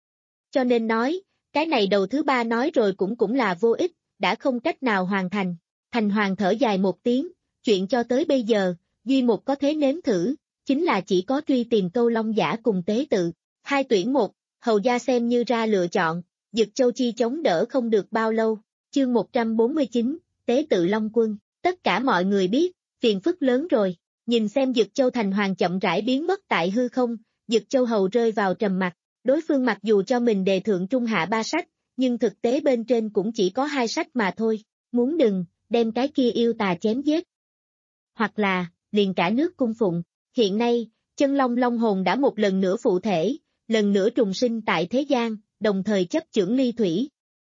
Cho nên nói, cái này đầu thứ ba nói rồi cũng cũng là vô ích, đã không cách nào hoàn thành. Thành Hoàng thở dài một tiếng, chuyện cho tới bây giờ, duy một có thế nếm thử, chính là chỉ có truy tìm câu long giả cùng tế tự. Hai tuyển một, hầu gia xem như ra lựa chọn, Dực Châu chi chống đỡ không được bao lâu. Chương một trăm bốn mươi chín, Tế tự Long Quân. Tất cả mọi người biết, phiền phức lớn rồi. Nhìn xem Dực Châu thành hoàng chậm rãi biến mất tại hư không, Dực Châu hầu rơi vào trầm mặc. Đối phương mặc dù cho mình đề thượng trung hạ ba sách, nhưng thực tế bên trên cũng chỉ có hai sách mà thôi. Muốn đừng, đem cái kia yêu tà chém giết. Hoặc là, liền cả nước cung phụng. Hiện nay, chân long long hồn đã một lần nữa phụ thể, lần nữa trùng sinh tại thế gian, đồng thời chấp chưởng ly thủy.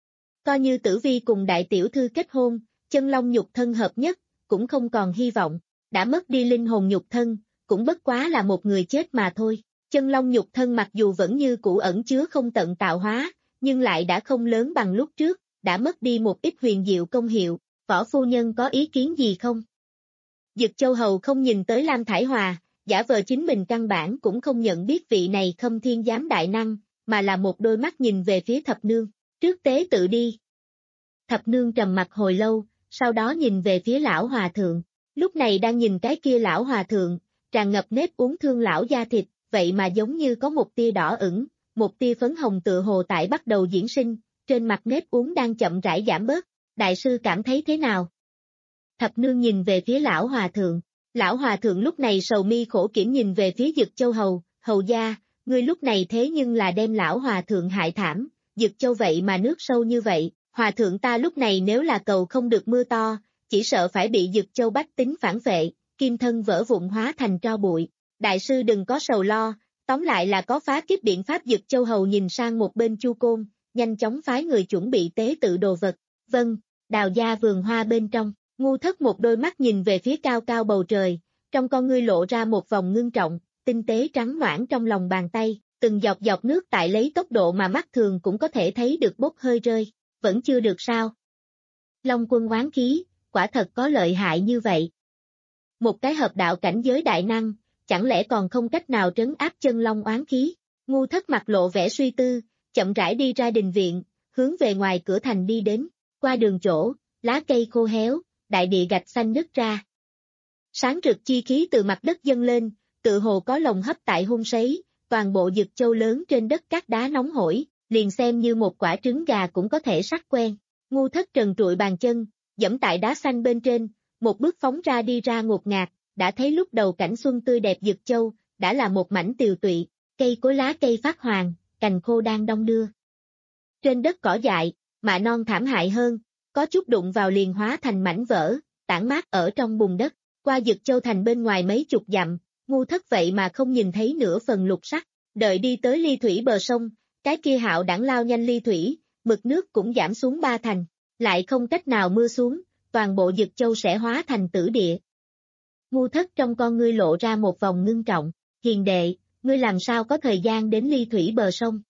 Coi như Tử Vi cùng đại tiểu thư kết hôn, chân long nhục thân hợp nhất, cũng không còn hy vọng. Đã mất đi linh hồn nhục thân, cũng bất quá là một người chết mà thôi. Chân long nhục thân mặc dù vẫn như cũ ẩn chứa không tận tạo hóa, nhưng lại đã không lớn bằng lúc trước, đã mất đi một ít huyền diệu công hiệu. Võ phu nhân có ý kiến gì không? Dực Châu hầu không nhìn tới Lam Thải Hòa, giả vờ chính mình căn bản cũng không nhận biết vị này Khâm Thiên Giám đại năng, mà là một đôi mắt nhìn về phía thập nương. Trước tế tự đi. Thập nương trầm mặt hồi lâu, sau đó nhìn về phía lão hòa thượng. Lúc này đang nhìn cái kia lão hòa thượng, tràn ngập nếp uống thương lão da thịt, vậy mà giống như có một tia đỏ ửng, một tia phấn hồng tựa hồ tại bắt đầu diễn sinh, trên mặt nếp uống đang chậm rãi giảm bớt. Đại sư cảm thấy thế nào? Thập nương nhìn về phía lão hòa thượng. Lão hòa thượng lúc này sầu mi khổ kiểm nhìn về phía Dực Châu hầu, hầu gia, ngươi lúc này thế nhưng là đem lão hòa thượng hại thảm, Dực Châu vậy mà nước sâu như vậy, hòa thượng ta lúc này nếu là cầu không được mưa to, chỉ sợ phải bị Dực Châu bách tính phản vệ, kim thân vỡ vụn hóa thành tro bụi. Đại sư đừng có sầu lo, tóm lại là có phá kiếp biện pháp. Dực Châu hầu nhìn sang một bên Chu Côn, nhanh chóng phái người chuẩn bị tế tự đồ vật. Vâng, đào gia vườn hoa bên trong, Ngu Thất một đôi mắt nhìn về phía cao cao bầu trời, trong con ngươi lộ ra một vòng ngưng trọng, tinh tế trắng noãn trong lòng bàn tay, từng giọt giọt nước tại lấy tốc độ mà mắt thường cũng có thể thấy được bốc hơi rơi, vẫn chưa được sao? Long Quân oán khí, quả thật có lợi hại như vậy. Một cái hợp đạo cảnh giới đại năng, chẳng lẽ còn không cách nào trấn áp chân long oán khí? Ngu Thất mặt lộ vẻ suy tư, chậm rãi đi ra đình viện, hướng về ngoài cửa thành đi đến, qua đường chỗ, lá cây khô héo, đại địa gạch xanh nứt ra. Sáng rực chi khí từ mặt đất dâng lên, tự hồ có lồng hấp tại hun sấy, toàn bộ Dực Châu lớn trên đất cát đá nóng hổi, liền xem như một quả trứng gà cũng có thể sắc quen. Ngu Thất trần trụi bàn chân, dẫm tại đá xanh bên trên, một bước phóng ra đi ra ngột ngạt, đã thấy lúc đầu cảnh xuân tươi đẹp Dực Châu, đã là một mảnh tiều tụy, cây cối lá cây phát hoàng, cành khô đang đong đưa. Trên đất cỏ dại, mạ non thảm hại hơn, có chút đụng vào liền hóa thành mảnh vỡ, tản mát ở trong bùn đất. Qua Dực Châu thành bên ngoài mấy chục dặm, Ngu Thất vậy mà không nhìn thấy nửa phần lục sắc, đợi đi tới ly thủy bờ sông, cái kia hạo đẳng lao nhanh ly thủy, mực nước cũng giảm xuống ba thành, lại không cách nào mưa xuống, toàn bộ Dực Châu sẽ hóa thành tử địa. Ngu Thất trong con ngươi lộ ra một vòng ngưng trọng, hiền đệ, ngươi làm sao có thời gian đến ly thủy bờ sông?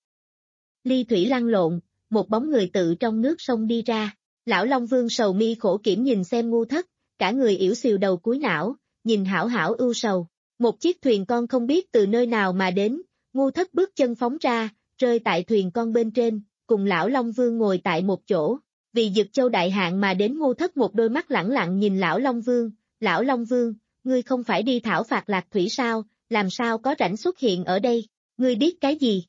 Ly thủy lăn lộn, một bóng người tự trong nước sông đi ra, lão Long Vương sầu mi khổ kiểm nhìn xem Ngu Thất, cả người yểu xìu đầu cúi não, nhìn hảo hảo ưu sầu. Một chiếc thuyền con không biết từ nơi nào mà đến, Ngu Thất bước chân phóng ra, rơi tại thuyền con bên trên, cùng lão Long Vương ngồi tại một chỗ. Vì Dực Châu đại hạn mà đến Ngu Thất một đôi mắt lẳng lặng nhìn lão Long Vương, lão Long Vương, ngươi không phải đi thảo phạt lạc thủy sao, làm sao có rảnh xuất hiện ở đây, ngươi biết cái gì?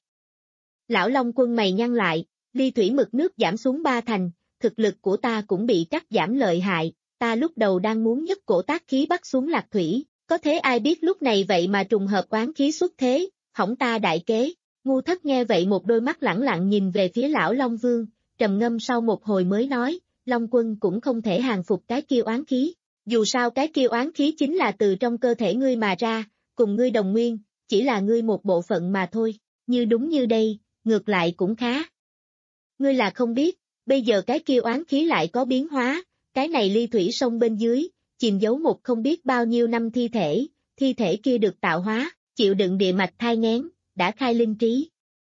Lão Long Quân mày nhăn lại, ly thủy mực nước giảm xuống ba thành, thực lực của ta cũng bị cắt giảm lợi hại, ta lúc đầu đang muốn nhất cổ tác khí bắt xuống lạc thủy, có thế ai biết lúc này vậy mà trùng hợp oán khí xuất thế, hỏng ta đại kế. Ngu Thất nghe vậy một đôi mắt lẳng lặng nhìn về phía lão Long Vương, trầm ngâm sau một hồi mới nói, Long Quân cũng không thể hàng phục cái kia oán khí, dù sao cái kia oán khí chính là từ trong cơ thể ngươi mà ra, cùng ngươi đồng nguyên, chỉ là ngươi một bộ phận mà thôi, như đúng như đây, ngược lại cũng khá. Ngươi là không biết, bây giờ cái kia oán khí lại có biến hóa, cái này ly thủy sông bên dưới, chìm giấu một không biết bao nhiêu năm thi thể, thi thể kia được tạo hóa, chịu đựng địa mạch thai nghén, đã khai linh trí.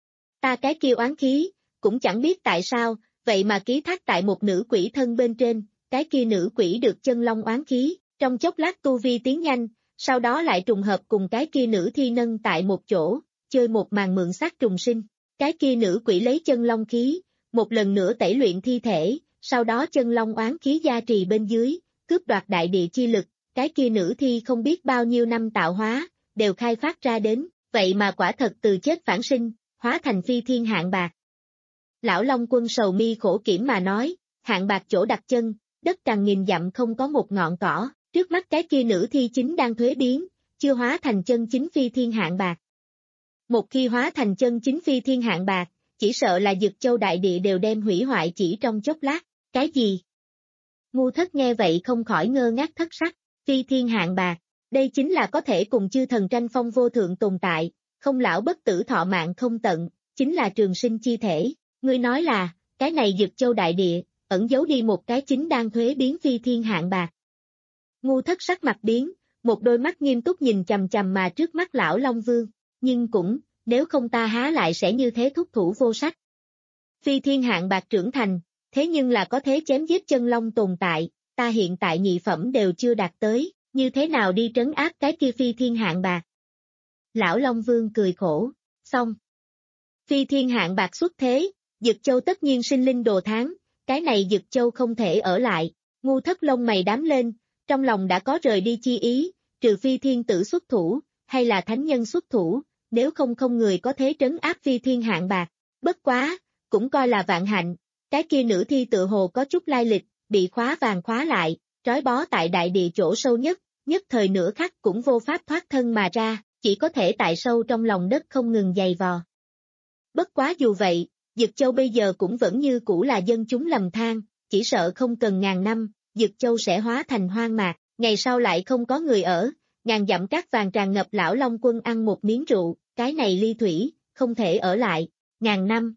Ta cái kia oán khí, cũng chẳng biết tại sao, vậy mà ký thác tại một nữ quỷ thân bên trên, cái kia nữ quỷ được chân long oán khí, trong chốc lát tu vi tiến nhanh, sau đó lại trùng hợp cùng cái kia nữ thi nâng tại một chỗ, chơi một màn mượn xác trùng sinh, cái kia nữ quỷ lấy chân long khí, một lần nữa tẩy luyện thi thể, sau đó chân long oán khí gia trì bên dưới, cướp đoạt đại địa chi lực, cái kia nữ thi không biết bao nhiêu năm tạo hóa, đều khai phát ra đến, vậy mà quả thật từ chết phản sinh, hóa thành phi thiên hạng bạc. Lão Long Quân sầu mi khổ kiểm mà nói, hạng bạc chỗ đặt chân, đất càng nghìn dặm không có một ngọn cỏ, trước mắt cái kia nữ thi chính đang thuế biến, chưa hóa thành chân chính phi thiên hạng bạc. Một khi hóa thành chân chính phi thiên hạng bạc, chỉ sợ là Dực Châu đại địa đều đem hủy hoại chỉ trong chốc lát, cái gì? Ngu Thất nghe vậy không khỏi ngơ ngác thất sắc, phi thiên hạng bạc, đây chính là có thể cùng chư thần tranh phong vô thượng tồn tại, không lão bất tử thọ mạng không tận, chính là trường sinh chi thể, ngươi nói là, cái này Dực Châu đại địa, ẩn giấu đi một cái chính đang thuế biến phi thiên hạng bạc. Ngu Thất sắc mặt biến, một đôi mắt nghiêm túc nhìn chằm chằm mà trước mắt lão Long Vương, nhưng cũng, nếu không ta há lại sẽ như thế thúc thủ vô sách. Phi thiên hạng bạc trưởng thành, thế nhưng là có thế chém giết chân long tồn tại, ta hiện tại nhị phẩm đều chưa đạt tới, như thế nào đi trấn áp cái kia phi thiên hạng bạc. Lão Long Vương cười khổ, xong. Phi thiên hạng bạc xuất thế, Dực Châu tất nhiên sinh linh đồ tháng, cái này Dực Châu không thể ở lại, Ngu Thất lông mày đám lên, trong lòng đã có rời đi chi ý, trừ phi thiên tử xuất thủ, hay là thánh nhân xuất thủ, nếu không không người có thế trấn áp phi thiên hạng bạc, bất quá, cũng coi là vạn hạnh, cái kia nữ thi tự hồ có chút lai lịch, bị khóa vàng khóa lại, trói bó tại đại địa chỗ sâu nhất, nhất thời nửa khắc cũng vô pháp thoát thân mà ra, chỉ có thể tại sâu trong lòng đất không ngừng giày vò. Bất quá dù vậy, Dực Châu bây giờ cũng vẫn như cũ là dân chúng lầm than, chỉ sợ không cần ngàn năm, Dực Châu sẽ hóa thành hoang mạc, ngày sau lại không có người ở, ngàn dặm cát vàng tràn ngập lão Long Quân ăn một miếng rượu, cái này ly thủy, không thể ở lại, ngàn năm.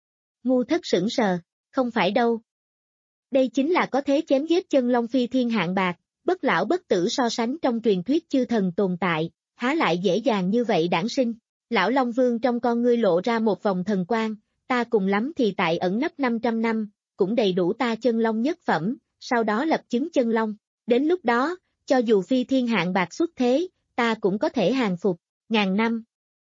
Ngu Thất sững sờ, không phải đâu. Đây chính là có thế chém giết chân long phi thiên hạng bạc, bất lão bất tử so sánh trong truyền thuyết chư thần tồn tại, há lại dễ dàng như vậy đản sinh. Lão Long Vương trong con ngươi lộ ra một vòng thần quang, ta cùng lắm thì tại ẩn nấp năm trăm năm, cũng đầy đủ ta chân long nhất phẩm, sau đó lập chứng chân long. Đến lúc đó, cho dù phi thiên hạng bạc xuất thế, ta cũng có thể hàng phục, ngàn năm.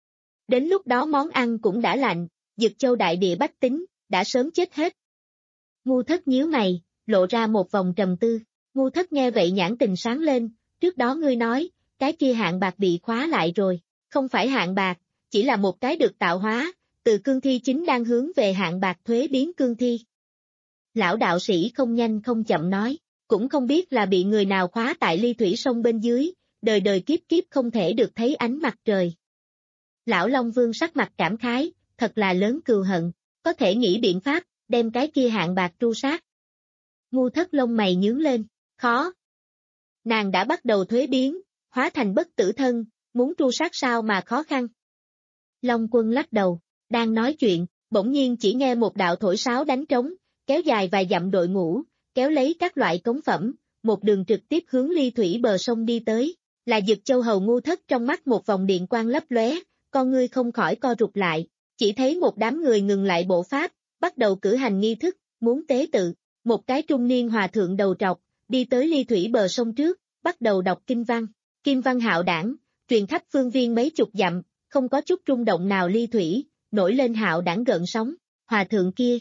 Đến lúc đó món ăn cũng đã lạnh, Dực Châu đại địa bách tính, đã sớm chết hết. Ngu Thất nhíu mày, lộ ra một vòng trầm tư, Ngu Thất nghe vậy nhãn tình sáng lên, trước đó ngươi nói, cái kia hạng bạc bị khóa lại rồi, không phải hạng bạc, chỉ là một cái được tạo hóa, từ cương thi chính đang hướng về hạng bạc thuế biến cương thi. Lão đạo sĩ không nhanh không chậm nói, cũng không biết là bị người nào khóa tại ly thủy sông bên dưới, đời đời kiếp kiếp không thể được thấy ánh mặt trời. Lão Long Vương sắc mặt cảm khái, thật là lớn cừu hận, có thể nghĩ biện pháp, đem cái kia hạng bạc tru sát. Ngu Thất lông mày nhướng lên, khó. Nàng đã bắt đầu thuế biến, hóa thành bất tử thân, muốn tru sát sao mà khó khăn. Long Quân lắc đầu, đang nói chuyện, bỗng nhiên chỉ nghe một đạo thổi sáo đánh trống, kéo dài vài dặm đội ngũ, kéo lấy các loại cống phẩm, một đường trực tiếp hướng ly thủy bờ sông đi tới, là Dực Châu hầu Ngu Thất trong mắt một vòng điện quang lấp lóe, con ngươi không khỏi co rụt lại, chỉ thấy một đám người ngừng lại bộ pháp, bắt đầu cử hành nghi thức, muốn tế tự, một cái trung niên hòa thượng đầu trọc, đi tới ly thủy bờ sông trước, bắt đầu đọc kinh văn, kinh văn hạo đảng, truyền khắp phương viên mấy chục dặm, không có chút rung động nào ly thủy, nổi lên hạo đảng gợn sóng, hòa thượng kia.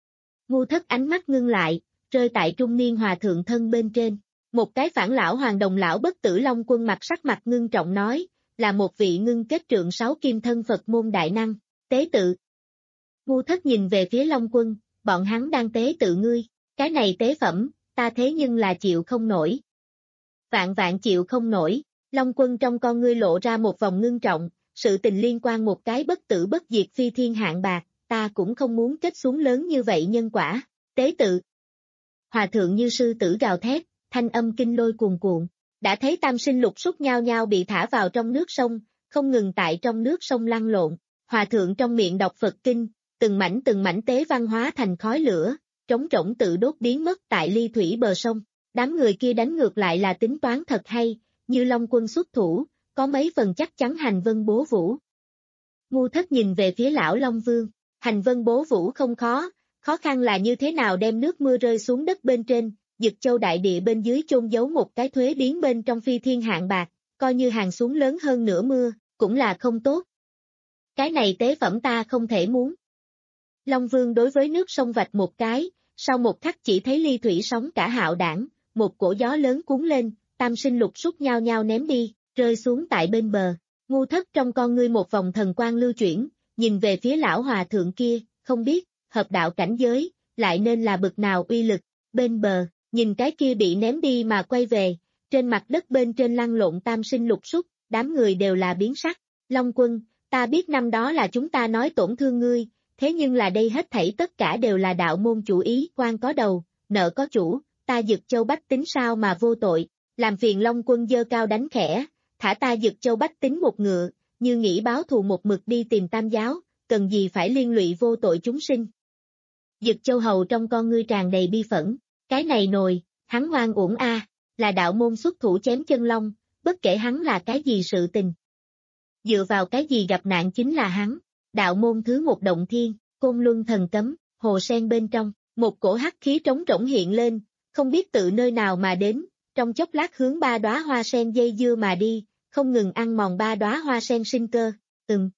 Ngu Thất ánh mắt ngưng lại, rơi tại trung niên hòa thượng thân bên trên, một cái phản lão hoàng đồng lão bất tử Long Quân mặt sắc mặt ngưng trọng nói, là một vị ngưng kết trượng sáu kim thân Phật môn đại năng, tế tự. Ngu Thất nhìn về phía Long Quân, bọn hắn đang tế tự ngươi, cái này tế phẩm, ta thế nhưng là chịu không nổi. Vạn vạn chịu không nổi, Long Quân trong con ngươi lộ ra một vòng ngưng trọng, sự tình liên quan một cái bất tử bất diệt phi thiên hạng bạc, ta cũng không muốn kết xuống lớn như vậy nhân quả, tế tự. Hòa thượng như sư tử gào thét, thanh âm kinh lôi cuồn cuộn, đã thấy tam sinh lục súc nhao nhao bị thả vào trong nước sông, không ngừng tại trong nước sông lăn lộn, hòa thượng trong miệng đọc Phật kinh, từng mảnh từng mảnh tế văn hóa thành khói lửa, trống rỗng tự đốt biến mất tại ly thủy bờ sông, đám người kia đánh ngược lại là tính toán thật hay, như Long Quân xuất thủ, có mấy phần chắc chắn hành vân bố vũ. Ngu Thất nhìn về phía lão Long Vương, hành vân bố vũ không khó, khó khăn là như thế nào đem nước mưa rơi xuống đất bên trên, Dực Châu đại địa bên dưới chôn giấu một cái thuế biến bên trong phi thiên hạng bạc, coi như hàng xuống lớn hơn nửa mưa, cũng là không tốt. Cái này tế phẩm ta không thể muốn. Long Vương đối với nước sông vạch một cái, sau một khắc chỉ thấy ly thủy sóng cả hạo đảng, một cổ gió lớn cuốn lên, tam sinh lục súc nhao nhao ném đi, rơi xuống tại bên bờ. Ngu Thất trong con ngươi một vòng thần quang lưu chuyển, nhìn về phía lão hòa thượng kia, không biết, hợp đạo cảnh giới, lại nên là bực nào uy lực, bên bờ, nhìn cái kia bị ném đi mà quay về, trên mặt đất bên trên lăn lộn tam sinh lục súc, đám người đều là biến sắc, Long Quân, ta biết năm đó là chúng ta nói tổn thương ngươi, thế nhưng là đây hết thảy tất cả đều là đạo môn chủ ý, quan có đầu, nợ có chủ, ta Dực Châu bách tính sao mà vô tội, làm phiền Long Quân giơ cao đánh khẽ, thả ta Dực Châu bách tính một ngựa, như nghĩ báo thù một mực đi tìm Tam giáo, cần gì phải liên lụy vô tội chúng sinh. Dực Châu hầu trong con ngươi tràn đầy bi phẫn, cái này nồi, hắn hoang uổng a, là đạo môn xuất thủ chém chân long, bất kể hắn là cái gì sự tình. Dựa vào cái gì gặp nạn chính là hắn, đạo môn thứ một động thiên, Côn Luân thần cấm, hồ sen bên trong, một cổ hắc khí trống rỗng hiện lên, không biết tự nơi nào mà đến, trong chốc lát hướng ba đóa hoa sen dây dưa mà đi, không ngừng ăn mòn ba đóa hoa sen sinh cơ, ừm.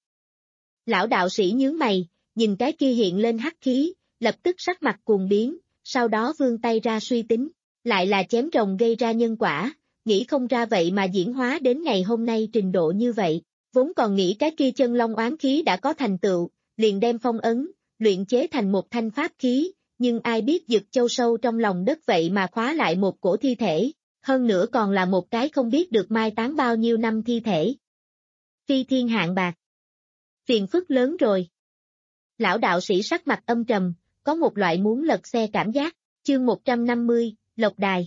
Lão đạo sĩ nhướng mày, nhìn cái kia hiện lên hắc khí, lập tức sắc mặt cuồng biến, sau đó vươn tay ra suy tính, lại là chém rồng gây ra nhân quả, nghĩ không ra vậy mà diễn hóa đến ngày hôm nay trình độ như vậy, vốn còn nghĩ cái kia chân long oán khí đã có thành tựu, liền đem phong ấn, luyện chế thành một thanh pháp khí, nhưng ai biết Dực Châu sâu trong lòng đất vậy mà khóa lại một cổ thi thể, hơn nữa còn là một cái không biết được mai táng bao nhiêu năm thi thể. Phi thiên hạng bạc. Phiền phức lớn rồi. Lão đạo sĩ sắc mặt âm trầm, có một loại muốn lật xe cảm giác, chương một trăm năm mươi, Lộc Đài.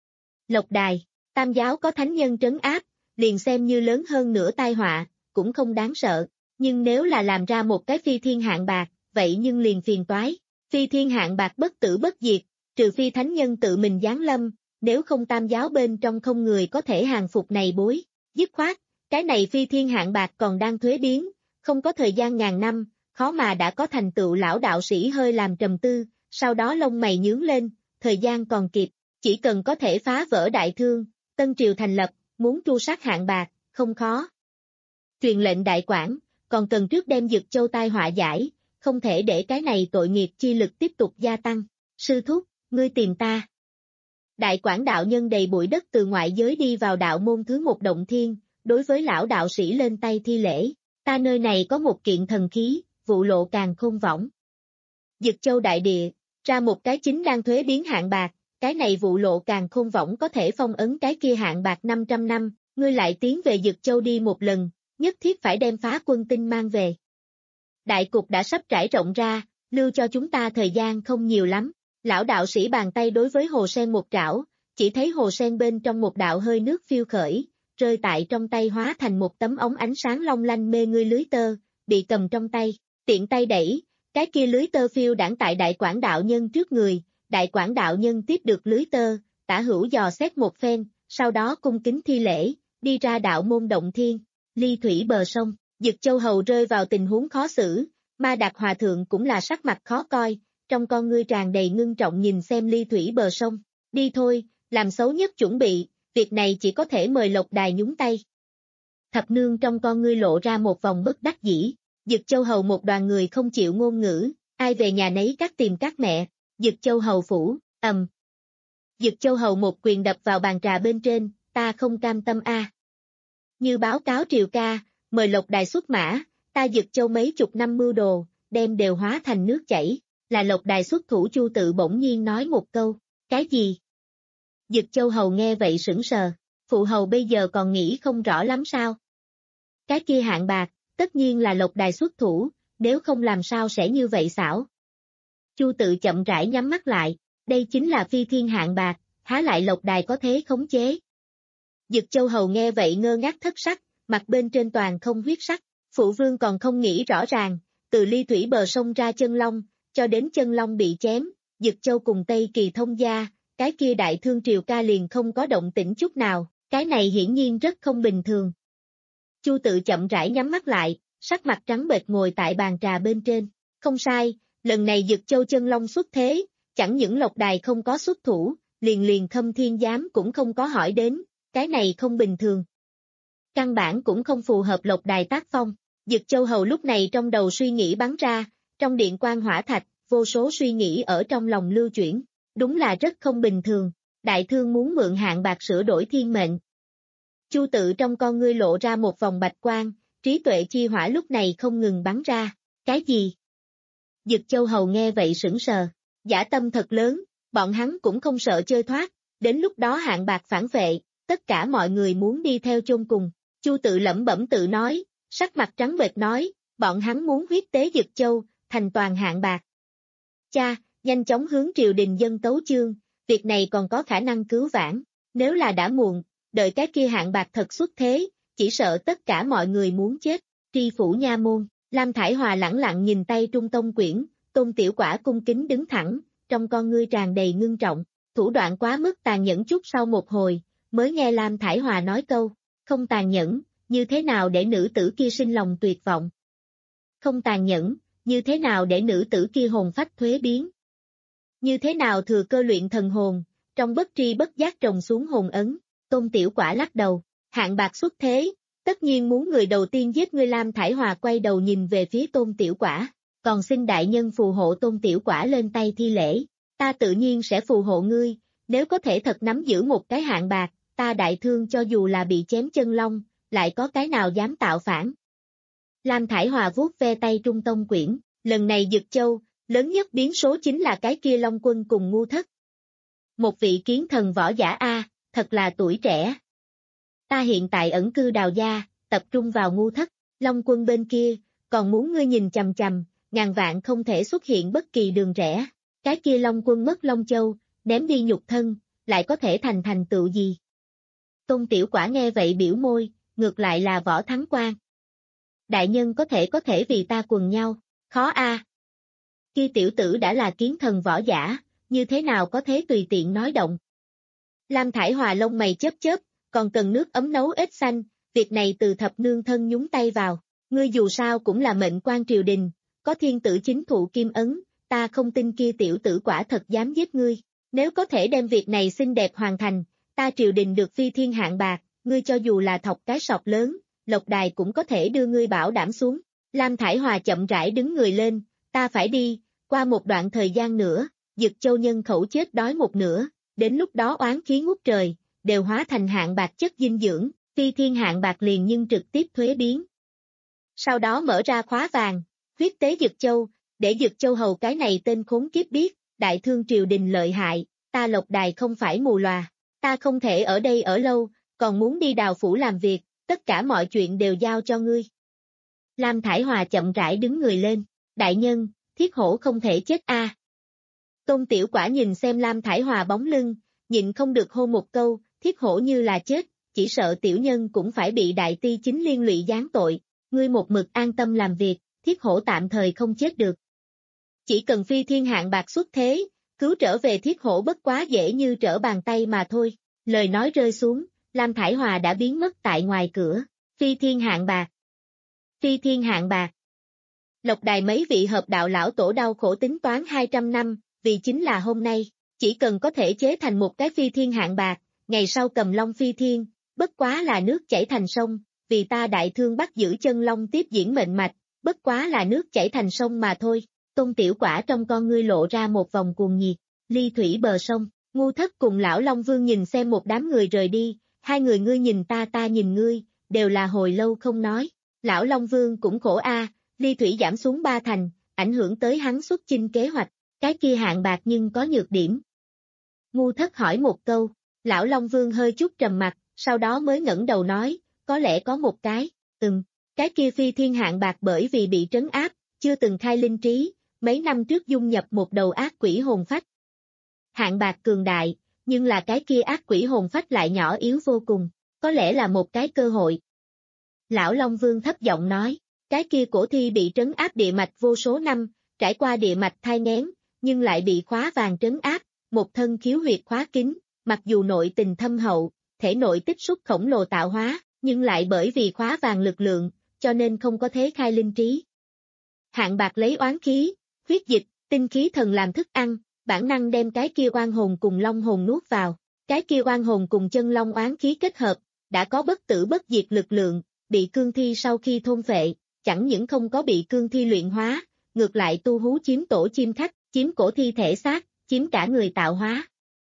Lộc Đài, Tam giáo có thánh nhân trấn áp, liền xem như lớn hơn nửa tai họa, cũng không đáng sợ, nhưng nếu là làm ra một cái phi thiên hạng bạc, vậy nhưng liền phiền toái. Phi thiên hạng bạc bất tử bất diệt, trừ phi thánh nhân tự mình giáng lâm, nếu không Tam giáo bên trong không người có thể hàng phục này bối, dứt khoát, cái này phi thiên hạng bạc còn đang thuế biến, không có thời gian ngàn năm, khó mà đã có thành tựu. Lão đạo sĩ hơi làm trầm tư, sau đó lông mày nhướng lên, thời gian còn kịp, chỉ cần có thể phá vỡ đại thương, Tân Triều thành lập, muốn tru sát hạng bạc, không khó. Truyền lệnh đại quản, còn cần trước đem Dực Châu tai họa giải, không thể để cái này tội nghiệp chi lực tiếp tục gia tăng. Sư thúc, ngươi tìm ta. Đại quản đạo nhân đầy bụi đất từ ngoại giới đi vào đạo môn thứ một động thiên, đối với lão đạo sĩ lên tay thi lễ, ta nơi này có một kiện thần khí, vụ lộ càng khôn võng. Dực Châu đại địa, ra một cái chính đang thuế biến hạng bạc, cái này vụ lộ càng khôn võng có thể phong ấn cái kia hạng bạc năm trăm năm, ngươi lại tiến về Dực Châu đi một lần, nhất thiết phải đem phá quân tinh mang về. Đại cục đã sắp trải rộng ra, lưu cho chúng ta thời gian không nhiều lắm. Lão đạo sĩ bàn tay đối với hồ sen một trảo, chỉ thấy hồ sen bên trong một đạo hơi nước phiêu khởi, rơi tại trong tay hóa thành một tấm ống ánh sáng long lanh mê ngươi lưới tơ, bị cầm trong tay, tiện tay đẩy, cái kia lưới tơ phiêu đãng tại đại quản đạo nhân trước người, đại quản đạo nhân tiếp được lưới tơ, tả hữu dò xét một phen, sau đó cung kính thi lễ, đi ra đạo môn động thiên, ly thủy bờ sông, Dực Châu hầu rơi vào tình huống khó xử, Ma Đạt hòa thượng cũng là sắc mặt khó coi, trong con ngươi tràn đầy ngưng trọng nhìn xem ly thủy bờ sông, đi thôi, làm xấu nhất chuẩn bị, việc này chỉ có thể mời Lộc Đài nhúng tay. Thập nương trong con ngươi lộ ra một vòng bất đắc dĩ, Dực Châu hầu một đoàn người không chịu ngôn ngữ, ai về nhà nấy các tìm các mẹ, Dực Châu hầu phủ, ầm. Dực Châu hầu một quyền đập vào bàn trà bên trên, ta không cam tâm a. Như báo cáo triều ca, mời Lộc Đài xuất mã, ta Dực Châu mấy chục năm mưu đồ, đem đều hóa thành nước chảy, là Lộc Đài xuất thủ. Chu Tự bỗng nhiên nói một câu, cái gì? Dực Châu hầu nghe vậy sững sờ, phụ hầu bây giờ còn nghĩ không rõ lắm sao? Cái kia hạng bạc, tất nhiên là Lộc Đài xuất thủ, nếu không làm sao sẽ như vậy xảo? Chu Tự chậm rãi nhắm mắt lại, đây chính là phi thiên hạng bạc, há lại Lộc Đài có thế khống chế? Dực Châu hầu nghe vậy ngơ ngác thất sắc, mặt bên trên toàn không huyết sắc, phụ vương còn không nghĩ rõ ràng, từ ly thủy bờ sông ra chân long, cho đến chân long bị chém, Dực Châu cùng Tây Kỳ thông gia, cái kia đại thương triều ca liền không có động tĩnh chút nào, cái này hiển nhiên rất không bình thường. Chu Tự chậm rãi nhắm mắt lại, sắc mặt trắng bệch ngồi tại bàn trà bên trên, không sai, lần này Dực Châu chân long xuất thế, chẳng những Lộc Đài không có xuất thủ, liền liền Khâm Thiên Giám cũng không có hỏi đến, cái này không bình thường. Căn bản cũng không phù hợp Lộc Đài tác phong, Dực Châu hầu lúc này trong đầu suy nghĩ bắn ra, trong điện quan hỏa thạch, vô số suy nghĩ ở trong lòng lưu chuyển, đúng là rất không bình thường, đại thương muốn mượn hạng bạc sửa đổi thiên mệnh. Chu Tự trong con ngươi lộ ra một vòng bạch quang, trí tuệ chi hỏa lúc này không ngừng bắn ra, cái gì? Dực Châu Hầu nghe vậy sững sờ, dã tâm thật lớn, bọn hắn cũng không sợ chơi thoát, đến lúc đó Hạng Bạc phản vệ, tất cả mọi người muốn đi theo chôn cùng. Chu tự lẩm bẩm tự nói, sắc mặt trắng bệch nói, bọn hắn muốn huyết tế Dực Châu, thành toàn Hạng Bạc. Cha, nhanh chóng hướng triều đình dân tấu chương, việc này còn có khả năng cứu vãn, nếu là đã muộn, đợi cái kia Hạng Bạc thật xuất thế, chỉ sợ tất cả mọi người muốn chết. Tri phủ nha môn, Lam Thải Hòa lẳng lặng nhìn tay Trung Tông quyển, Tôn Tiểu Quả cung kính đứng thẳng, trong con ngươi tràn đầy ngưng trọng, thủ đoạn quá mức tàn nhẫn. Chút sau một hồi, mới nghe Lam Thải Hòa nói câu, không tàn nhẫn, như thế nào để nữ tử kia sinh lòng tuyệt vọng? Không tàn nhẫn, như thế nào để nữ tử kia hồn phách thuế biến? Như thế nào thừa cơ luyện thần hồn, trong bất tri bất giác trồng xuống hồn ấn? Tôn Tiểu Quả lắc đầu, Hạng Bạc xuất thế, tất nhiên muốn người đầu tiên giết ngươi. Lam Thải Hòa quay đầu nhìn về phía Tôn Tiểu Quả, còn xin đại nhân phù hộ. Tôn Tiểu Quả lên tay thi lễ, ta tự nhiên sẽ phù hộ ngươi, nếu có thể thật nắm giữ một cái Hạng Bạc, ta đại thương cho dù là bị chém chân long, lại có cái nào dám tạo phản. Lam Thải Hòa vuốt ve tay Trung Tông quyển, lần này Dực Châu, lớn nhất biến số chính là cái kia Long Quân cùng Ngu Thất. Một vị kiến thần võ giả A, thật là tuổi trẻ. Ta hiện tại ẩn cư Đào Gia, tập trung vào Ngu Thất, Long Quân bên kia, còn muốn ngươi nhìn chằm chằm, ngàn vạn không thể xuất hiện bất kỳ đường rẽ. Cái kia Long Quân mất Long Châu, ném đi nhục thân, lại có thể thành thành tựu gì? Tôn Tiểu Quả nghe vậy biểu môi, ngược lại là võ thắng quan. Đại nhân có thể có thể vì ta quần nhau, khó a. À. Kia tiểu tử đã là kiến thần võ giả, như thế nào có thế tùy tiện nói động? Lam Thải Hòa lông mày chớp chớp, còn cần nước ấm nấu ếch xanh, việc này từ thập nương thân nhúng tay vào, ngươi dù sao cũng là mệnh quan triều đình, có thiên tử chính thụ kim ấn, ta không tin kia tiểu tử quả thật dám giết ngươi, nếu có thể đem việc này xinh đẹp hoàn thành, ta triều đình được phi thiên Hạng Bạc, ngươi cho dù là thọc cái sọt lớn, Lộc Đài cũng có thể đưa ngươi bảo đảm xuống. Lam Thải Hòa chậm rãi đứng người lên, ta phải đi, qua một đoạn thời gian nữa, Dực Châu nhân khẩu chết đói một nửa, đến lúc đó oán khí ngút trời, đều hóa thành Hạng Bạc chất dinh dưỡng, phi thiên Hạng Bạc liền nhưng trực tiếp thuế biến. Sau đó mở ra khóa vàng, huyết tế Dực Châu, để Dực Châu hầu cái này tên khốn kiếp biết, đại thương triều đình lợi hại, ta Lộc Đài không phải mù lòa, ta không thể ở đây ở lâu, còn muốn đi Đào phủ làm việc, tất cả mọi chuyện đều giao cho ngươi. Lam Thải Hòa chậm rãi đứng người lên, đại nhân, Thiết Hổ không thể chết a. À. Tôn Tiểu Quả nhìn xem Lam Thải Hòa bóng lưng, nhịn không được hô một câu, Thiết Hổ như là chết, chỉ sợ tiểu nhân cũng phải bị đại ti chính liên lụy giáng tội, ngươi một mực an tâm làm việc, Thiết Hổ tạm thời không chết được. Chỉ cần phi thiên Hạng Bạc xuất thế, cứu trở về Thiết Hổ bất quá dễ như trở bàn tay mà thôi. Lời nói rơi xuống, Lam Thải Hòa đã biến mất tại ngoài cửa, phi thiên Hạng Bạc. Phi thiên Hạng Bạc. Lộc Đài mấy vị hợp đạo lão tổ đau khổ tính toán hai trăm năm, vì chính là hôm nay, chỉ cần có thể chế thành một cái phi thiên Hạng Bạc, ngày sau cầm long phi thiên, bất quá là nước chảy thành sông, vì ta đại thương bắt giữ chân long tiếp diễn mệnh mạch, bất quá là nước chảy thành sông mà thôi. Tôn Tiểu Quả trong con ngươi lộ ra một vòng cuồng nhiệt, ly thủy bờ sông, Ngu Thất cùng lão Long Vương nhìn xem một đám người rời đi, hai người ngươi nhìn ta ta nhìn ngươi, đều là hồi lâu không nói, lão Long Vương cũng khổ a, ly thủy giảm xuống ba thành, ảnh hưởng tới hắn xuất chinh kế hoạch, cái kia Hạng Bạc nhưng có nhược điểm. Ngu Thất hỏi một câu, lão Long Vương hơi chút trầm mặt, sau đó mới ngẩng đầu nói, có lẽ có một cái, ừm, cái kia phi thiên Hạng Bạc bởi vì bị trấn áp, chưa từng khai linh trí, mấy năm trước dung nhập một đầu ác quỷ hồn phách. Hạng Bạc cường đại, nhưng là cái kia ác quỷ hồn phách lại nhỏ yếu vô cùng, có lẽ là một cái cơ hội. Lão Long Vương thấp giọng nói, cái kia cổ thi bị trấn áp địa mạch vô số năm, trải qua địa mạch thai nghén, nhưng lại bị khóa vàng trấn áp, một thân khiếu huyệt khóa kín, mặc dù nội tình thâm hậu, thể nội tích xúc khổng lồ tạo hóa, nhưng lại bởi vì khóa vàng lực lượng, cho nên không có thế khai linh trí. Hạng Bạc lấy oán khí, huyết dịch, tinh khí thần làm thức ăn, bản năng đem cái kia oan hồn cùng long hồn nuốt vào, cái kia oan hồn cùng chân long oán khí kết hợp, đã có bất tử bất diệt lực lượng, bị cương thi sau khi thôn phệ, chẳng những không có bị cương thi luyện hóa, ngược lại tu hú chiếm tổ chim khách, chiếm cổ thi thể xác, chiếm cả người tạo hóa.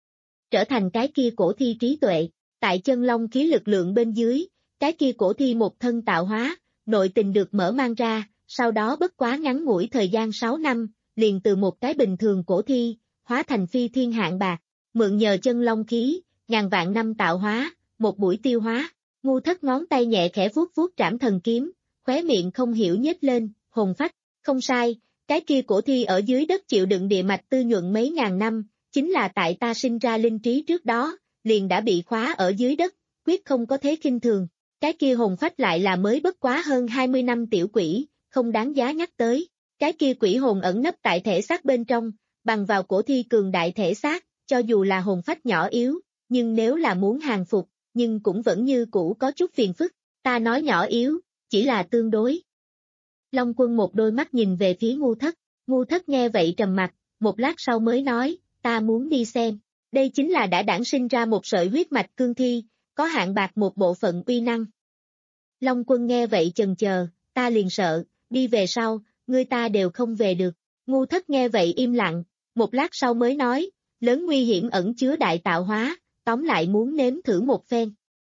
Trở thành cái kia cổ thi trí tuệ, tại chân long khí lực lượng bên dưới, cái kia cổ thi một thân tạo hóa, nội tình được mở mang ra, sau đó bất quá ngắn ngủi thời gian sáu năm, liền từ một cái bình thường cổ thi, hóa thành phi thiên hạng bạc, mượn nhờ chân long khí, ngàn vạn năm tạo hóa, một buổi tiêu hóa. Ngu Thất ngón tay nhẹ khẽ vuốt vuốt trảm thần kiếm, khóe miệng không hiểu nhếch lên, hồn phách, không sai, cái kia cổ thi ở dưới đất chịu đựng địa mạch tư nhuận mấy ngàn năm, chính là tại ta sinh ra linh trí trước đó, liền đã bị khóa ở dưới đất, quyết không có thế khinh thường. Cái kia hồn phách lại là mới bất quá hơn hai mươi năm tiểu quỷ, không đáng giá nhắc tới. Cái kia quỷ hồn ẩn nấp tại thể xác bên trong, bằng vào cổ thi cường đại thể xác, cho dù là hồn phách nhỏ yếu, nhưng nếu là muốn hàng phục, nhưng cũng vẫn như cũ có chút phiền phức. Ta nói nhỏ yếu, chỉ là tương đối. Long Quân một đôi mắt nhìn về phía Ngu Thất, Ngu Thất nghe vậy trầm mặt, một lát sau mới nói, ta muốn đi xem. Đây chính là đã đản sinh ra một sợi huyết mạch cương thi, có hạn bạc một bộ phận uy năng. Long Quân nghe vậy chần chờ, ta liền sợ, đi về sau, ngươi ta đều không về được. Ngu Thất nghe vậy im lặng, một lát sau mới nói, lớn nguy hiểm ẩn chứa đại tạo hóa, tóm lại muốn nếm thử một phen.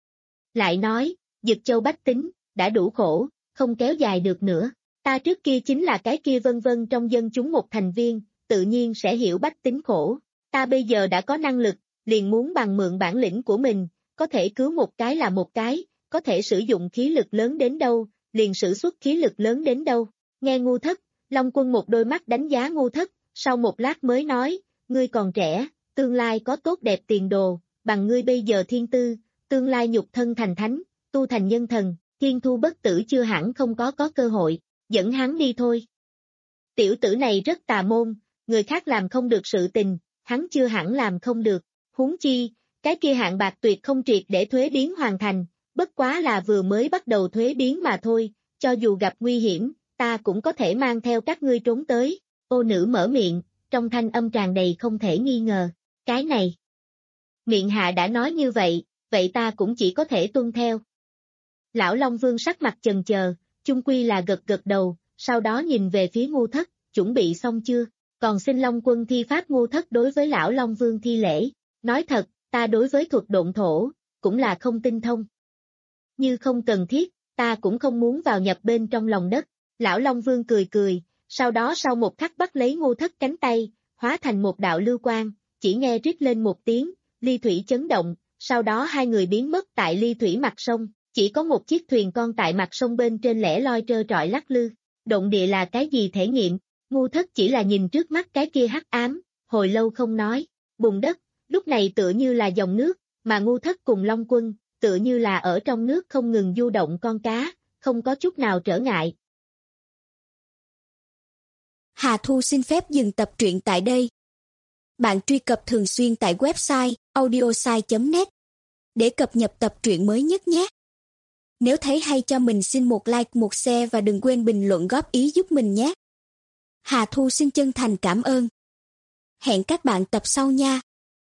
Lại nói, Dực Châu bách tính, đã đủ khổ, không kéo dài được nữa. Ta trước kia chính là cái kia vân vân trong dân chúng một thành viên, tự nhiên sẽ hiểu bách tính khổ. Ta bây giờ đã có năng lực, liền muốn bằng mượn bản lĩnh của mình, có thể cứu một cái là một cái, có thể sử dụng khí lực lớn đến đâu, liền sử xuất khí lực lớn đến đâu. Nghe Ngu Thất, Long Quân một đôi mắt đánh giá Ngu Thất, sau một lát mới nói, ngươi còn trẻ, tương lai có tốt đẹp tiền đồ, bằng ngươi bây giờ thiên tư, tương lai nhục thân thành thánh, tu thành nhân thần, Thiên Thu bất tử chưa hẳn không có có cơ hội, dẫn hắn đi thôi. Tiểu tử này rất tà môn, người khác làm không được sự tình, hắn chưa hẳn làm không được, huống chi, cái kia hạn bạc tuyệt không triệt để thuế biến hoàn thành, bất quá là vừa mới bắt đầu thuế biến mà thôi, cho dù gặp nguy hiểm, ta cũng có thể mang theo các ngươi trốn tới. Ô nữ mở miệng, trong thanh âm tràn đầy không thể nghi ngờ, cái này. Miệng hạ đã nói như vậy, vậy ta cũng chỉ có thể tuân theo. Lão Long Vương sắc mặt chần chờ, chung quy là gật gật đầu, sau đó nhìn về phía Ngu Thất, chuẩn bị xong chưa, còn xin Long Quân thi pháp Ngu Thất đối với Lão Long Vương thi lễ, nói thật, ta đối với thuật độn thổ, cũng là không tinh thông. Như không cần thiết, ta cũng không muốn vào nhập bên trong lòng đất. Lão Long Vương cười cười, sau đó sau một khắc bắt lấy Ngu Thất cánh tay, hóa thành một đạo lưu quang, chỉ nghe rít lên một tiếng, ly thủy chấn động, sau đó hai người biến mất tại ly thủy mặt sông, chỉ có một chiếc thuyền con tại mặt sông bên trên lẻ loi trơ trọi lắc lư. Động địa là cái gì thể nghiệm? Ngu Thất chỉ là nhìn trước mắt cái kia hắc ám, hồi lâu không nói. Bùn đất, lúc này tựa như là dòng nước, mà Ngu Thất cùng Long Quân, tựa như là ở trong nước không ngừng du động con cá, không có chút nào trở ngại. Hà Thu xin phép dừng tập truyện tại đây. Bạn truy cập thường xuyên tại website audiosai chấm net để cập nhật tập truyện mới nhất nhé. Nếu thấy hay cho mình xin một like, một share và đừng quên bình luận góp ý giúp mình nhé. Hà Thu xin chân thành cảm ơn. Hẹn các bạn tập sau nha.